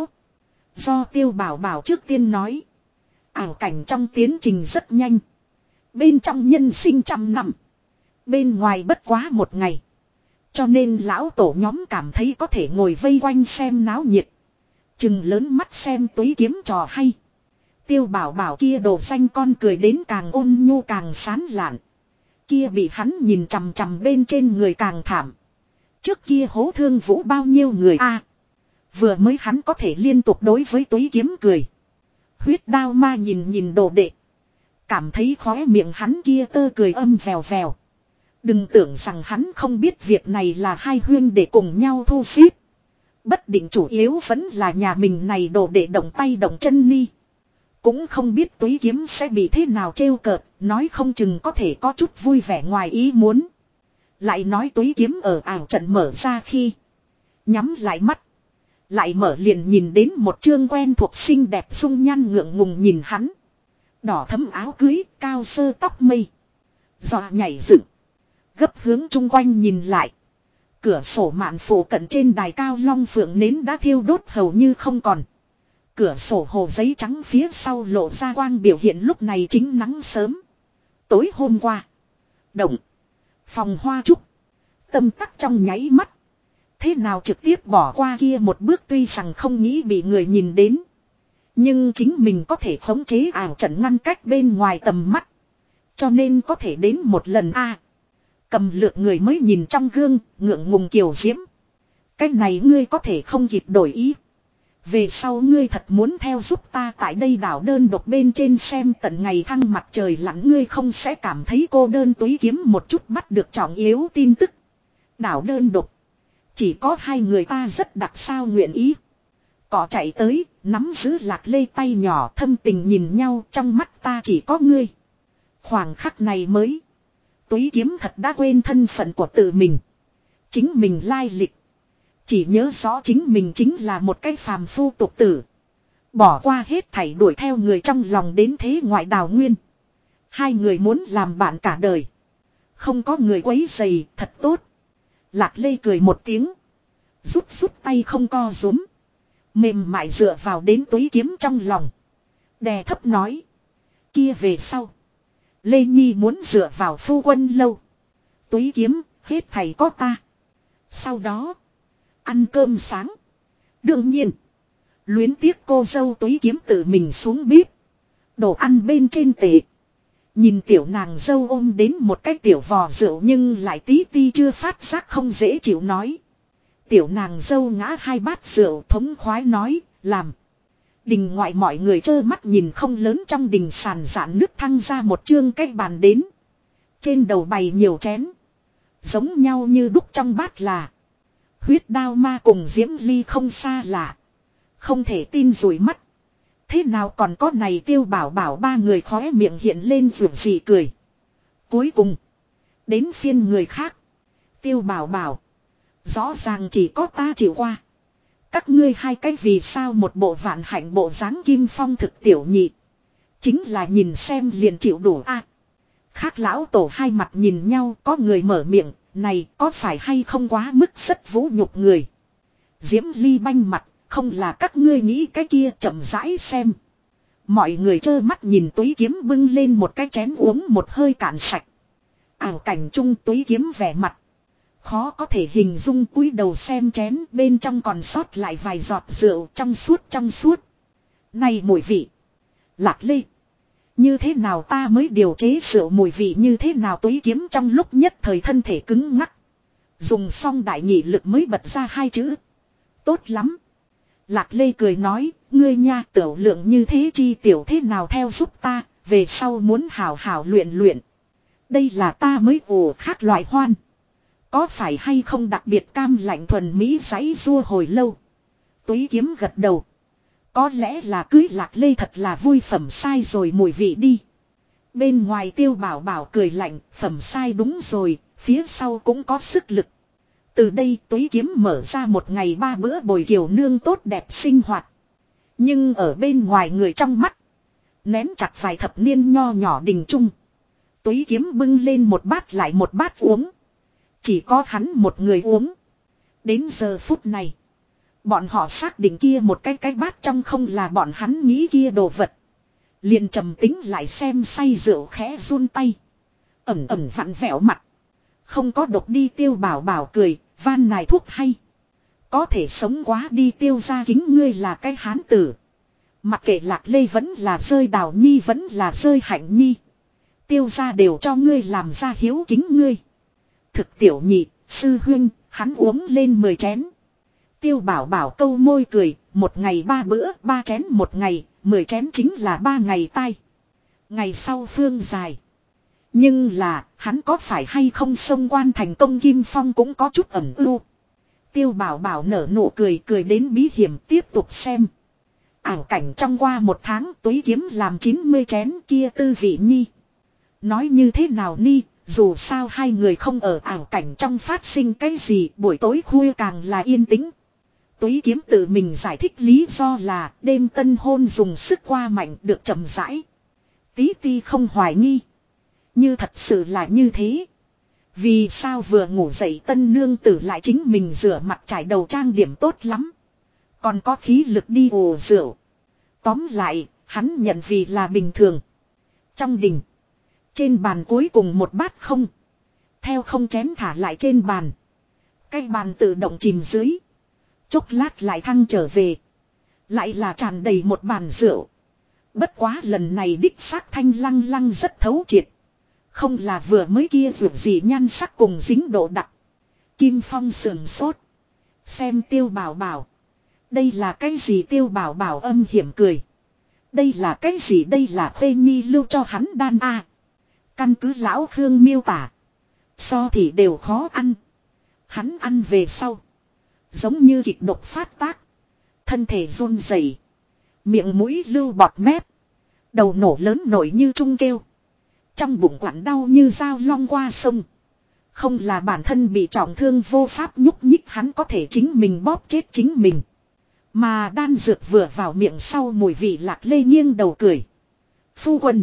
Speaker 1: Do Tiêu Bảo Bảo trước tiên nói. Ảo cảnh trong tiến trình rất nhanh. Bên trong nhân sinh trăm năm. Bên ngoài bất quá một ngày. Cho nên lão tổ nhóm cảm thấy có thể ngồi vây quanh xem náo nhiệt. Chừng lớn mắt xem túy kiếm trò hay. Tiêu bảo bảo kia đồ xanh con cười đến càng ôn nhu càng sán lạn. Kia bị hắn nhìn chằm chằm bên trên người càng thảm. Trước kia hố thương vũ bao nhiêu người a. Vừa mới hắn có thể liên tục đối với túy kiếm cười. Huyết đao ma nhìn nhìn đồ đệ. Cảm thấy khóe miệng hắn kia tơ cười âm vèo vèo. Đừng tưởng rằng hắn không biết việc này là hai huyên để cùng nhau thu xếp. Bất định chủ yếu vẫn là nhà mình này đồ đệ động tay động chân ni. Cũng không biết túy kiếm sẽ bị thế nào trêu cợt, nói không chừng có thể có chút vui vẻ ngoài ý muốn. Lại nói túy kiếm ở ảo trận mở ra khi nhắm lại mắt. Lại mở liền nhìn đến một chương quen thuộc xinh đẹp dung nhan ngượng ngùng nhìn hắn. Đỏ thấm áo cưới, cao sơ tóc mây. Dọa nhảy dựng. Gấp hướng chung quanh nhìn lại. Cửa sổ mạn phủ cận trên đài cao long phượng nến đã thiêu đốt hầu như không còn. Cửa sổ hồ giấy trắng phía sau lộ ra quang biểu hiện lúc này chính nắng sớm. Tối hôm qua. Động. Phòng hoa trúc. Tâm tắc trong nháy mắt. Thế nào trực tiếp bỏ qua kia một bước tuy rằng không nghĩ bị người nhìn đến. Nhưng chính mình có thể khống chế ảo trận ngăn cách bên ngoài tầm mắt. Cho nên có thể đến một lần a. Cầm lược người mới nhìn trong gương, ngượng ngùng kiều diễm. Cái này ngươi có thể không kịp đổi ý. Về sau ngươi thật muốn theo giúp ta tại đây đảo đơn độc bên trên xem tận ngày thăng mặt trời lặn ngươi không sẽ cảm thấy cô đơn túy kiếm một chút bắt được trọng yếu tin tức. Đảo đơn độc. Chỉ có hai người ta rất đặc sao nguyện ý. Cỏ chạy tới, nắm giữ Lạc Lê tay nhỏ thâm tình nhìn nhau trong mắt ta chỉ có ngươi. Khoảng khắc này mới. Túy kiếm thật đã quên thân phận của tự mình. Chính mình lai lịch. Chỉ nhớ rõ chính mình chính là một cái phàm phu tục tử. Bỏ qua hết thảy đuổi theo người trong lòng đến thế ngoại đào nguyên. Hai người muốn làm bạn cả đời. Không có người quấy rầy thật tốt. Lạc Lê cười một tiếng. Rút tay không co rúm. Mềm mại dựa vào đến túy kiếm trong lòng. Đè thấp nói. Kia về sau. Lê Nhi muốn dựa vào phu quân lâu. Túy kiếm, hết thầy có ta. Sau đó. Ăn cơm sáng. Đương nhiên. Luyến tiếc cô dâu túy kiếm tự mình xuống bếp. Đồ ăn bên trên tệ. Nhìn tiểu nàng dâu ôm đến một cái tiểu vò rượu nhưng lại tí ti chưa phát giác không dễ chịu nói. Tiểu nàng dâu ngã hai bát rượu thống khoái nói, làm. Đình ngoại mọi người trơ mắt nhìn không lớn trong đình sàn dạn nước thăng ra một chương cái bàn đến. Trên đầu bày nhiều chén. Giống nhau như đúc trong bát là. Huyết đao ma cùng Diễm Ly không xa lạ. Không thể tin rủi mắt. Thế nào còn có này Tiêu Bảo Bảo ba người khóe miệng hiện lên rủi gì cười. Cuối cùng. Đến phiên người khác. Tiêu Bảo Bảo. Rõ ràng chỉ có ta chịu qua. Các ngươi hai cái vì sao một bộ vạn hạnh bộ dáng kim phong thực tiểu nhị. Chính là nhìn xem liền chịu đủ a. Khác lão tổ hai mặt nhìn nhau có người mở miệng. Này có phải hay không quá mức rất vũ nhục người. Diễm Ly banh mặt. Không là các ngươi nghĩ cái kia chậm rãi xem. Mọi người trơ mắt nhìn túy kiếm bưng lên một cái chén uống một hơi cạn sạch. Ảo cảnh trung túy kiếm vẻ mặt. Khó có thể hình dung cúi đầu xem chén bên trong còn sót lại vài giọt rượu trong suốt. Này mùi vị. Lạc Lê. Như thế nào ta mới điều chế rượu mùi vị như thế nào túy kiếm trong lúc nhất thời thân thể cứng ngắc. Dùng xong đại nhị lực mới bật ra hai chữ. Tốt lắm. Lạc Lê cười nói, ngươi nha tiểu lượng như thế chi tiểu thế nào theo giúp ta, về sau muốn hảo hảo luyện. Đây là ta mới ủ khác loại hoan. Có phải hay không đặc biệt cam lạnh thuần mỹ giấy rua hồi lâu. Túy kiếm gật đầu. Có lẽ là cưới Lạc Lê thật là vui phẩm sai rồi mùi vị đi. Bên ngoài Tiêu Bảo Bảo cười lạnh, phẩm sai đúng rồi, phía sau cũng có sức lực. Từ đây túy kiếm mở ra một ngày ba bữa bồi kiều nương tốt đẹp sinh hoạt. Nhưng ở bên ngoài người trong mắt. Nén chặt vài thập niên nho nhỏ đình trung. Túy kiếm bưng lên một bát lại một bát uống. Chỉ có hắn một người uống. Đến giờ phút này. Bọn họ xác định kia một cái bát trong không là bọn hắn nghĩ kia đồ vật. Liền trầm tính lại xem say rượu khẽ run tay. Ẩm vặn vẹo mặt. Không có độc đi Tiêu Bảo Bảo cười, van này thuốc hay. Có thể sống quá đi Tiêu gia kính ngươi là cái hán tử. Mặc kệ Lạc Lê vẫn là rơi Đào Nhi vẫn là rơi Hạnh Nhi. Tiêu gia đều cho ngươi làm ra hiếu kính ngươi. Thực tiểu nhị, sư huynh, hắn uống lên 10 chén. Tiêu Bảo Bảo câu môi cười, một ngày 3 bữa, 3 chén một ngày, 10 chén chính là 3 ngày tai. Ngày sau phương dài. Nhưng là, hắn có phải hay không xông quan thành công Kim Phong cũng có chút ẩn ưu. Tiêu Bảo Bảo nở nụ cười cười đến bí hiểm tiếp tục xem. Ảo cảnh trong qua 1 tháng túy kiếm làm 90 chén kia tư vị nhi. Nói như thế nào ni, dù sao hai người không ở ảo cảnh trong phát sinh cái gì buổi tối khuya càng là yên tĩnh. Túy kiếm tự mình giải thích lý do là đêm tân hôn dùng sức qua mạnh được chậm rãi. Tí ti không hoài nghi. Như thật sự là như thế. Vì sao vừa ngủ dậy tân nương tử lại chính mình rửa mặt trải đầu trang điểm tốt lắm. Còn có khí lực đi ồ rượu. Tóm lại, hắn nhận vì là bình thường. Trong đình. Trên bàn cuối cùng một bát không. Theo không chén thả lại trên bàn. Cái bàn tự động chìm dưới. Chốc lát lại thăng trở về. Lại là tràn đầy một bàn rượu. Bất quá lần này đích xác thanh lăng lăng rất thấu triệt. Không là vừa mới kia vượt gì nhan sắc cùng dính độ đặc. Kim Phong sườn sốt. Xem Tiêu Bảo Bảo. Đây là cái gì Tiêu Bảo Bảo âm hiểm cười. Đây là cái gì đây là Tê Nhi lưu cho hắn đan a. Căn cứ lão Khương miêu tả. So thì đều khó ăn. Hắn ăn về sau. Giống như kịch độc phát tác. Thân thể run rẩy, miệng mũi lưu bọt mép. Đầu nổ lớn nổi như trung kêu. Trong bụng quặn đau như dao long qua sông. Không là bản thân bị trọng thương vô pháp nhúc nhích hắn có thể chính mình bóp chết chính mình. Mà đan dược vừa vào miệng sau mùi vị Lạc Lê nghiêng đầu cười. Phu quân.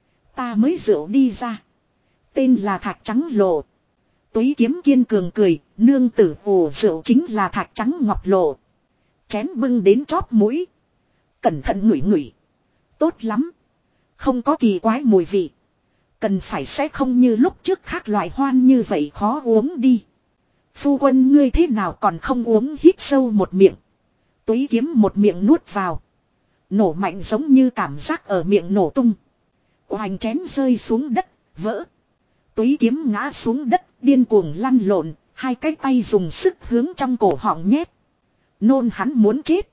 Speaker 1: Ta mới rượu đi ra. Tên là Thạch Trắng Lộ. Túy kiếm kiên cường cười. Nương tử ồ rượu chính là Thạch Trắng Ngọc Lộ. Chén bưng đến chóp mũi. Cẩn thận ngửi ngửi. Tốt lắm. Không có kỳ quái mùi vị. Cần phải sẽ không như lúc trước khác loại hoan như vậy khó uống đi. Phu quân ngươi thế nào còn không uống hít sâu một miệng. Túy kiếm một miệng nuốt vào. Nổ mạnh giống như cảm giác ở miệng nổ tung. Oành chén rơi xuống đất, vỡ. Túy kiếm ngã xuống đất, điên cuồng lăn lộn, hai cái tay dùng sức hướng trong cổ họng nhét. Nôn hắn muốn chết.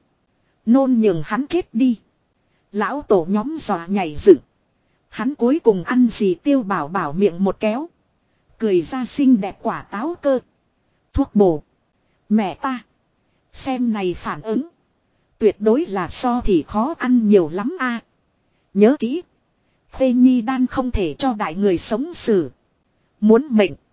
Speaker 1: Nôn nhường hắn chết đi. Lão tổ nhóm dọa nhảy dựng. Hắn cuối cùng ăn gì Tiêu Bảo Bảo miệng một kéo. Cười ra xinh đẹp quả táo cơ. Thuốc bổ. Mẹ ta. Xem này phản ứng. Tuyệt đối là so thì khó ăn nhiều lắm a. Nhớ kỹ. Phê Nhi đan không thể cho đại người sống xử. Muốn mệnh.